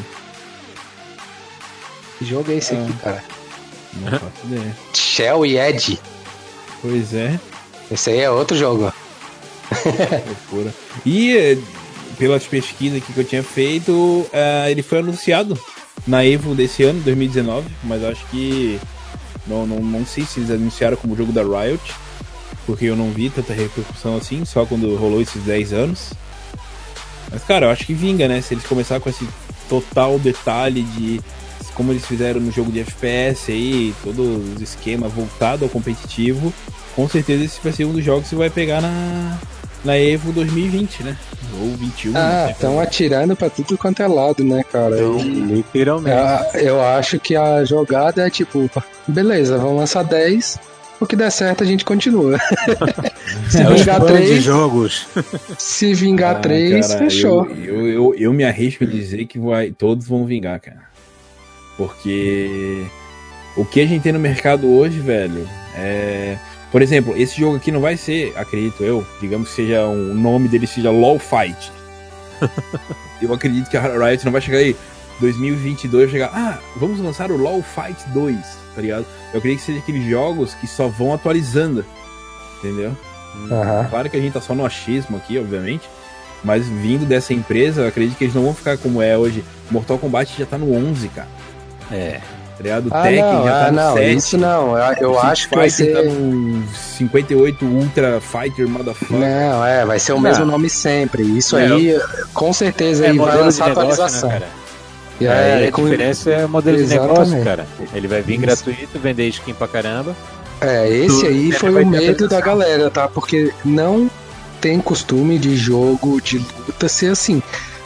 Que jogo é esse ah. aqui, cara? Não faço ideia. Shell e Ed. Pois é. Esse aí é outro jogo. Loucura. E pelas pesquisas aqui que eu tinha feito, uh, ele foi anunciado na Evo desse ano, dois mil e dezenove, mas acho que não, não, não sei se eles anunciaram como jogo da Riot, porque eu não vi tanta repercussão assim, só quando rolou esses dez anos. Mas cara, eu acho que vinga, né? Se eles começarem com esse total detalhe de como eles fizeram no jogo de F P S aí, todos os esquemas voltados ao competitivo, com certeza esse vai ser um dos jogos que você vai pegar na, na Evo dois mil e vinte, né? Ou vinte e um. Ah, estão atirando pra tudo quanto é lado, né, cara? Então, e, literalmente. Eu, eu acho que a jogada é tipo, beleza, vamos lançar dez, o que der certo a gente continua. Se é vingar três jogos. Se vingar ah, três, cara, fechou. Eu, eu, eu, eu me arrisco a dizer que vai, todos vão vingar, cara. Porque o que a gente tem no mercado hoje, velho, é... Por exemplo, esse jogo aqui não vai ser, acredito eu, digamos que seja um, o nome dele seja LoL Fight. Eu acredito que a Riot não vai chegar aí, dois mil e vinte e dois, chegar, ah, vamos lançar o LoL Fight dois, tá ligado? Eu acredito que seja aqueles jogos que só vão atualizando, entendeu? Uhum. Claro que a gente tá só no achismo aqui, obviamente, mas vindo dessa empresa, eu acredito que eles não vão ficar como é hoje. Mortal Kombat já tá no onze, cara. É. O ah, Tekken não, já tá ah, no não, sete. Isso não, eu, eu acho que vai ser... tá no cinquenta e oito Ultra Fighter Motherfucker. Não, é, vai ser o não. mesmo nome sempre. Isso é, aí, com certeza, é aí vai lançar negócio, atualização. Né, é, é, a com... diferença é o modelo Exatamente. de negócio, cara. Ele vai vir Isso. gratuito, vender skin pra caramba. É, esse aí foi o medo da galera, tá? Porque não tem costume de jogo de luta ser assim.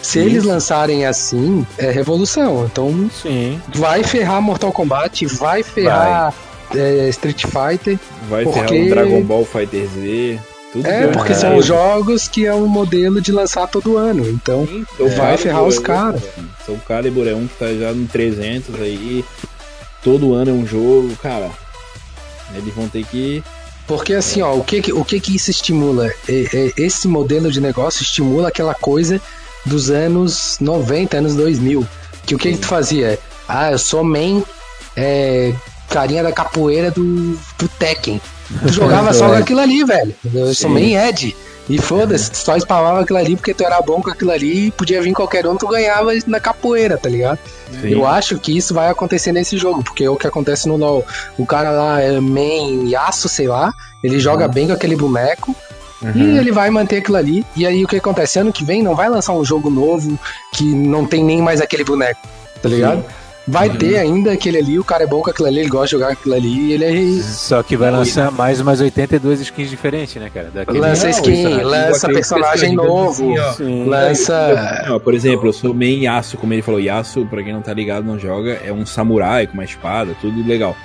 Se Isso. eles lançarem assim, é revolução. Então, Sim. vai ferrar Mortal Kombat, vai ferrar vai. É, Street Fighter. Vai porque... ferrar o Dragon Ball Fighter Z. Tudo é, porque é. são jogos que é um modelo de lançar todo ano. Então, Sim, vai ferrar os caras. Soul Calibur é um que tá já no trezentos aí. Todo ano é um jogo, cara. Eles vão ter que... Porque assim, ó, o que, o que que isso estimula? Esse modelo de negócio estimula aquela coisa dos anos noventa, anos dois mil. Que o que, que tu fazia? Ah, eu sou main é, carinha da capoeira do, do Tekken. Tu jogava só com aquilo ali, velho. Eu Sim. sou main Ed. E foda-se, tu só spamava aquilo ali porque tu era bom com aquilo ali e podia vir qualquer um, tu ganhava na capoeira, tá ligado? Sim. Eu acho que isso vai acontecer nesse jogo, porque é o que acontece no LoL. O cara lá é main Yasuo, sei lá, ele joga uhum. bem com aquele boneco uhum. e ele vai manter aquilo ali. E aí o que acontece? Ano que vem não vai lançar um jogo novo que não tem nem mais aquele boneco, tá ligado? Sim. Vai uhum. ter ainda aquele ali, o cara é bom com aquilo ali, ele gosta de jogar com aquilo ali e ele é... Só que vai lançar mais umas oitenta e duas skins diferentes, né, cara? Daquele... Lança skin, não, lança personagem novo, assim, lança... Não, por exemplo, eu sou main Yasuo, como ele falou, Yasuo, pra quem não tá ligado, não joga, é um samurai com uma espada, tudo legal.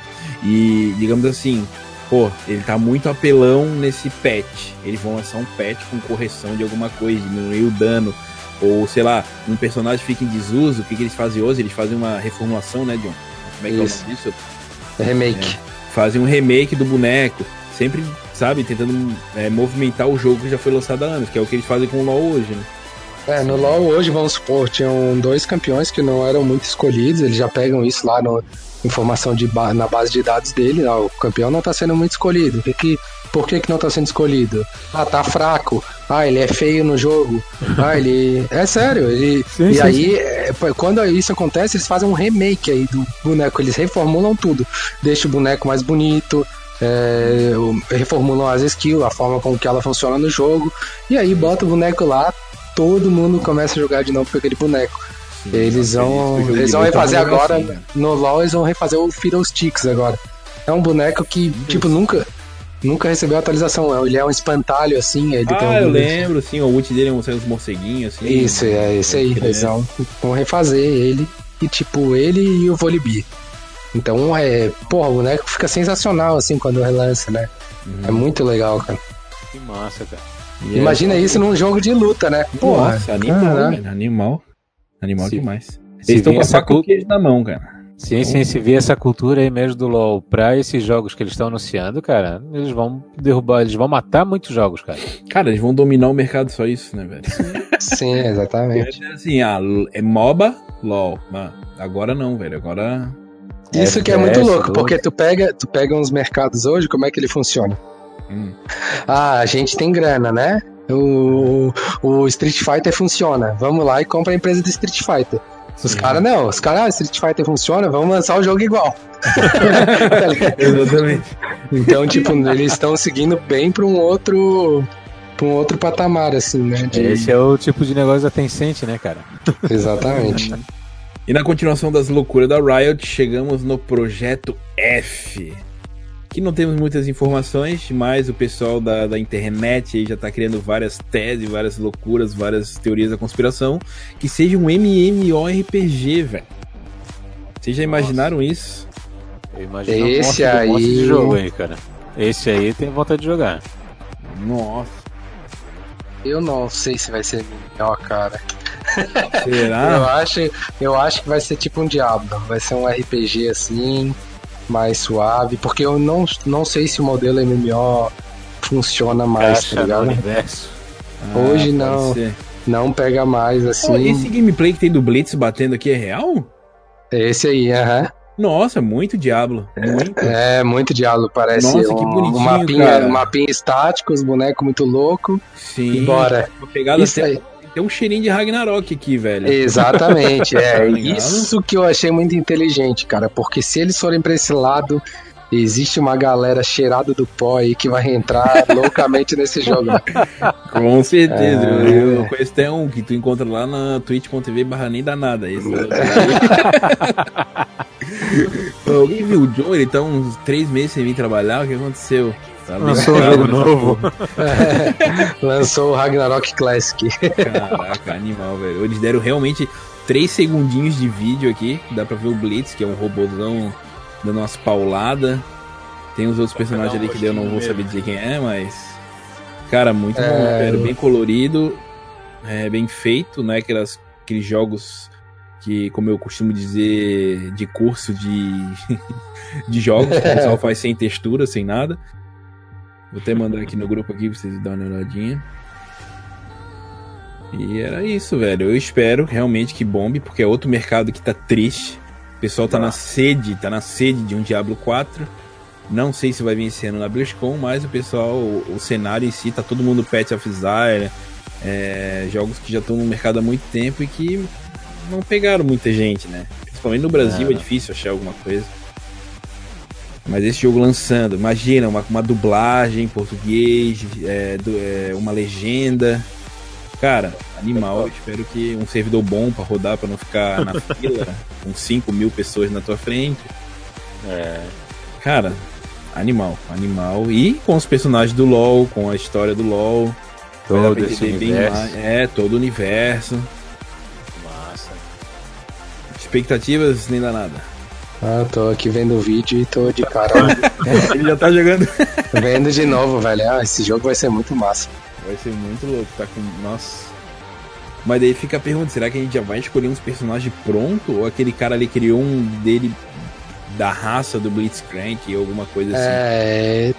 E, digamos assim, pô, ele tá muito apelão nesse patch. Eles vão lançar um patch com correção de alguma coisa, diminuir o dano. Ou, sei lá, um personagem fica em desuso, o que, que eles fazem hoje? Eles fazem uma reformulação, né, John? Como é que Isso. é o nome disso? Remake. É, fazem um remake do boneco, sempre, sabe, tentando é, movimentar o jogo que já foi lançado há anos, que é o que eles fazem com o LoL hoje, né? É, no LoL hoje, vamos supor, tinham dois campeões que não eram muito escolhidos, eles já pegam isso lá no informação de ba- na base de dados dele, ó, o campeão não tá sendo muito escolhido, o que que por que que não tá sendo escolhido? Ah, tá fraco. Ah, ele é feio no jogo. Ah, ele... É sério. Ele... Sim, e sim, aí, é, quando isso acontece, eles fazem um remake aí do boneco. Eles reformulam tudo. Deixam o boneco mais bonito. É, reformulam as skills, a forma com que ela funciona no jogo. E aí, bota o boneco lá. Todo mundo começa a jogar de novo com aquele boneco. Sim, eles vão, eles vão refazer agora. Assim, né? No LoL, eles vão refazer o Fiddlesticks agora. É um boneco que, Deus. tipo, nunca... Nunca recebeu atualização, ele é um espantalho assim. Ele ah, tem um eu lembro, sim, o ult dele é um, uns morceguinhos assim. Isso, é esse aí, eles vão, vão refazer ele, e tipo, ele e o Volibear. Então, é, porra, o boneco fica sensacional assim quando relança, né? Uhum. É muito legal, cara. Que massa, cara. E Imagina é, isso é... num jogo de luta, né? Porra, Nossa, animal, velho, animal. Animal se, demais. Eles estão com essa faca queijo na mão, cara. Sim, sim, se vir essa cultura aí mesmo do LoL pra esses jogos que eles estão anunciando, cara, eles vão derrubar, eles vão matar muitos jogos, cara. Cara, eles vão dominar o mercado, só isso, né, velho? Sim, exatamente. É assim, ah, é MOBA, LoL. Mano, agora não, velho, agora... Isso que é muito louco, porque tu pega, tu pega uns mercados hoje, como é que ele funciona? Hum. Ah, a gente tem grana, né? O, o Street Fighter funciona. Vamos lá e compra a empresa do Street Fighter. Os caras não, os caras, ah, Street Fighter funciona, vamos lançar o jogo igual. Exatamente. Então, tipo, eles estão seguindo bem para um outro para um outro patamar, assim, né? De... Esse é o tipo de negócio da Tencent, né, cara? Exatamente. E na continuação das loucuras da Riot, chegamos no Projeto F. Que não temos muitas informações, mas o pessoal da, da internet aí já tá criando várias teses, várias loucuras, várias teorias da conspiração, que seja um MMORPG, velho. Vocês já imaginaram Nossa. isso? Eu imagino Esse um monte, aí... de jogo aí, cara. Esse aí tem vontade de jogar. Nossa. Eu não sei se vai ser melhor, cara. Será? eu, acho, eu acho que vai ser tipo um Diablo. Vai ser um R P G assim... mais suave, porque eu não, não sei se o modelo M M O funciona mais, Caixa tá ligado? Universo. Hoje ah, não, não pega mais assim. Pô, esse gameplay que tem do Blitz batendo aqui é real? Esse aí, aham. Uh-huh. Nossa, muito Diablo. Muito. É, muito Diablo, parece. Nossa, um, que bonitinho, um mapinha, cara. Um mapinha estático, os bonecos muito loucos. Sim. E bora. Isso aí. Tem um cheirinho de Ragnarok aqui, velho. Exatamente, é isso que eu achei muito inteligente, cara, porque se eles forem pra esse lado, existe uma galera cheirada do pó aí que vai entrar loucamente nesse jogo. Com certeza, é... eu conheço até um que tu encontra lá na twitch ponto tv barra nem danada. Esse Alguém viu o John? Ele tá uns três meses sem vir trabalhar, o que aconteceu? Tá lançou um jogo novo. É, lançou o Ragnarok Classic. Caraca, animal, velho. Eles deram realmente três segundinhos de vídeo aqui. Dá pra ver o Blitz, que é um robôzão dando umas pauladas. Tem os outros personagens ali que eu não vou saber dizer quem é, mas... Cara, muito é... bom, velho. Bem colorido, é, bem feito, não é aquelas, aqueles jogos que, como eu costumo dizer, de curso de, de jogos, que o pessoal faz sem textura, sem nada. Vou até mandar aqui no grupo aqui pra vocês darem uma olhadinha. E era isso, velho. Eu espero realmente que bombe, porque é outro mercado que tá triste. O pessoal tá na sede, tá na sede de um Diablo quatro. Não sei se vai vir esse ano na BlizzCon, mas o pessoal, o, o cenário em si, tá todo mundo Path of Exile, é, jogos que já estão no mercado há muito tempo e que não pegaram muita gente, né? Principalmente no Brasil é, é difícil achar alguma coisa. Mas esse jogo lançando, imagina, uma, uma dublagem em português, é, do, é, uma legenda. Cara, animal. Eu espero que um servidor bom pra rodar, pra não ficar na fila com cinco mil pessoas na tua frente. É. Cara, animal, animal. E com os personagens do LoL, com a história do LoL. Todo esse universo. Mais, é, todo o universo. Massa. Expectativas nem dá nada. Ah, tô aqui vendo o vídeo e tô de cara. Ele já tá jogando. Vendo de novo, velho. Ah, esse jogo vai ser muito massa. Vai ser muito louco, tá com... Nossa. Mas daí fica a pergunta, será que a gente já vai escolher uns personagens pronto? Ou aquele cara ali criou um dele da raça do Blitzcrank ou alguma coisa assim? É...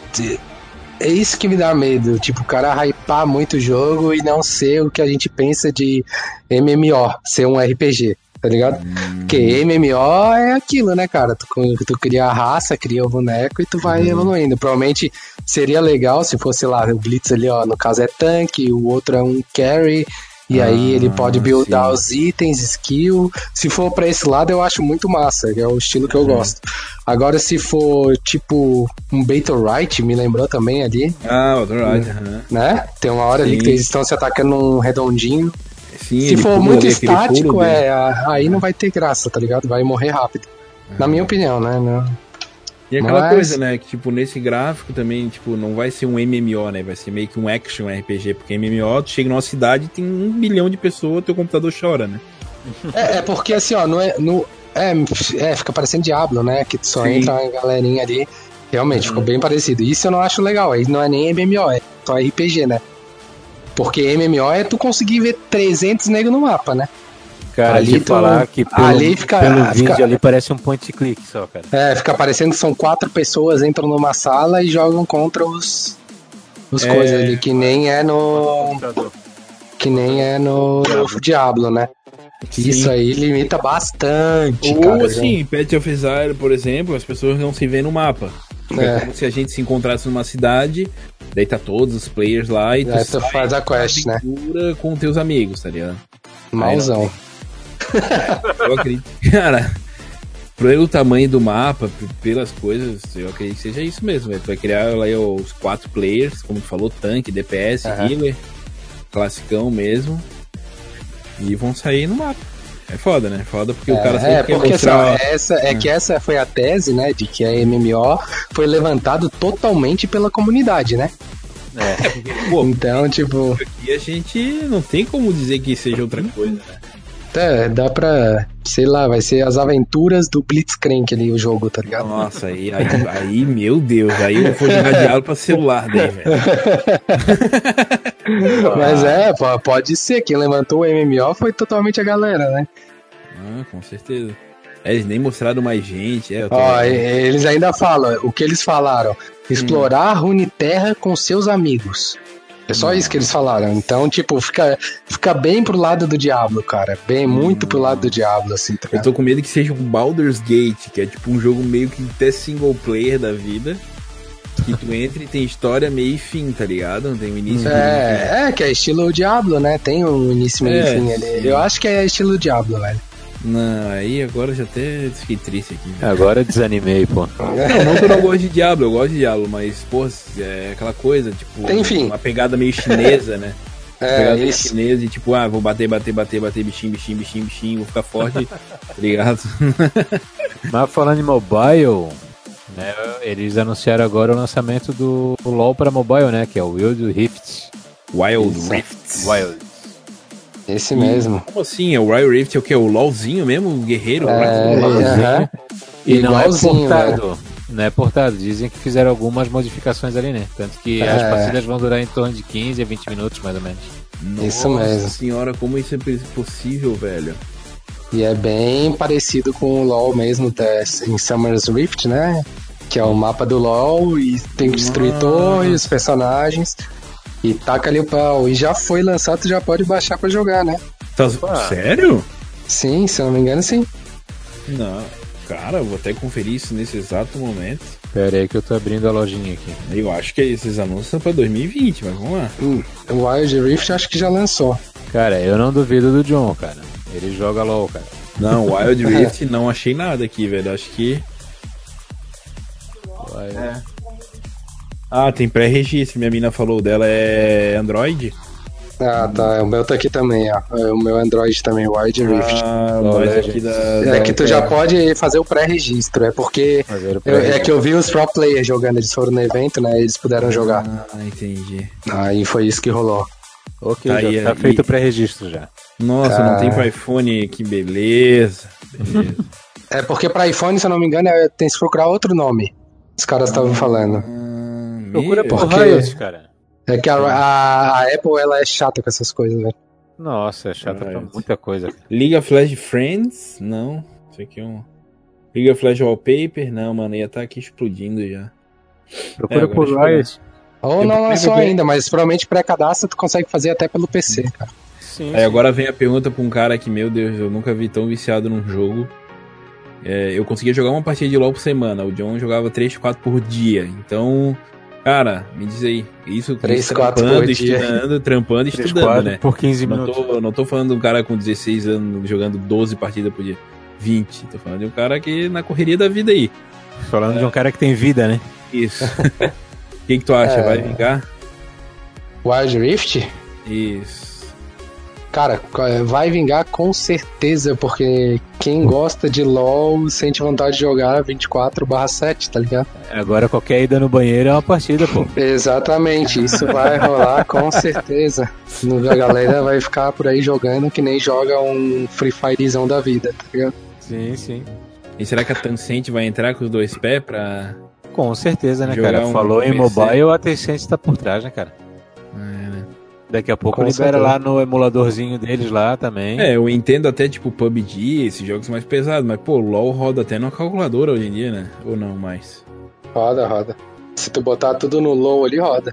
É isso que me dá medo. Tipo, o cara hypar muito o jogo e não ser o que a gente pensa de M M O, ser um R P G. Tá ligado? Hum. Porque M M O é aquilo, né, cara? Tu, tu cria a raça, cria o boneco e tu vai hum. evoluindo. Provavelmente seria legal se fosse lá o Blitz ali, ó. No caso é tanque, o outro é um carry. E ah, aí ele pode buildar sim. os itens, skill. Se for pra esse lado, eu acho muito massa. É o estilo que eu uhum. gosto. Agora, se for tipo um Battlerite, me lembrou também ali. Ah, Battlerite, uhum. né? Tem uma hora sim. ali que eles estão se atacando num redondinho. Sim, se for muito estático, é, aí não vai ter graça, tá ligado? Vai morrer rápido. Uhum. Na minha opinião, né? Não. E aquela Mas... coisa, né, que tipo, nesse gráfico também, tipo, não vai ser um M M O, né, vai ser meio que um action R P G, porque M M O, tu chega numa cidade e tem um bilhão de pessoas, teu computador chora, né? É, é porque assim, ó, não é, no, é, é, fica parecendo Diablo, né, que só Sim. entra uma galerinha ali, realmente, uhum. ficou bem parecido. Isso eu não acho legal, aí não é nem M M O, é só R P G, né? Porque M M O é tu conseguir ver trezentos negros no mapa, né? Cara, ali de tu, falar que pelo, ali fica, pelo fica, vídeo ali parece um point click só, cara. É, fica parecendo que são quatro pessoas, entram numa sala e jogam contra os os é, coisas ali, que nem é no que nem é no, no Diablo, né? Sim. Isso aí limita bastante, Ou cara, assim, Path of Exile, por exemplo, as pessoas não se veem no mapa. É, é como se a gente se encontrasse numa cidade, daí tá todos os players lá e tu, é, tu faz a quest, né? Com teus amigos, tá ligado? Malzão. Eu acredito, cara, pelo tamanho do mapa, pelas coisas, eu acredito que seja isso mesmo, véio. Tu vai criar lá os quatro players, como tu falou, tanque, D P S, uhum. healer, classicão mesmo, e vão sair no mapa. É foda, né? Foda porque é, o cara sempre é, quer porque mostrar... essa, essa, é, é que essa foi a tese, né, de que a M M O foi levantado totalmente pela comunidade, né? É, porque, pô, então, tipo... Aqui a gente não tem como dizer que seja outra coisa, né? É, dá pra, sei lá, vai ser as aventuras do Blitzcrank ali, o jogo, tá ligado? Nossa, aí, aí, aí meu Deus, aí eu vou jogar Diablo pra celular daí, velho. Mas é, pode ser, quem levantou o M M O foi totalmente a galera, né? Ah, com certeza. É, eles nem mostraram mais gente, é. Eu tô... Ó, eles ainda falam, o que eles falaram, explorar hum. Runeterra com seus amigos. É só isso que eles falaram. Então, tipo, fica, fica bem pro lado do Diablo, cara. Bem, muito pro lado do Diablo, assim, tá ligado? Eu tô com medo que seja um Baldur's Gate, que é tipo um jogo meio que até single player da vida. Que tu entra e tem história, meio e fim, tá ligado? Não tem um início. É, é, que é estilo Diablo, né? Tem um início, meio é, e fim ali. Eu acho que é estilo Diablo, velho. Não, aí agora já até fiquei triste aqui. Velho. Agora desanimei, pô. Não, não que eu não gosto de Diablo, eu gosto de Diablo, mas, pô, é aquela coisa, tipo, enfim. Uma pegada meio chinesa, né? Uma é, pegada isso. meio chinesa e tipo, ah, vou bater, bater, bater, bater, bichinho, bichinho, bichinho, bichinho, vou ficar forte, tá ligado? Mas falando em mobile, Né, eles anunciaram agora o lançamento do LoL para mobile, né? Que é o Wild Rift. Wild Isso. Rift. Wild. Esse E mesmo. Como assim? É o Wild Rift é o que? O LOLzinho mesmo? O guerreiro? É, O LOLzinho? aham. E não é Igualzinho, portado. Não é portado. Dizem que fizeram algumas modificações ali, né? Tanto que É. as partidas vão durar em torno de quinze a vinte minutos, mais ou menos. Nossa Isso mesmo. senhora, como isso é possível, velho? E é bem parecido com o LoL mesmo, tá? Em Summer's Rift, né? Que é o mapa do LoL e tem que destruir Nossa. torres, personagens e taca ali o pau. E já foi lançado, já pode baixar pra jogar, né? Tá... Sério? Sim, se eu não me engano, sim. Não. Cara, eu vou até conferir isso nesse exato momento. Pera aí que eu tô abrindo a lojinha aqui. Eu acho que esses anúncios são pra dois mil e vinte, mas vamos lá. Hum, o Wild Rift acho que já lançou. Cara, eu não duvido do John, cara. Ele joga LoL, cara. Não, Wild Rift não achei nada aqui, velho. Acho que... Wild- É. Ah, tem pré-registro. Minha mina falou dela é Android. Ah, tá. O meu tá aqui também, ó. É o meu Android também, o Wild Rift. Ah, Lol mas Legends. aqui da... É da- que tu já pode fazer o pré-registro. É porque Fazer o eu- pré-registro. é que eu vi os pro players jogando. Eles foram no evento, né? Eles puderam jogar. Ah, entendi. Aí foi isso que rolou. Ok, Tá já aí, tá aí. feito o pré-registro já. Nossa, não Ah. tem pro iPhone, que beleza. Beleza. É porque pra iPhone, se eu não me engano, é- tem que procurar outro nome. Os caras estavam falando. Ah, Procura meu- por Porque- Riot, cara. É que a, a- a Apple, ela é chata com essas coisas, velho. Nossa, é chata pra Riot. muita coisa. cara. League of Legends Friends? Não. Isso aqui é um... League of Legends Wallpaper? Não, mano, ia estar aqui explodindo já. Procura É, agora por deixa eu ver. Riot. Ou Eu não prefiro lançou ver- ainda, mas provavelmente pré-cadastro tu consegue fazer até pelo P C, cara. Sim, Aí sim. agora vem a pergunta pra um cara que, meu Deus, eu nunca vi tão viciado num jogo. É, eu conseguia jogar uma partida de LoL por semana. O John jogava três, quatro por dia. Então, cara, me diz aí. Isso três, isso quatro trampando, por dia. estudando, trampando e três, estudando, quatro né? por quinze Não minutos. tô, não tô falando de um cara com dezesseis anos jogando doze partidas por dia. vinte. Tô falando de um cara que na correria da vida aí. Falando de um cara que tem vida, né? Isso. O que, que tu acha? É. Vai vingar? Wild Rift? Isso. Cara, vai vingar com certeza, porque quem gosta de LoL sente vontade de jogar vinte e quatro barra sete, tá ligado? Agora qualquer ida no banheiro é uma partida, pô. Exatamente, isso vai rolar com certeza. A galera vai ficar por aí jogando que nem joga um Free Firezão da vida, tá ligado? Sim, sim. E será que a Tencent vai entrar com os dois pés pra... Com certeza, né, Jogar cara? um Falou em P C. mobile, a Tencent tá por trás, né, cara? É, né? Daqui a pouco Com libera certeza. lá no emuladorzinho deles lá também. É, eu entendo até tipo P U B G, esses jogos mais pesados, mas pô, LoL roda até numa calculadora hoje em dia, né? Ou não mais? Roda, roda. Se tu botar tudo no low ali, roda.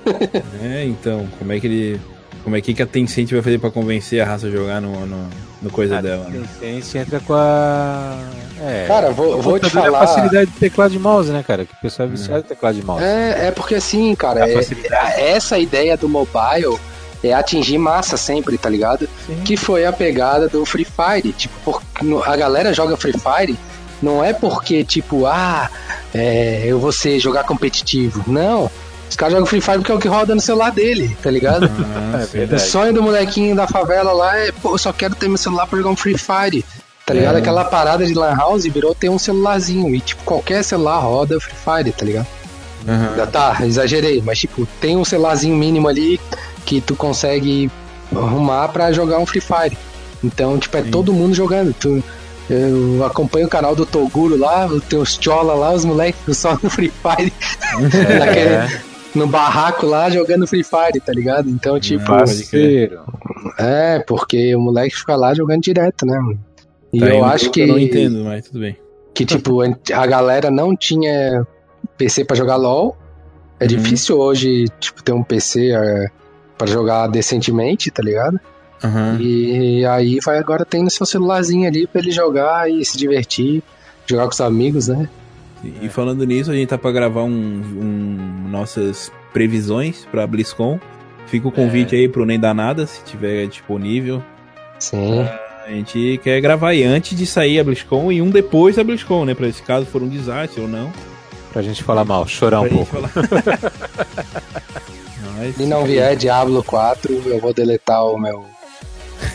É, então, como é que ele... Como é que que a Tencent vai fazer pra convencer a raça a jogar no, no, no coisa A dela, né? Tencent entra com a... É, Cara, vou, vou te computador é falar. a facilidade de teclado de mouse, né, cara? Que o pessoal é viciado em teclado de mouse. É, é porque assim, cara, A é- facilidade. essa ideia do mobile é atingir massa sempre, tá ligado? Sim. Que foi a pegada do Free Fire. Tipo, por- no- a galera joga Free Fire não é porque, tipo, ah, é, eu vou ser jogar competitivo. Não. Os caras jogam Free Fire porque é o que roda no celular dele, tá ligado? Ah, É sim. O verdade. sonho do molequinho da favela lá é, pô, eu só quero ter meu celular pra jogar um Free Fire. Tá ligado? É. Aquela parada de Lan House virou ter um celularzinho. E, tipo, qualquer celular roda Free Fire, tá ligado? Aham. Tá, exagerei, mas, tipo, tem um celularzinho mínimo ali que tu consegue arrumar pra jogar um Free Fire. Então, tipo, é Sim. todo mundo jogando. Tu, eu acompanho o canal do Toguro lá, tem os chola lá, os moleques só no Free Fire, naquele- É, no barraco lá, jogando Free Fire, tá ligado? Então, tipo, Ah, pode crer. parceiro. é, porque o moleque fica lá jogando direto, né, mano? E Tá aí eu um acho jogo que, eu não entendo, mas tudo bem. que, tipo, a galera não tinha P C pra jogar LoL. É Uhum. difícil hoje, tipo, ter um P C é, pra jogar decentemente, tá ligado? Aham. E aí vai agora tendo seu celularzinho ali pra ele jogar e se divertir, jogar com os amigos, né? E falando nisso, a gente tá pra gravar um, um- nossas previsões pra BlizzCon. Fica o convite aí pro Nem Dá Nada, se tiver disponível. Sim. A gente quer gravar aí antes de sair a BlizzCon e um depois da BlizzCon, né? Pra esse caso for um desastre ou não. Pra gente falar mal, chorar um pra gente pouco. falar. Mas, Se não vier Diablo quatro, eu vou deletar o meu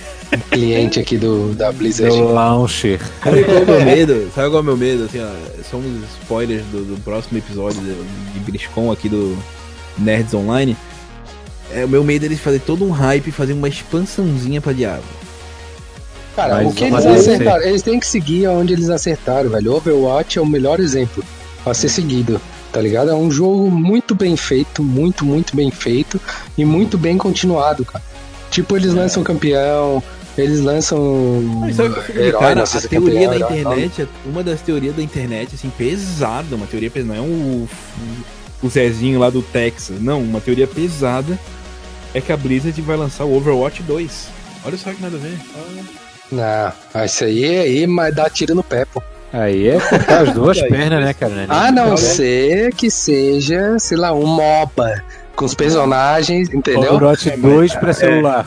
cliente aqui do, da Blizzard. Do launcher. Sabe qual é o meu medo? Sabe qual é o meu medo? Assim, ó, somos spoilers do, do próximo episódio de, de BlizzCon aqui do Nerds Online. É, o meu medo é eles fazerem todo um hype e fazer uma expansãozinha pra Diablo. Cara, Mas o que eles mas acertaram? Eles têm que seguir onde eles acertaram, velho. Overwatch é o melhor exemplo a ser seguido, tá ligado? É um jogo muito bem feito, muito, muito bem feito e muito bem continuado, cara. Tipo, eles é. lançam campeão, eles lançam Mas sabe que eu herói, cara, não sei a se é teoria campeão, da herói, internet, uma das teorias da internet, assim, pesada, uma teoria pesada, não é um, o Zezinho lá do Texas, não, uma teoria pesada é que a Blizzard vai lançar o Overwatch dois. Olha só que nada a ver. Não, isso aí, aí mas dá tiro no pé, pô. Aí é cortar as duas pernas, né, cara? A não ser que seja, sei lá, um MOBA com os personagens, entendeu? Overwatch dois pra celular.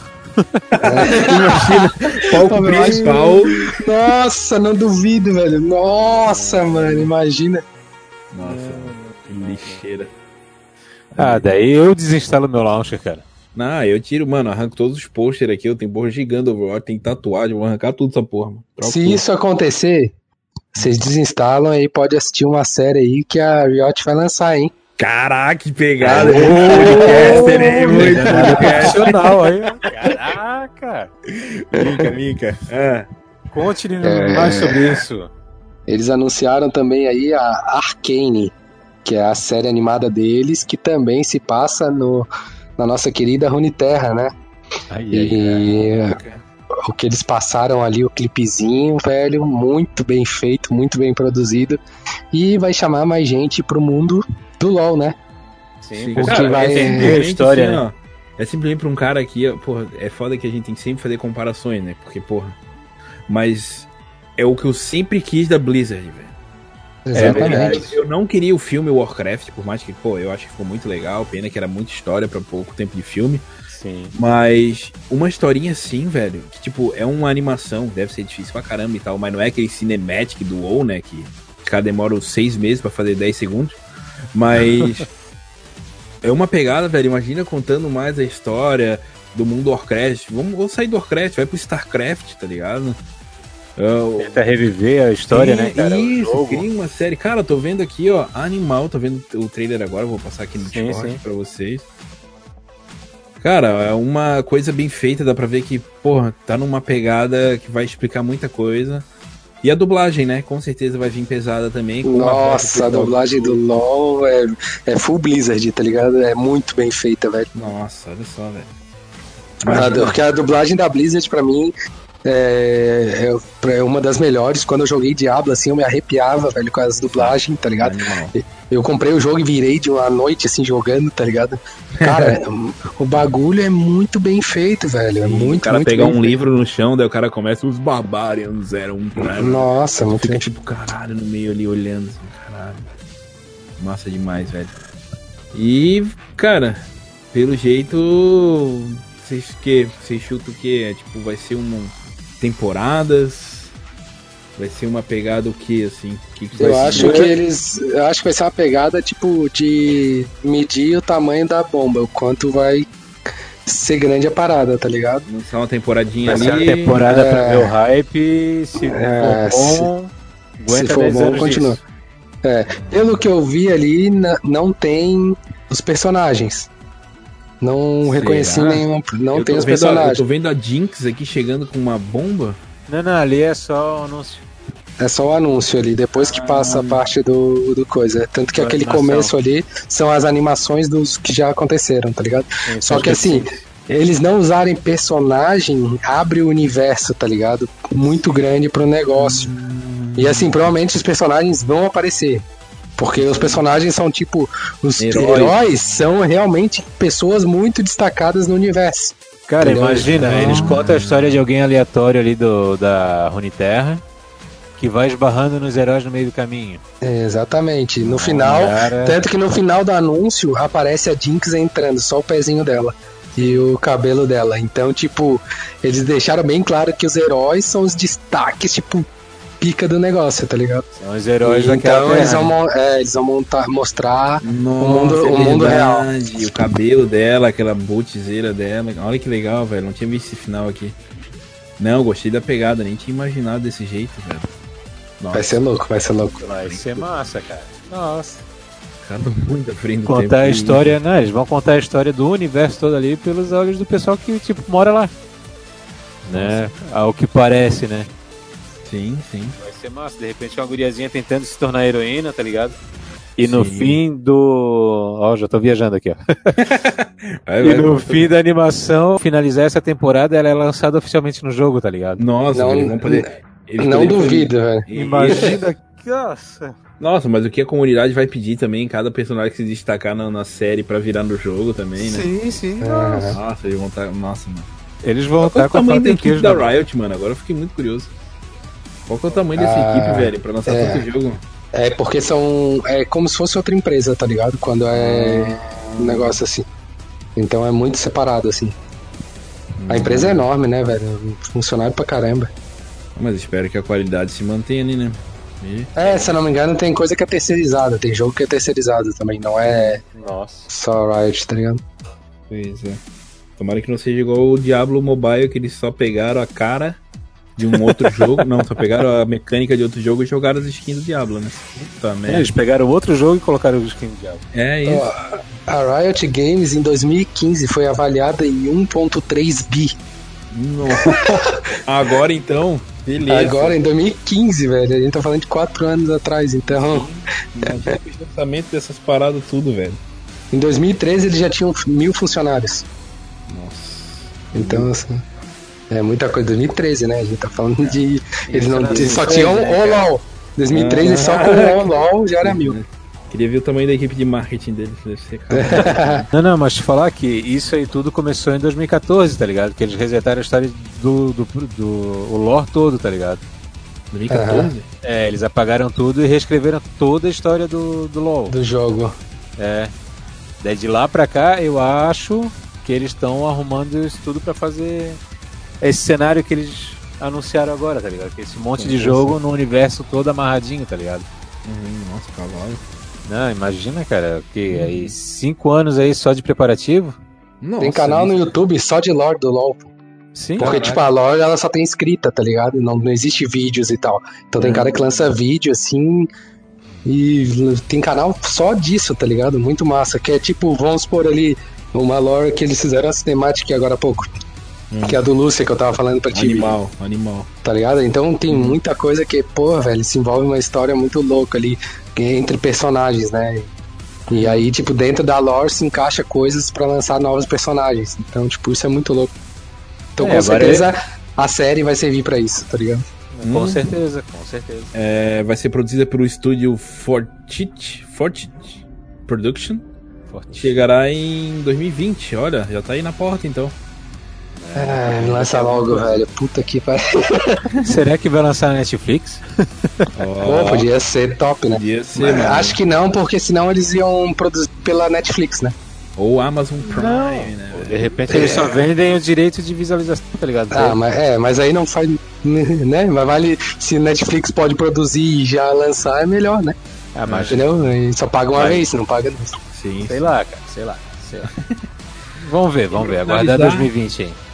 Imagina, palco principal. Nossa, não duvido, velho. Nossa, mano, imagina. Nossa, que lixeira. Ah, daí eu desinstalo meu launcher, cara. Não, eu tiro, mano, arranco todos os posters aqui. Eu tenho porra gigante do Overwatch, tem tatuagem, eu vou arrancar tudo essa porra, mano. Troco Se tudo. isso acontecer, vocês desinstalam aí, pode assistir uma série aí que a Riot vai lançar, hein? Caraca, que pegada! Podcaster, hein? Muito profissional aí. Caraca! Mica, Mica. Ah. Conte-me mais sobre isso. Eles anunciaram também aí a Arcane, que é a série animada deles, que também se passa no, na nossa querida Runeterra, né? Ai, e ai, o que eles passaram ali, o clipezinho, velho, muito bem feito, muito bem produzido, e vai chamar mais gente pro mundo do LoL, né? Sim, porque cara, vai é ver a história, assim, né? ó, é simplesmente pra um cara aqui, ó, porra, é foda que a gente tem que sempre fazer comparações, né? Porque, porra, mas é o que eu sempre quis da Blizzard, velho. Exatamente. É, eu não queria o filme Warcraft, por mais que, pô, eu acho que ficou muito legal, pena que era muita história pra pouco tempo de filme. Sim. Mas uma historinha assim, velho, que tipo, é uma animação, deve ser difícil pra caramba e tal, mas não é aquele cinematic do WoW, né, que os caras demoram seis meses pra fazer dez segundos, mas é uma pegada, velho, imagina contando mais a história do mundo Warcraft, vamos, vamos sair do Warcraft, vai pro StarCraft, tá ligado? Uh, Tenta reviver a história, é, né, cara? Isso, cria uma série. Cara, tô vendo aqui, ó, Animal, tô vendo o trailer agora, vou passar aqui no sim, Discord sim. pra vocês. Cara, é uma coisa bem feita, dá pra ver que, porra, tá numa pegada que vai explicar muita coisa. E a dublagem, né? Com certeza vai vir pesada também. Com Nossa, a dublagem do LoL é, é full Blizzard, tá ligado? É muito bem feita, velho. Nossa, olha só, velho. Ah, porque a dublagem da Blizzard, pra mim, é, é, é uma das melhores. Quando eu joguei Diablo, assim, eu me arrepiava, velho, com as dublagens, tá ligado? Animal. Eu comprei o jogo e virei de uma noite, assim, jogando, tá ligado? Cara, o bagulho é muito bem feito, velho. É muito, o cara muito pegar bem um feito. livro no chão, daí o cara começa os Barbarians zero um. Nossa, muito fica bem. tipo, caralho, no meio ali, olhando assim, caralho. Massa demais, velho. E, cara, pelo jeito, vocês que vocês chutam o que? É, tipo, vai ser uma temporadas? Vai ser uma pegada o que, assim? Que que Eu vai acho ser? que eles. Eu acho que vai ser uma pegada, tipo, de medir o tamanho da bomba, o quanto vai ser grande a parada, tá ligado? Lançar uma temporadinha Vai ser uma ali. temporada é. pra ver o hype. Se É, for bom, aguenta se for dez bom, anos continua. disso. É, pelo que eu vi ali, na- não tem os personagens. Não Será? reconheci nenhum. Não Eu tem tô os vendo a- personagens. Eu tô vendo a Jinx aqui chegando com uma bomba. Não, não, ali é só o anúncio. É só o anúncio ali, depois que passa a parte do, do coisa. Tanto que Da aquele animação. começo ali são as animações dos que já aconteceram, tá ligado? Sim, Só acho que assim, sim. eles não usarem personagem abre o universo, tá ligado? Muito grande pro negócio. E assim, provavelmente os personagens vão aparecer. Porque os personagens são tipo. Os Heróis. heróis, são realmente pessoas muito destacadas no universo. Cara, Entendeu? imagina, Então- eles contam a história de alguém aleatório ali do, da Runeterra que vai esbarrando nos heróis no meio do caminho. É, exatamente. No final, cara. tanto que no final do anúncio aparece a Jinx entrando, só o pezinho dela e o cabelo dela. Então, tipo, eles deixaram bem claro que os heróis são os destaques, tipo, pica do negócio, tá ligado? São os heróis E daquela então eles terra, vão, né? mon- é, eles vão montar, mostrar Nossa, o mundo, é o mundo real. verdade. O cabelo dela, aquela bootzeira dela. Olha que legal, velho. Não tinha visto esse final aqui. Não, gostei da pegada, nem tinha imaginado desse jeito, velho. Nossa. Vai ser louco, vai ser louco. Vai ser massa, cara. Nossa. Cara, muito à frente do contar tempo. a história, né? Eles vão contar a história do universo todo ali pelos olhos do pessoal que, tipo, mora lá. Né? Ao que parece, né? Sim, sim. Vai ser massa. De repente uma guriazinha tentando se tornar heroína, tá ligado? E no Sim. fim do... Ó, já tô viajando aqui, ó. Vai, e vai, no vai. fim da animação, finalizar essa temporada, ela é lançada oficialmente no jogo, tá ligado? Nossa, Não, eles vão poder... eles não poderiam duvido, velho. fazer- Imagina... Nossa... Nossa, mas o que a comunidade vai pedir também, cada personagem que se destacar na, na série pra virar no jogo também, né? Sim, sim. Nossa. Nossa, eles vão estar... Nossa, mano. Eles vão Qual é estar o com a tamanho faca da em equipe queijo da na mão. Riot, mano? Agora eu fiquei muito curioso. Qual que é o tamanho dessa Ah, equipe, velho, pra lançar é. tanto jogo? É porque são. É como se fosse outra empresa, tá ligado? Quando é um negócio assim. Então é muito separado, assim. A empresa é enorme, né, velho? Funcionário pra caramba. Mas espero que a qualidade se mantenha ali, né? E... É, se eu não me engano, tem coisa que é terceirizada. Tem jogo que é terceirizado também. Não é Nossa. só Riot, tá ligado? Pois é. Tomara que não seja igual o Diablo Mobile, que eles só pegaram a cara de um outro jogo. Não, só pegaram a mecânica de outro jogo e jogaram as skins do Diablo, né? Puta É, merda. eles pegaram outro jogo e colocaram o skin do diabo. É isso. Ó, a Riot Games em dois mil e quinze foi avaliada em um ponto três bi. Nossa. Agora então, beleza. Agora em dois mil e quinze, velho. A gente tá falando de quatro anos atrás, então. Imagina o pensamento dessas paradas tudo, velho. Em dois mil e treze eles já tinham mil funcionários. Nossa. Então, assim. É muita coisa. dois mil e treze, né? A gente tá falando de. Eles, não, era eles só dois mil e tinham treze, né, o LOL. dois mil e treze só com o LOL já era mil. Queria ver o tamanho da equipe de marketing deles. Deve ser cara. Não, não, mas te falar que isso aí tudo começou em dois mil e quatorze, tá ligado? Que eles resetaram a história do, do, do o lore todo, tá ligado? dois mil e quatorze? É, eles apagaram tudo e reescreveram toda a história do, do LoL. Do jogo. É. Daí de lá pra cá, eu acho que eles estão arrumando isso tudo pra fazer esse cenário que eles anunciaram agora, tá ligado? Que esse monte de jogo no universo todo amarradinho, tá ligado? Uhum, nossa, cavalo. Não, imagina, cara, que aí cinco anos aí só de preparativo? Nossa, Tem canal no isso- YouTube só de lore do LoL. Sim. Porque, Caraca. tipo, a lore ela só tem escrita, tá ligado? Não, não existe vídeos e tal. Então tem Uhum. cara que lança vídeo assim. E tem canal só disso, tá ligado? Muito massa. Que é tipo, vamos supor ali, uma lore que eles fizeram a cinemática agora há pouco. Hum. Que é a do Lúcia que eu tava falando pra ti. Animal, animal. Tá ligado? Então tem muita coisa que, pô, velho, se envolve uma história muito louca ali entre personagens, né? E aí, tipo, dentro da lore se encaixa coisas pra lançar novos personagens. Então, tipo, isso é muito louco. Então, É, com agora certeza, a série vai servir pra isso, tá ligado? Com Hum. certeza, com certeza. É, vai ser produzida pelo estúdio Fortite, Fortite Production. Forte. Chegará em dois mil e vinte. Olha, já tá aí na porta então. É, lança logo, velho. Puta que pariu. Será que vai lançar na Netflix? Pô, podia ser top, né? Podia ser, Mas mano. acho que não, porque senão eles iam produzir pela Netflix, né? Ou Amazon Prime, né? De repente eles só vendem o direito de visualização, tá ligado? Ah, mas, é, mas aí não faz, né? Mas vale, se Netflix pode produzir e já lançar, é melhor, né? Ah, mas Entendeu? E só paga uma Vai. vez, não paga duas. Sim. sei lá, cara, sei lá, sei lá. Vamos ver, vamos ver. Aguardar finalizar- dois mil e vinte aí.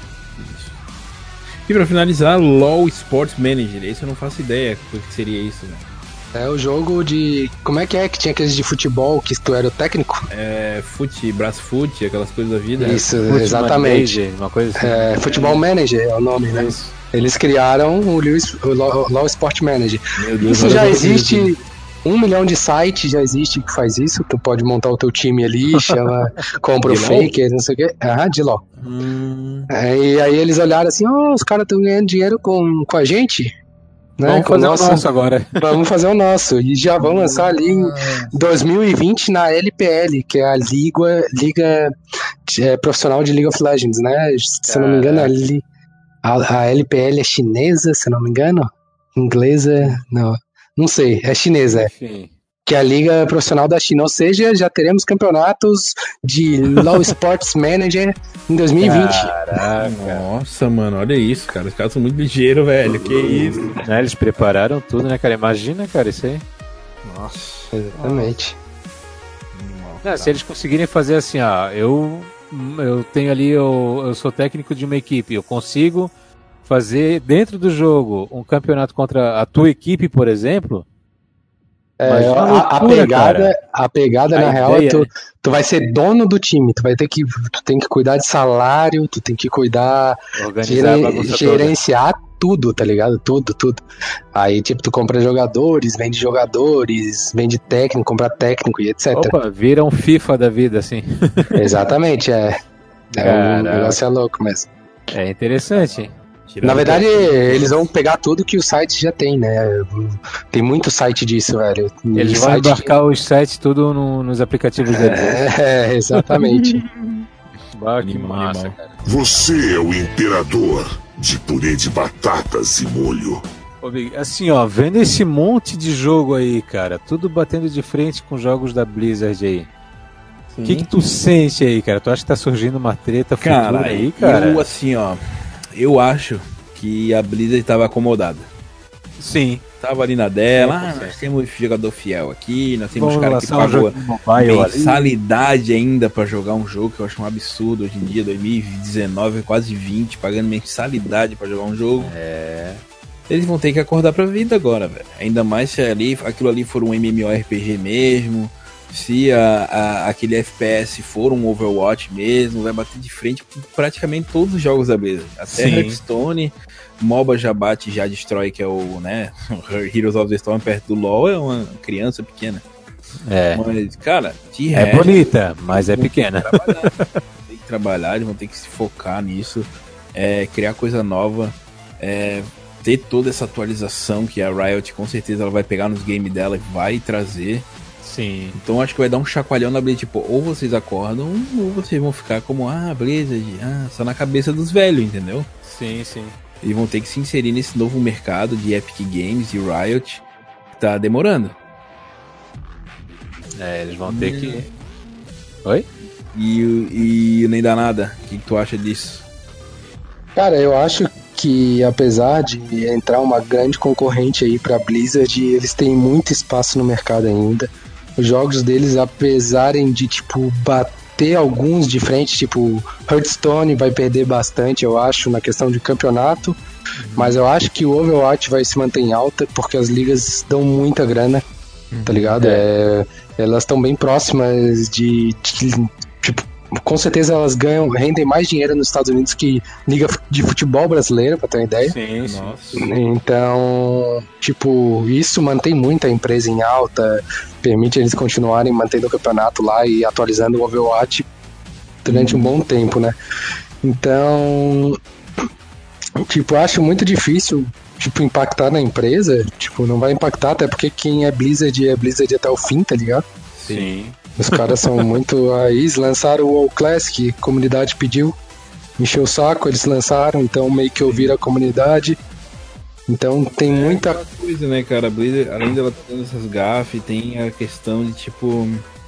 E pra finalizar, LoL Sports Manager. Esse eu não faço ideia o que seria isso, né? É o jogo de. Como é que é que tinha aqueles de futebol que tu era o técnico? É fute, braço fute, aquelas coisas da vida. Isso, Ultimate exatamente. Manager, uma coisa assim. É, Futebol Manager é o nome, né? Isso. Eles criaram o Lewis- o LoL LoL Sport Manager. Meu Deus, Isso agora já eu vou existe. Um milhão de sites já existe que faz isso. Tu pode montar o teu time ali, chama, compra o De LoL? Faker, não sei o quê. Ah, de LoL. Hum, É, e aí eles olharam assim, ó, os caras estão ganhando dinheiro com, com a gente. Né? Vamos Com fazer nossa- o nosso agora. Vamos fazer o nosso. E já vão lançar ali em dois mil e vinte na L P L, que é a Liga, Liga é, Profissional de League of Legends, né? Se eu não me engano, a, li, a, a L P L é chinesa, se eu não me engano. Inglesa, não. Não sei, é chinesa, é. Enfim. Que é a Liga Profissional da China. Ou seja, já teremos campeonatos de LoL Sports Manager em dois mil e vinte. Caraca. Nossa, mano, olha isso, cara. Os caras são muito ligeiros, velho. Que isso? Né, eles prepararam tudo, né, cara? Imagina, cara, isso aí. Nossa. Exatamente. Não, se eles conseguirem fazer assim, ó, eu, eu tenho ali, eu, eu sou técnico de uma equipe, eu consigo fazer dentro do jogo um campeonato contra a tua equipe, por exemplo. É, a, loucura, a pegada, a pegada a na real é tu, tu vai ser dono do time, tu vai ter que tu tem que cuidar de salário, tu tem que cuidar, geren, gerenciar toda. Tudo, tá ligado? Tudo, tudo. Aí, tipo, tu compra jogadores, vende jogadores, vende técnico, compra técnico e etcétera. Opa, vira um FIFA da vida, assim. Exatamente, é. É um negócio é louco mesmo. É interessante, hein? Na verdade, eles vão pegar tudo que o site já tem, né? Tem muito site disso, velho. Eles vão embarcar os sites tudo no, nos aplicativos deles. É, exatamente. Bah, que massa, cara. Você é o imperador de purê de batatas e molho. Assim, ó, vendo esse monte de jogo aí, cara, tudo batendo de frente com jogos da Blizzard aí. O que que tu sente aí, cara? Tu acha que tá surgindo uma treta cara, futura aí, cara? Eu, assim, ó, eu acho que a Blizzard tava acomodada. Sim. Tava ali na dela, ah, nós temos jogador fiel aqui, nós temos Vamos cara que pagou um mensalidade ainda pra jogar um jogo, que eu acho um absurdo hoje em dia, dois mil e dezenove, quase vinte, pagando mensalidade pra jogar um jogo. É. Eles vão ter que acordar pra vida agora, velho. Ainda mais se ali, aquilo ali for um MMORPG mesmo, se a, a, aquele F P S for um Overwatch mesmo, vai bater de frente com praticamente todos os jogos da Blizzard. Até Hearthstone, MOBA já bate, já destrói, que é o, né, Heroes of the Storm perto do LoL, é uma criança pequena. É. Mas, cara, de é resto, bonita, mas é pequena. Tem que trabalhar, eles vão ter que se focar nisso, é, criar coisa nova, é, ter toda essa atualização que a Riot com certeza ela vai pegar nos games dela e vai trazer. Sim. Então acho que vai dar um chacoalhão na Blizzard, tipo, ou vocês acordam, ou vocês vão ficar como, ah, Blizzard, ah, só na cabeça dos velhos, entendeu? Sim, sim. E vão ter que se inserir nesse novo mercado de Epic Games e Riot, que tá demorando. É, eles vão ter que... Oi? E, e nem dá nada, o que, que tu acha disso? Cara, eu acho que apesar de entrar uma grande concorrente aí pra Blizzard, eles têm muito espaço no mercado ainda. Os jogos deles, apesar de, tipo, bater alguns de frente, tipo, Hearthstone vai perder bastante, eu acho, na questão de campeonato, mas eu acho que o Overwatch vai se manter em alta, porque as ligas dão muita grana, tá ligado? É. É, elas estão bem próximas de, de, tipo, com certeza elas ganham, rendem mais dinheiro nos Estados Unidos que liga de futebol brasileira, pra ter uma ideia. Sim, sim. Então, tipo, isso mantém muito a empresa em alta, permite eles continuarem mantendo o campeonato lá e atualizando o Overwatch durante hum. um bom tempo, né? Então, tipo, acho muito difícil, tipo, impactar na empresa. Tipo, não vai impactar, até porque quem é Blizzard é Blizzard até o fim, tá ligado? Sim. Os caras são muito... Aí eles lançaram o WoW Classic, a comunidade pediu, encheu o saco, eles lançaram, então meio que ouviram a comunidade. Então tem muita... É coisa, né, cara? A Blizzard, além dela tendo essas gafes, tem a questão de, tipo...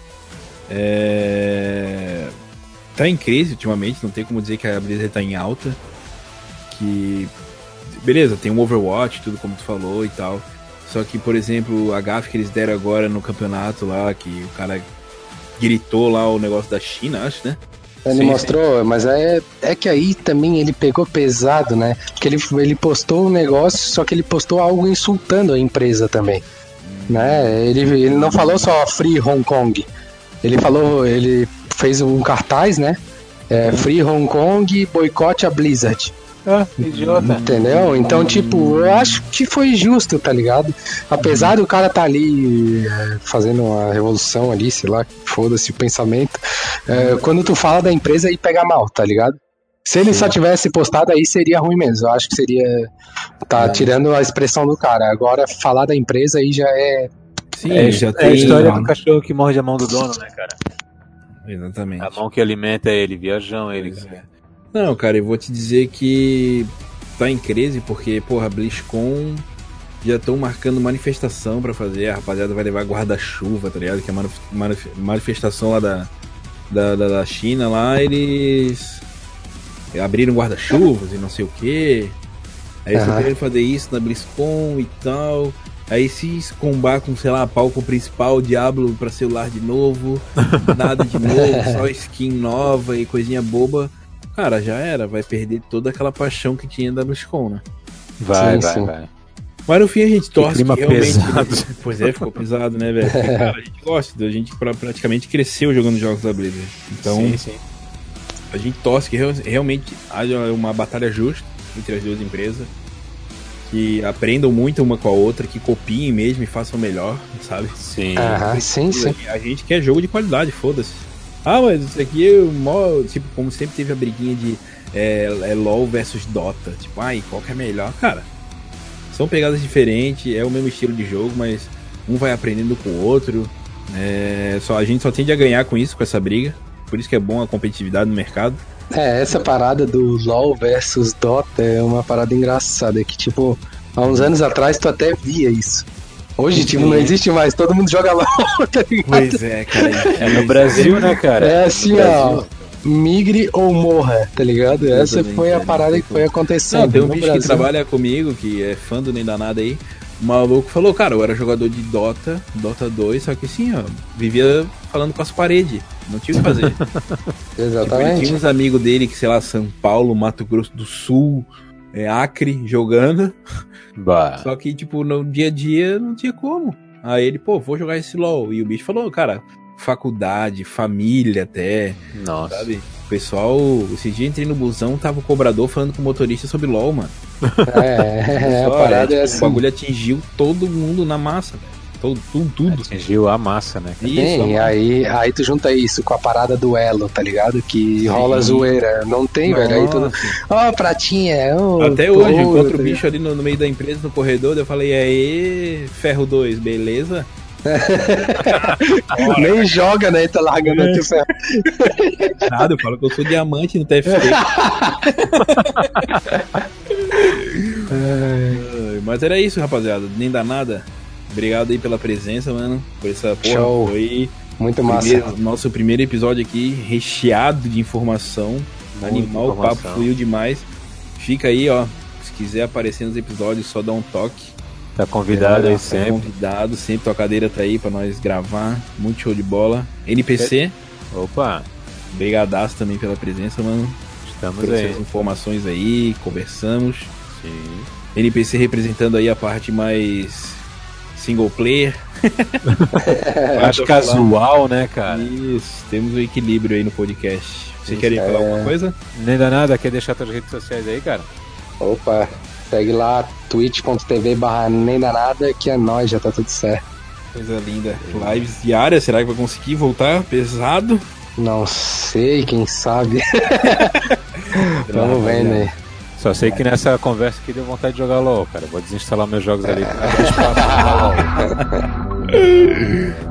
É... Tá em crise ultimamente, não tem como dizer que a Blizzard tá em alta. Que... Beleza, tem um Overwatch, tudo como tu falou e tal. Só que, por exemplo, a gafe que eles deram agora no campeonato lá, que o cara gritou lá o negócio da China, acho, né? Ele sim, mostrou, sim. Mas é, é que aí também ele pegou pesado, né? Porque ele, ele postou um negócio, só que ele postou algo insultando a empresa também. Hum. Né? Ele, ele não falou só Free Hong Kong. Ele falou, ele fez um cartaz, né? É, Free Hong Kong, boicote a Blizzard. Ah, idiota. Entendeu? Então, tipo, eu acho que foi justo, tá ligado? Apesar do cara tá ali é, fazendo uma revolução ali, sei lá, foda-se o pensamento. É, quando tu fala da empresa, aí pega mal, tá ligado? Se ele Sim. só tivesse postado aí, seria ruim mesmo. Eu acho que seria. Tá é. tirando a expressão do cara. Agora, falar da empresa aí já é. Sim, é, já é tem... a história do cachorro que morde a mão do dono, né, cara? Exatamente. A mão que alimenta ele, viajão ele. Não, cara, eu vou te dizer que tá em crise porque, porra, a BlizzCon já estão marcando manifestação pra fazer, a rapaziada vai levar guarda-chuva, tá ligado? Que é a manif- manif- manifestação lá da, da, da, da China, lá eles abriram guarda-chuvas e não sei o que. Aí eles estão querendo fazer isso na BlizzCon e tal. Aí se escombar com, sei lá, palco principal, Diablo pra celular de novo, nada de novo, só skin nova e coisinha boba. cara, já era, vai perder toda aquela paixão que tinha da BlizzCon, né? Vai, Sim, vai, sim. vai. Mas no fim a gente torce clima que realmente... pesado. Pois é, ficou pesado, né, velho? Porque, cara, a gente gosta, a gente pra- praticamente cresceu jogando jogos da Blizzard. Então, Sim, sim. a gente torce que real- realmente haja uma batalha justa entre as duas empresas, que aprendam muito uma com a outra, que copiem mesmo e façam melhor, sabe? Sim. Aham, sim, sim. A gente quer jogo de qualidade, foda-se. Ah, mas isso aqui é o mó... Tipo, como sempre teve a briguinha de é, é LoL versus Dota. Tipo, ai, qual que é melhor? Cara, são pegadas diferentes, é o mesmo estilo de jogo, mas um vai aprendendo com o outro. É, só, a gente só tende a ganhar com isso, com essa briga. Por isso que é bom a competitividade no mercado. É, essa parada do LoL versus Dota é uma parada engraçada, que tipo, há uns anos atrás tu até via isso. Hoje, tipo, não existe mais, todo mundo joga LoL, tá ligado? Pois é, cara. É no Brasil, né, cara? É assim, No ó, Brasil. migre ou morra, tá ligado? Essa Exatamente, foi a é. parada que foi acontecendo. Não, tem um no bicho Brasil. que trabalha comigo, que é fã do Nem Danado aí. O maluco falou, cara, eu era jogador de Dota, Dota dois, só que assim, ó, vivia falando com as paredes. Não tinha o que fazer. Tipo, ele Exatamente. tinha uns amigos dele que, sei lá, São Paulo, Mato Grosso do Sul, é, Acre, jogando. Bah. Só que, tipo, no dia a dia não tinha como. Aí ele, pô, vou jogar esse LoL. E o bicho falou, cara, faculdade, família até, Nossa. sabe? O pessoal, esse dia entrei no busão, tava o cobrador falando com o motorista sobre LoL, mano. É, é, a Só, parada tipo, é O assim. bagulho atingiu todo mundo na massa, velho. Todo, tudo, tudo. Atingiu a massa, né? cara? Isso, Sim, e a aí, aí tu junta isso com a parada do elo, tá ligado? Que rola zoeira. Não tem, velho. Aí tu. Nossa. Ó, pratinha. Ó, Até hoje, eu ouro, encontro tá o bicho ali no, no meio da empresa, no corredor, daí eu falei, aê, Ferro dois, beleza? ligado? Nem joga, né? Tá largando É. até o ferro. Nada, eu falo que eu sou diamante no T F T. Ai, Mas era isso, rapaziada. Nem dá nada. Obrigado aí pela presença, mano. Por essa porra. Show. Foi Muito massa. primeiro- nosso primeiro episódio aqui, recheado de informação. Animal, o papo informação. fluiu demais. Fica aí, ó. Se quiser aparecer nos episódios, só dá um toque. Tá convidado aí Tá sempre. Convidado, sempre tua cadeira tá aí pra nós gravar. Muito show de bola. N P C, Opa, brigadaço também pela presença, mano. estamos Trouxe aí. as informações aí, conversamos. Sim. N P C representando aí a parte mais single player. Acho casual, né, cara? Isso, temos o equilíbrio aí no podcast. Você Isso, quer falar é. alguma coisa? Nem dá nada, quer deixar suas redes sociais aí, cara? Opa, segue lá, twitch.tv barra nem dá nada, que é nóis, já tá tudo certo. Coisa linda. Lives diárias, será que vai conseguir voltar pesado? Não sei, quem sabe. Vamos vendo aí. Só sei que nessa conversa aqui deu vontade de jogar LOL, cara. Vou desinstalar meus jogos ali pra abrir espaço pra jogar LOL.